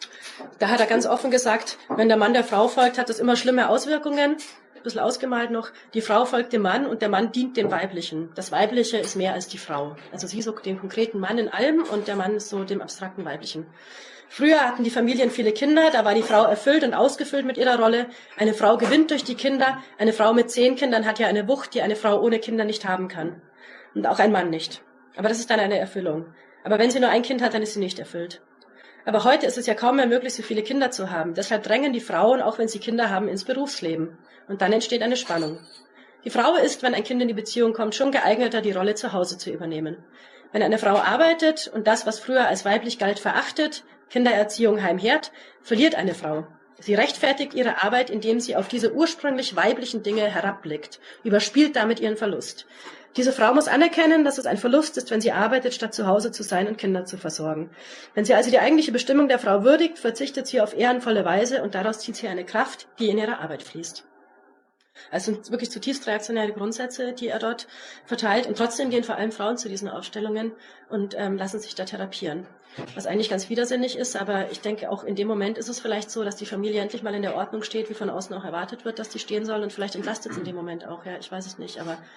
Da hat er ganz offen gesagt, wenn der Mann der Frau folgt, hat das immer schlimme Auswirkungen. Ein bisschen ausgemalt noch. Die Frau folgt dem Mann und der Mann dient dem Weiblichen. Das Weibliche ist mehr als die Frau. Also sie so den konkreten Mann in allem und der Mann ist so dem abstrakten Weiblichen. Früher hatten die Familien viele Kinder, da war die Frau erfüllt und ausgefüllt mit ihrer Rolle. Eine Frau gewinnt durch die Kinder. Eine Frau mit zehn Kindern hat ja eine Wucht, die eine Frau ohne Kinder nicht haben kann. Und auch ein Mann nicht. Aber das ist dann eine Erfüllung. Aber wenn sie nur ein Kind hat, dann ist sie nicht erfüllt. Aber heute ist es ja kaum mehr möglich, so viele Kinder zu haben. Deshalb drängen die Frauen, auch wenn sie Kinder haben, ins Berufsleben. Und dann entsteht eine Spannung. Die Frau ist, wenn ein Kind in die Beziehung kommt, schon geeigneter, die Rolle zu Hause zu übernehmen. Wenn eine Frau arbeitet und das, was früher als weiblich galt, verachtet, Kindererziehung, Heimherd, verliert eine Frau. Sie rechtfertigt ihre Arbeit, indem sie auf diese ursprünglich weiblichen Dinge herabblickt, überspielt damit ihren Verlust. Diese Frau muss anerkennen, dass es ein Verlust ist, wenn sie arbeitet, statt zu Hause zu sein und Kinder zu versorgen. Wenn sie also die eigentliche Bestimmung der Frau würdigt, verzichtet sie auf ehrenvolle Weise und daraus zieht sie eine Kraft, die in ihre Arbeit fließt. Also sind wirklich zutiefst reaktionäre Grundsätze, die er dort verteilt. Und trotzdem gehen vor allem Frauen zu diesen Aufstellungen und ähm, lassen sich da therapieren. Was eigentlich ganz widersinnig ist, aber ich denke, auch in dem Moment ist es vielleicht so, dass die Familie endlich mal in der Ordnung steht, wie von außen auch erwartet wird, dass die stehen soll. Und vielleicht entlastet es in dem Moment auch, ja, ich weiß es nicht. Aber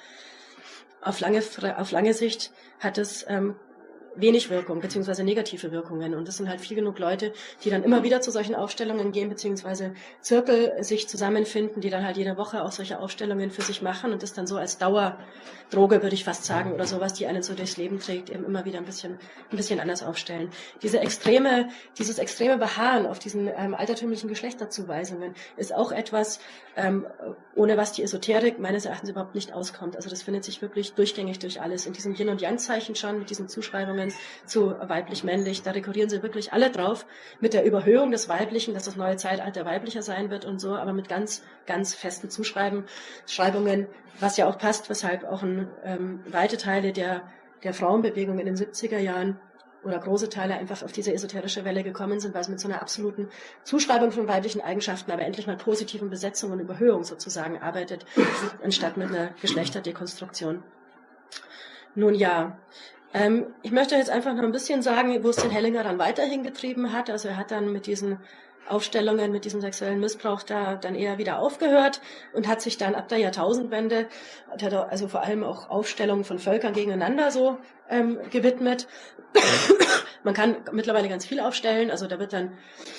auf lange, auf lange Sicht hat es ähm, wenig Wirkung, beziehungsweise negative Wirkungen. Und es sind halt viel genug Leute, die dann immer wieder zu solchen Aufstellungen gehen, beziehungsweise Zirkel sich zusammenfinden, die dann halt jede Woche auch solche Aufstellungen für sich machen und das dann so als Dauerdroge, würde ich fast sagen, oder sowas, die einen so durchs Leben trägt, eben immer wieder ein bisschen, ein bisschen anders aufstellen. Diese extreme, dieses extreme Beharren auf diesen ähm, altertümlichen Geschlechterzuweisungen ist auch etwas, ähm, ohne was die Esoterik meines Erachtens überhaupt nicht auskommt. Also das findet sich wirklich durchgängig durch alles. In diesem Yin- und Yang-Zeichen schon, mit diesen Zuschreibungen zu weiblich-männlich, da rekurrieren sie wirklich alle drauf, mit der Überhöhung des Weiblichen, dass das neue Zeitalter weiblicher sein wird und so, aber mit ganz, ganz festen Zuschreibungen, was ja auch passt, weshalb auch ein, ähm, weite Teile der, der Frauenbewegung in den siebziger Jahren oder große Teile einfach auf diese esoterische Welle gekommen sind, weil es mit so einer absoluten Zuschreibung von weiblichen Eigenschaften, aber endlich mal positiven Besetzung und Überhöhung sozusagen arbeitet, anstatt mit einer Geschlechterdekonstruktion. Nun ja, ähm, ich möchte jetzt einfach noch ein bisschen sagen, wo es den Hellinger dann weiterhin getrieben hat. Also er hat dann mit diesen Aufstellungen, mit diesem sexuellen Missbrauch da dann eher wieder aufgehört und hat sich dann ab der Jahrtausendwende, hat er also vor allem auch Aufstellungen von Völkern gegeneinander so ähm, gewidmet. Man kann mittlerweile ganz viel aufstellen, also da wird dann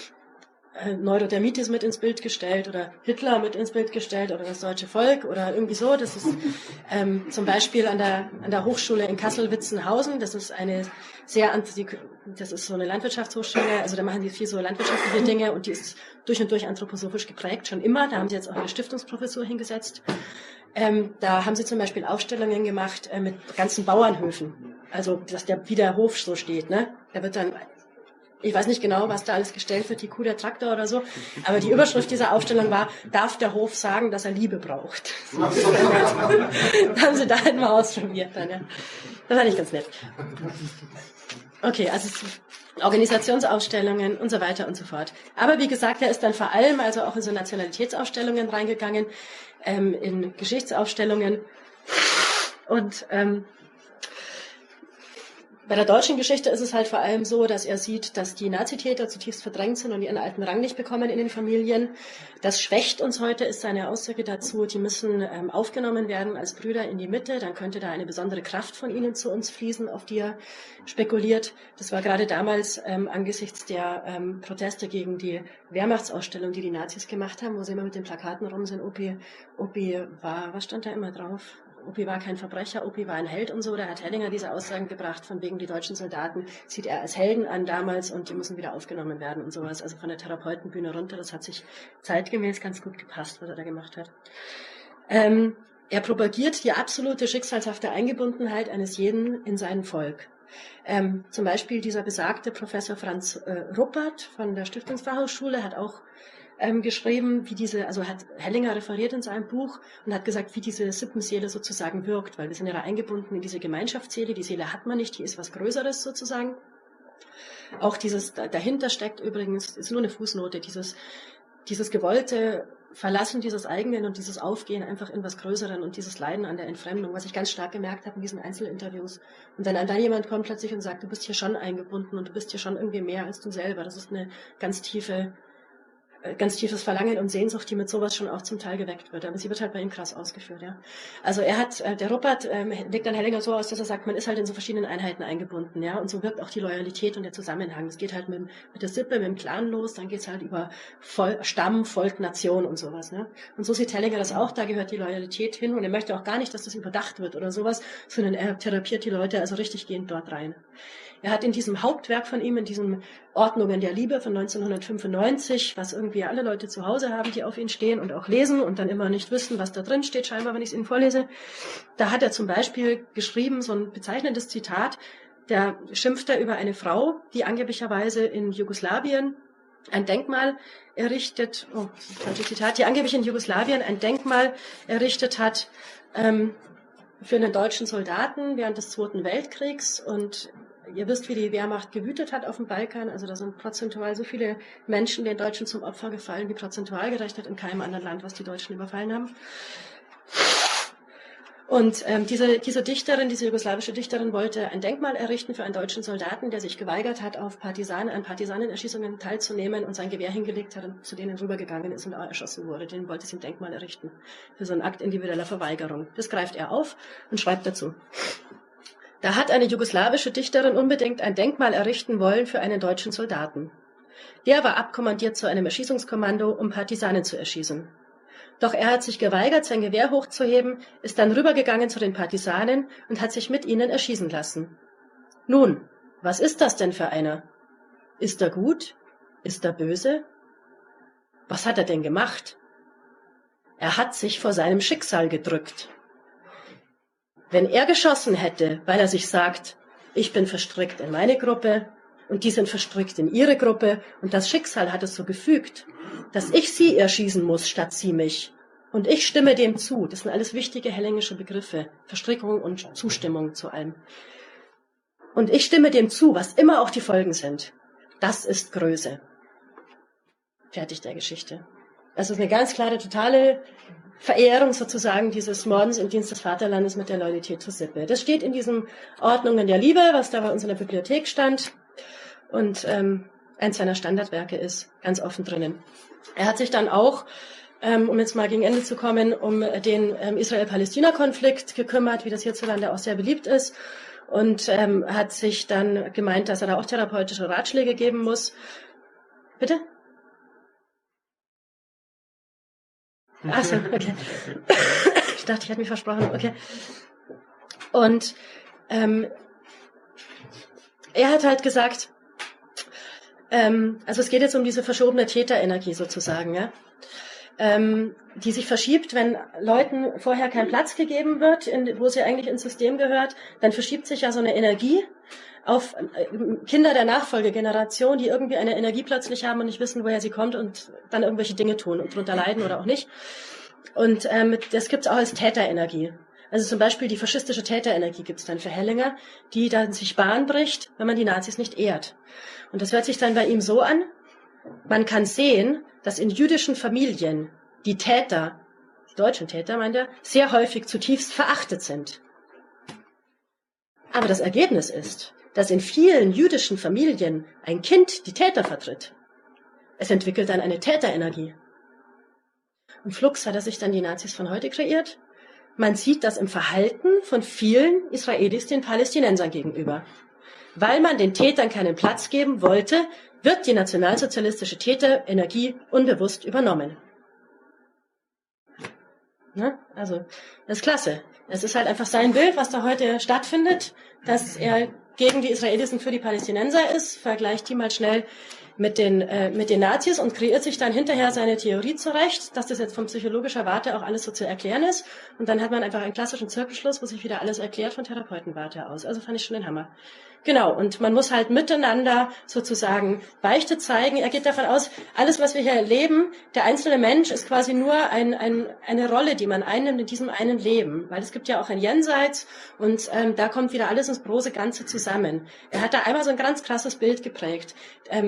äh, Neurodermitis mit ins Bild gestellt oder Hitler mit ins Bild gestellt oder das deutsche Volk oder irgendwie so. Das ist ähm, zum Beispiel an der an der Hochschule in Kassel-Witzenhausen. Das ist eine sehr, das ist so eine Landwirtschaftshochschule, also da machen die viel so landwirtschaftliche Dinge und die ist durch und durch anthroposophisch geprägt, schon immer. Da haben sie jetzt auch eine Stiftungsprofessur hingesetzt. Ähm, da haben sie zum Beispiel Aufstellungen gemacht äh, mit ganzen Bauernhöfen. Also, dass der, wie der Hof so steht, ne? Da wird dann, ich weiß nicht genau, was da alles gestellt wird, die Kuh, der Traktor oder so, aber die Überschrift dieser Aufstellung war, darf der Hof sagen, dass er Liebe braucht? Das haben sie da halt mal ausprobiert dann, ja. Das war nicht ganz nett. Okay, also Organisationsausstellungen und so weiter und so fort. Aber wie gesagt, er ist dann vor allem also auch in so Nationalitätsausstellungen reingegangen, ähm, in Geschichtsausstellungen und ähm, bei der deutschen Geschichte ist es halt vor allem so, dass er sieht, dass die Nazitäter zutiefst verdrängt sind und ihren alten Rang nicht bekommen in den Familien. Das schwächt uns heute, ist seine Aussage dazu. Die müssen ähm, aufgenommen werden als Brüder in die Mitte. Dann könnte da eine besondere Kraft von ihnen zu uns fließen, auf die er spekuliert. Das war gerade damals ähm, angesichts der ähm, Proteste gegen die Wehrmachtsausstellung, die die Nazis gemacht haben, wo sie immer mit den Plakaten rum sind. Opi, Opi war, was stand da immer drauf? Opi war kein Verbrecher, Opi war ein Held und so. Da hat Hellinger diese Aussagen gebracht, von wegen die deutschen Soldaten sieht er als Helden an damals und die müssen wieder aufgenommen werden und sowas. Also von der Therapeutenbühne runter, das hat sich zeitgemäß ganz gut gepasst, was er da gemacht hat. Ähm, er propagiert die absolute schicksalshafte Eingebundenheit eines jeden in sein Volk. Ähm, zum Beispiel dieser besagte Professor Franz äh, Ruppert von der Stiftungsfachhochschule hat auch Ähm, geschrieben, wie diese, also hat Hellinger referiert in seinem Buch und hat gesagt, wie diese Sippenseele sozusagen wirkt, weil wir sind ja da eingebunden in diese Gemeinschaftsseele, die Seele hat man nicht, die ist was Größeres sozusagen. Auch dieses, dahinter steckt übrigens, ist nur eine Fußnote, dieses, dieses gewollte Verlassen dieses Eigenen und dieses Aufgehen einfach in was Größeren und dieses Leiden an der Entfremdung, was ich ganz stark gemerkt habe in diesen Einzelinterviews. Und wenn dann jemand kommt plötzlich und sagt, du bist hier schon eingebunden und du bist hier schon irgendwie mehr als du selber, das ist eine ganz tiefe, ganz tiefes Verlangen und Sehnsucht, die mit sowas schon auch zum Teil geweckt wird. Aber sie wird halt bei ihm krass ausgeführt, ja. Also er hat, der Ruppert ähm, legt dann Hellinger so aus, dass er sagt, man ist halt in so verschiedenen Einheiten eingebunden, ja. Und so wirkt auch die Loyalität und der Zusammenhang. Es geht halt mit, mit der Sippe, mit dem Clan los, dann geht's halt über Vol- Stamm, Volk, Nation und sowas, ne. Und so sieht Hellinger das auch, da gehört die Loyalität hin und er möchte auch gar nicht, dass das überdacht wird oder sowas, sondern er therapiert die Leute also richtig gehend dort rein. Er hat in diesem Hauptwerk von ihm, in diesem Ordnungen der Liebe von neunzehnhundertfünfundneunzig, was irgendwie alle Leute zu Hause haben, die auf ihn stehen und auch lesen und dann immer nicht wissen, was da drin steht, scheinbar, wenn ich es Ihnen vorlese, da hat er zum Beispiel geschrieben, so ein bezeichnendes Zitat, da schimpft er über eine Frau, die angeblicherweise in Jugoslawien ein Denkmal errichtet, oh, falsches Zitat, die angeblich in Jugoslawien ein Denkmal errichtet hat, ähm, für einen deutschen Soldaten während des Zweiten Weltkriegs und ihr wisst, wie die Wehrmacht gewütet hat auf dem Balkan. Also da sind prozentual so viele Menschen den Deutschen zum Opfer gefallen, wie prozentual gerechnet in keinem anderen Land, was die Deutschen überfallen haben. Und ähm, diese, diese Dichterin, diese jugoslawische Dichterin wollte ein Denkmal errichten für einen deutschen Soldaten, der sich geweigert hat, auf Partisanen, an Partisanenerschießungen teilzunehmen und sein Gewehr hingelegt hat und zu denen rübergegangen ist und erschossen wurde. Den wollte sie ein Denkmal errichten für so einen Akt individueller Verweigerung. Das greift er auf und schreibt dazu. Da hat eine jugoslawische Dichterin unbedingt ein Denkmal errichten wollen für einen deutschen Soldaten. Der war abkommandiert zu einem Erschießungskommando, um Partisanen zu erschießen. Doch er hat sich geweigert, sein Gewehr hochzuheben, ist dann rübergegangen zu den Partisanen und hat sich mit ihnen erschießen lassen. Nun, was ist das denn für einer? Ist er gut? Ist er böse? Was hat er denn gemacht? Er hat sich vor seinem Schicksal gedrückt. Wenn er geschossen hätte, weil er sich sagt, ich bin verstrickt in meine Gruppe und die sind verstrickt in ihre Gruppe und das Schicksal hat es so gefügt, dass ich sie erschießen muss statt sie mich. Und ich stimme dem zu. Das sind alles wichtige hellingische Begriffe. Verstrickung und Zustimmung zu allem. Und ich stimme dem zu, was immer auch die Folgen sind. Das ist Größe. Fertig der Geschichte. Also eine ganz klare, totale Verehrung sozusagen dieses Mordens im Dienst des Vaterlandes mit der Loyalität zur Sippe. Das steht in diesen Ordnungen der Liebe, was da bei uns in der Bibliothek stand und ähm, eins seiner Standardwerke ist, ganz offen drinnen. Er hat sich dann auch, ähm, um jetzt mal gegen Ende zu kommen, um den ähm, Israel-Palästina-Konflikt gekümmert, wie das hierzulande auch sehr beliebt ist und ähm, hat sich dann gemeint, dass er da auch therapeutische Ratschläge geben muss. Bitte? Ach so, okay. Ich dachte, ich hätte mich versprochen. Okay. Und ähm, er hat halt gesagt, ähm, also es geht jetzt um diese verschobene Täterenergie sozusagen, ja, ähm, die sich verschiebt, wenn Leuten vorher kein Platz gegeben wird, in, wo sie eigentlich ins System gehört, dann verschiebt sich ja so eine Energie auf Kinder der Nachfolgegeneration, die irgendwie eine Energie plötzlich haben und nicht wissen, woher sie kommt und dann irgendwelche Dinge tun und drunter leiden oder auch nicht. Und ähm, das gibt es auch als Täterenergie. Also zum Beispiel die faschistische Täterenergie gibt es dann für Hellinger, die dann sich Bahn bricht, wenn man die Nazis nicht ehrt. Und das hört sich dann bei ihm so an, man kann sehen, dass in jüdischen Familien die Täter, die deutschen Täter meint er, sehr häufig zutiefst verachtet sind. Aber das Ergebnis ist, dass in vielen jüdischen Familien ein Kind die Täter vertritt. Es entwickelt dann eine Täterenergie. Und flugs hat er sich dann die Nazis von heute kreiert. Man sieht das im Verhalten von vielen Israelis den Palästinensern gegenüber. Weil man den Tätern keinen Platz geben wollte, wird die nationalsozialistische Täterenergie unbewusst übernommen. Ne? Also, das ist klasse. Es ist halt einfach sein Bild, was da heute stattfindet, dass er gegen die Israelis und für die Palästinenser ist, vergleicht die mal schnell mit den, äh, mit den Nazis und kreiert sich dann hinterher seine Theorie zurecht, dass das jetzt von psychologischer Warte auch alles so zu erklären ist. Und dann hat man einfach einen klassischen Zirkelschluss, wo sich wieder alles erklärt von Therapeutenwarte aus. Also fand ich schon den Hammer. Genau, und man muss halt miteinander sozusagen Beichte zeigen. Er geht davon aus, alles, was wir hier erleben, der einzelne Mensch ist quasi nur ein, ein, eine Rolle, die man einnimmt in diesem einen Leben. Weil es gibt ja auch ein Jenseits und ähm, da kommt wieder alles ins große Ganze zusammen. Er hat da einmal so ein ganz krasses Bild geprägt. Ähm, da hat er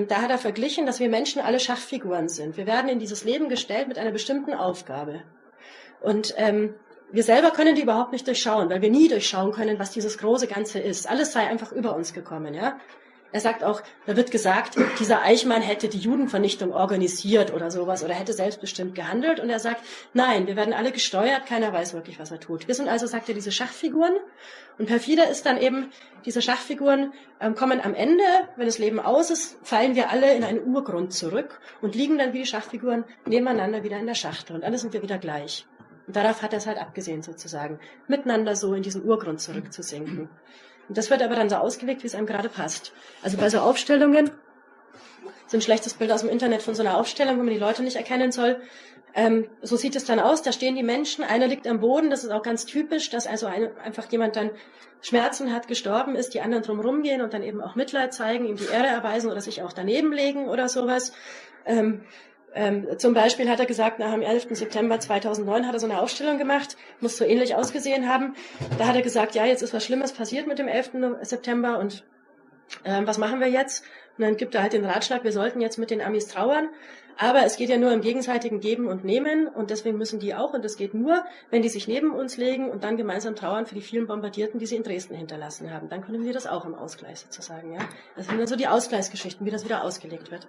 verglichen, dass wir Menschen alle Schachfiguren sind. Wir werden in dieses Leben gestellt mit einer bestimmten Aufgabe. Und ähm, wir selber können die überhaupt nicht durchschauen, weil wir nie durchschauen können, was dieses große Ganze ist. Alles sei einfach über uns gekommen, ja. Er sagt auch, da wird gesagt, dieser Eichmann hätte die Judenvernichtung organisiert oder sowas oder hätte selbstbestimmt gehandelt. Und er sagt, nein, wir werden alle gesteuert, keiner weiß wirklich, was er tut. Wir sind also, sagt er, diese Schachfiguren. Und perfider ist dann eben, diese Schachfiguren ähm, kommen am Ende, wenn das Leben aus ist, fallen wir alle in einen Urgrund zurück und liegen dann wie die Schachfiguren nebeneinander wieder in der Schachtel. Und alle sind wir wieder gleich. Und darauf hat er es halt abgesehen sozusagen, miteinander so in diesen Urgrund zurückzusinken. Und das wird aber dann so ausgelegt, wie es einem gerade passt. Also bei so Aufstellungen, so ein schlechtes Bild aus dem Internet von so einer Aufstellung, wo man die Leute nicht erkennen soll, ähm, so sieht es dann aus, da stehen die Menschen, einer liegt am Boden, das ist auch ganz typisch, dass also eine, einfach jemand dann Schmerzen hat, gestorben ist, die anderen drumherum gehen und dann eben auch Mitleid zeigen, ihm die Ehre erweisen oder sich auch daneben legen oder sowas. Ähm, Ähm, zum Beispiel hat er gesagt, nach dem elften September zweitausendneun hat er so eine Aufstellung gemacht, muss so ähnlich ausgesehen haben. Da hat er gesagt, ja, jetzt ist was Schlimmes passiert mit dem elften September und ähm, was machen wir jetzt? Und dann gibt er halt den Ratschlag, wir sollten jetzt mit den Amis trauern, aber es geht ja nur im gegenseitigen Geben und Nehmen und deswegen müssen die auch, und das geht nur, wenn die sich neben uns legen und dann gemeinsam trauern für die vielen Bombardierten, die sie in Dresden hinterlassen haben. Dann können wir das auch im Ausgleich sozusagen. Ja? Das sind dann so die Ausgleichsgeschichten, wie das wieder ausgelegt wird.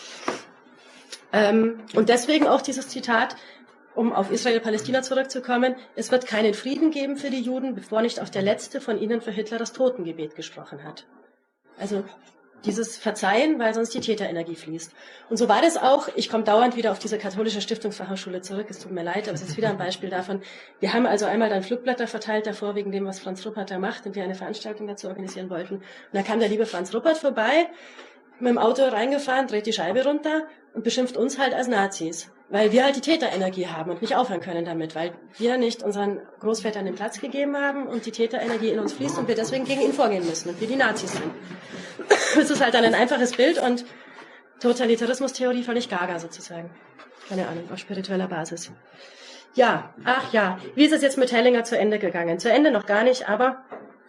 Ähm, und deswegen auch dieses Zitat, um auf Israel-Palästina zurückzukommen, es wird keinen Frieden geben für die Juden, bevor nicht auch der Letzte von ihnen für Hitler das Totengebet gesprochen hat. Also dieses Verzeihen, weil sonst die Täterenergie fließt. Und so war das auch, ich komme dauernd wieder auf diese katholische Stiftungsfachhochschule zurück, es tut mir leid, aber es ist wieder ein Beispiel davon. Wir haben also einmal dann Flugblätter verteilt davor, wegen dem, was Franz Ruppert da macht, und wir eine Veranstaltung dazu organisieren wollten. Und da kam der liebe Franz Ruppert vorbei, mit dem Auto reingefahren, dreht die Scheibe runter und beschimpft uns halt als Nazis, weil wir halt die Täterenergie haben und nicht aufhören können damit, weil wir nicht unseren Großvätern den Platz gegeben haben und die Täterenergie in uns fließt und wir deswegen gegen ihn vorgehen müssen und wir die Nazis sind. Das ist halt dann ein einfaches Bild und Totalitarismustheorie völlig gaga sozusagen. Keine Ahnung, auf spiritueller Basis. Ja, ach ja, wie ist es jetzt mit Hellinger zu Ende gegangen? Zu Ende noch gar nicht, aber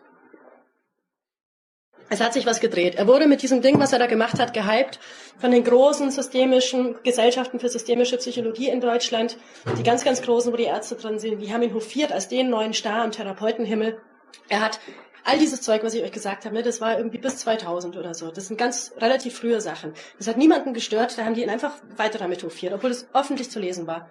es hat sich was gedreht. Er wurde mit diesem Ding, was er da gemacht hat, gehypt von den großen systemischen Gesellschaften für systemische Psychologie in Deutschland. Die ganz, ganz großen, wo die Ärzte drin sind, die haben ihn hofiert als den neuen Star am Therapeutenhimmel. Er hat all dieses Zeug, was ich euch gesagt habe, ne, das war irgendwie bis zweitausend oder so. Das sind ganz relativ frühe Sachen. Das hat niemanden gestört, da haben die ihn einfach weiter damit hofiert, obwohl es öffentlich zu lesen war.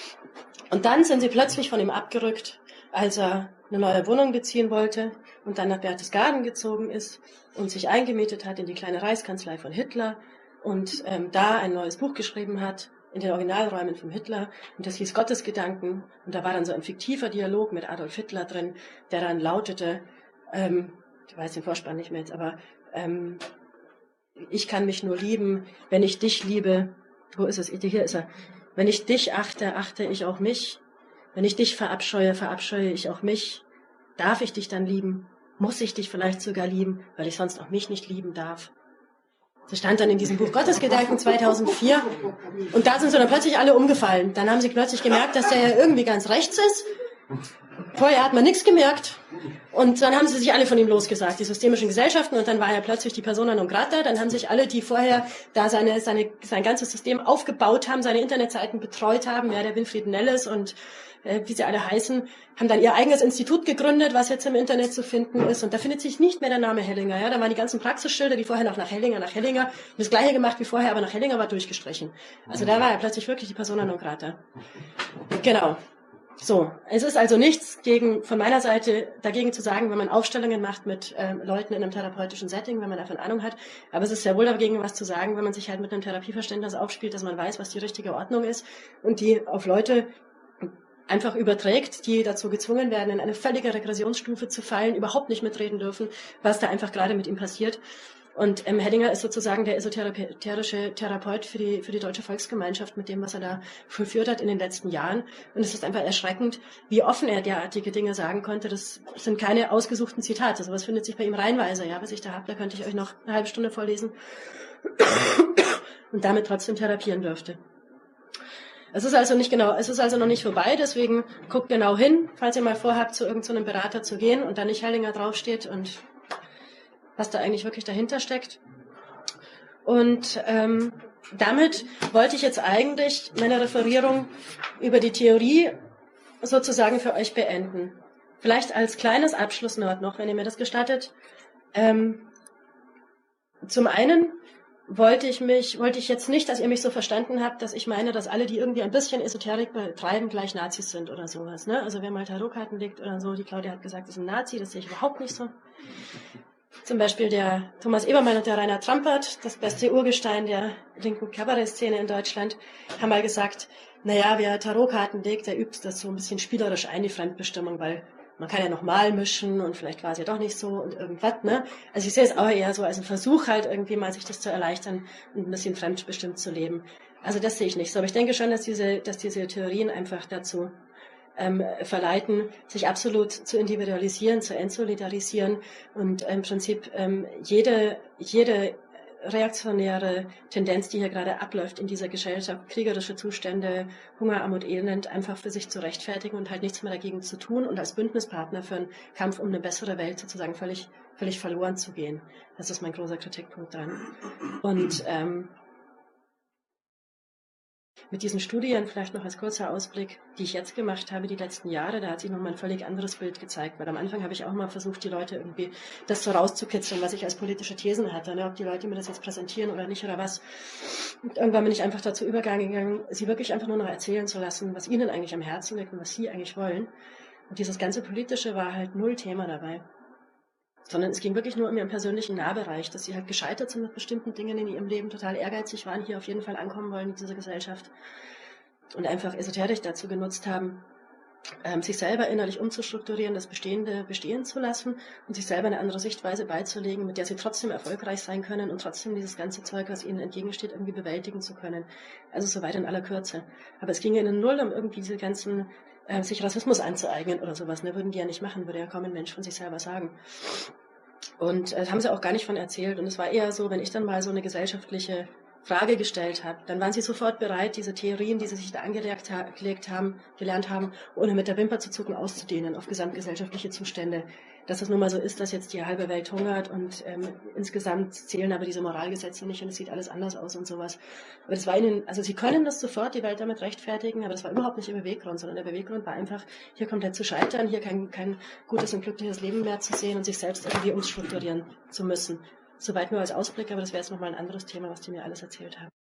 Und dann sind sie plötzlich von ihm abgerückt, als er eine neue Wohnung beziehen wollte und dann nach Berchtesgaden gezogen ist und sich eingemietet hat in die kleine Reichskanzlei von Hitler und ähm, da ein neues Buch geschrieben hat in den Originalräumen von Hitler und das hieß Gottesgedanken und da war dann so ein fiktiver Dialog mit Adolf Hitler drin, der dann lautete, ähm, ich weiß den Vorspann nicht mehr jetzt, aber ähm, ich kann mich nur lieben, wenn ich dich liebe, wo ist es, hier ist er, wenn ich dich achte, achte ich auch mich. Wenn ich dich verabscheue, verabscheue ich auch mich. Darf ich dich dann lieben? Muss ich dich vielleicht sogar lieben, weil ich sonst auch mich nicht lieben darf? Das stand dann in diesem Buch Gottesgedanken zweitausendvier. Und da sind sie dann plötzlich alle umgefallen. Dann haben sie plötzlich gemerkt, dass der ja irgendwie ganz rechts ist. Vorher hat man nichts gemerkt. Und dann haben sie sich alle von ihm losgesagt, die systemischen Gesellschaften. Und dann war er plötzlich die Persona non grata. Dann haben sich alle, die vorher da seine, seine, sein ganzes System aufgebaut haben, seine Internetseiten betreut haben, ja, der Winfried Nelles und äh, wie sie alle heißen, haben dann ihr eigenes Institut gegründet, was jetzt im Internet zu finden ist. Und da findet sich nicht mehr der Name Hellinger. Ja, da waren die ganzen Praxisschilder, die vorher noch nach Hellinger, nach Hellinger, das gleiche gemacht wie vorher, aber nach Hellinger war durchgestrichen. Also da war er plötzlich wirklich die Persona non grata. Genau. So, es ist also nichts gegen, von meiner Seite dagegen zu sagen, wenn man Aufstellungen macht mit ähm, Leuten in einem therapeutischen Setting, wenn man davon Ahnung hat. Aber es ist sehr wohl dagegen was zu sagen, wenn man sich halt mit einem Therapieverständnis aufspielt, dass man weiß, was die richtige Ordnung ist und die auf Leute einfach überträgt, die dazu gezwungen werden, in eine völlige Regressionsstufe zu fallen, überhaupt nicht mitreden dürfen, was da einfach gerade mit ihm passiert. Und ähm, Hellinger ist sozusagen der esoterische Therapeut für die, für die deutsche Volksgemeinschaft mit dem, was er da vollführt hat in den letzten Jahren. Und es ist einfach erschreckend, wie offen er derartige Dinge sagen konnte. Das sind keine ausgesuchten Zitate. Sowas findet sich bei ihm reihenweise. Ja, was ich da habe, da könnte ich euch noch eine halbe Stunde vorlesen und damit trotzdem therapieren dürfte. Es ist also nicht genau, es ist also noch nicht vorbei, deswegen guckt genau hin, falls ihr mal vorhabt, zu irgendeinem Berater zu gehen und da nicht Hellinger draufsteht und was da eigentlich wirklich dahinter steckt. Und ähm, damit wollte ich jetzt eigentlich meine Referierung über die Theorie sozusagen für euch beenden. Vielleicht als kleines Abschlusswort noch, wenn ihr mir das gestattet. Ähm, zum einen wollte ich mich, wollte ich jetzt nicht, dass ihr mich so verstanden habt, dass ich meine, dass alle, die irgendwie ein bisschen Esoterik betreiben, gleich Nazis sind oder sowas. Ne? Also wer mal Tarotkarten legt oder so, die Claudia hat gesagt, das ist ein Nazi, das sehe ich überhaupt nicht so. Zum Beispiel der Thomas Ebermann und der Rainer Trampert, das beste Urgestein der linken Kabarettszene in Deutschland, haben mal gesagt, naja, wer Tarotkarten legt, der übt das so ein bisschen spielerisch ein, die Fremdbestimmung, weil man kann ja noch mal mischen und vielleicht war es ja doch nicht so und irgendwas, ne? Also ich sehe es auch eher so als einen Versuch halt irgendwie mal, sich das zu erleichtern und ein bisschen fremdbestimmt zu leben. Also das sehe ich nicht so. Aber ich denke schon, dass diese, dass diese Theorien einfach dazu ähm, verleiten, sich absolut zu individualisieren, zu entsolidarisieren und im Prinzip ähm, jede, jede reaktionäre Tendenz, die hier gerade abläuft in dieser Gesellschaft, kriegerische Zustände, Hunger, Armut, Elend, einfach für sich zu rechtfertigen und halt nichts mehr dagegen zu tun und als Bündnispartner für einen Kampf um eine bessere Welt sozusagen völlig, völlig verloren zu gehen. Das ist mein großer Kritikpunkt dran. Und ähm, mit diesen Studien, vielleicht noch als kurzer Ausblick, die ich jetzt gemacht habe, die letzten Jahre, da hat sich nochmal ein völlig anderes Bild gezeigt, weil am Anfang habe ich auch mal versucht, die Leute irgendwie das so rauszukitzeln, was ich als politische Thesen hatte, ne? Ob die Leute mir das jetzt präsentieren oder nicht oder was. Und irgendwann bin ich einfach dazu übergegangen, sie wirklich einfach nur noch erzählen zu lassen, was ihnen eigentlich am Herzen liegt und was sie eigentlich wollen. Und dieses ganze Politische war halt null Thema dabei. Sondern es ging wirklich nur um ihren persönlichen Nahbereich, dass sie halt gescheitert sind mit bestimmten Dingen in ihrem Leben, total ehrgeizig waren, hier auf jeden Fall ankommen wollen in dieser Gesellschaft und einfach Esoterik dazu genutzt haben, ähm, sich selber innerlich umzustrukturieren, das Bestehende bestehen zu lassen und sich selber eine andere Sichtweise beizulegen, mit der sie trotzdem erfolgreich sein können und trotzdem dieses ganze Zeug, was ihnen entgegensteht, irgendwie bewältigen zu können. Also soweit in aller Kürze. Aber es ging ihnen null um irgendwie diese ganzen äh, sich Rassismus anzueignen oder sowas. Ne? Würden die ja nicht machen, würde ja kaum ein Mensch von sich selber sagen. Und äh, haben sie auch gar nicht von erzählt. Und es war eher so, wenn ich dann mal so eine gesellschaftliche Frage gestellt habe, dann waren sie sofort bereit, diese Theorien, die sie sich da angelegt ha gelegt haben, gelernt haben, ohne mit der Wimper zu zucken, auszudehnen auf gesamtgesellschaftliche Zustände. Dass es nun mal so ist, dass jetzt die halbe Welt hungert und ähm, insgesamt zählen aber diese Moralgesetze nicht und es sieht alles anders aus und sowas. Aber das war ihnen, also sie können das sofort, die Welt damit rechtfertigen, aber das war überhaupt nicht ihr Beweggrund, sondern der Beweggrund war einfach, hier komplett zu scheitern, hier kein, kein gutes und glückliches Leben mehr zu sehen und sich selbst irgendwie umstrukturieren zu müssen. Soweit nur als Ausblick, aber das wäre jetzt nochmal ein anderes Thema, was die mir alles erzählt haben.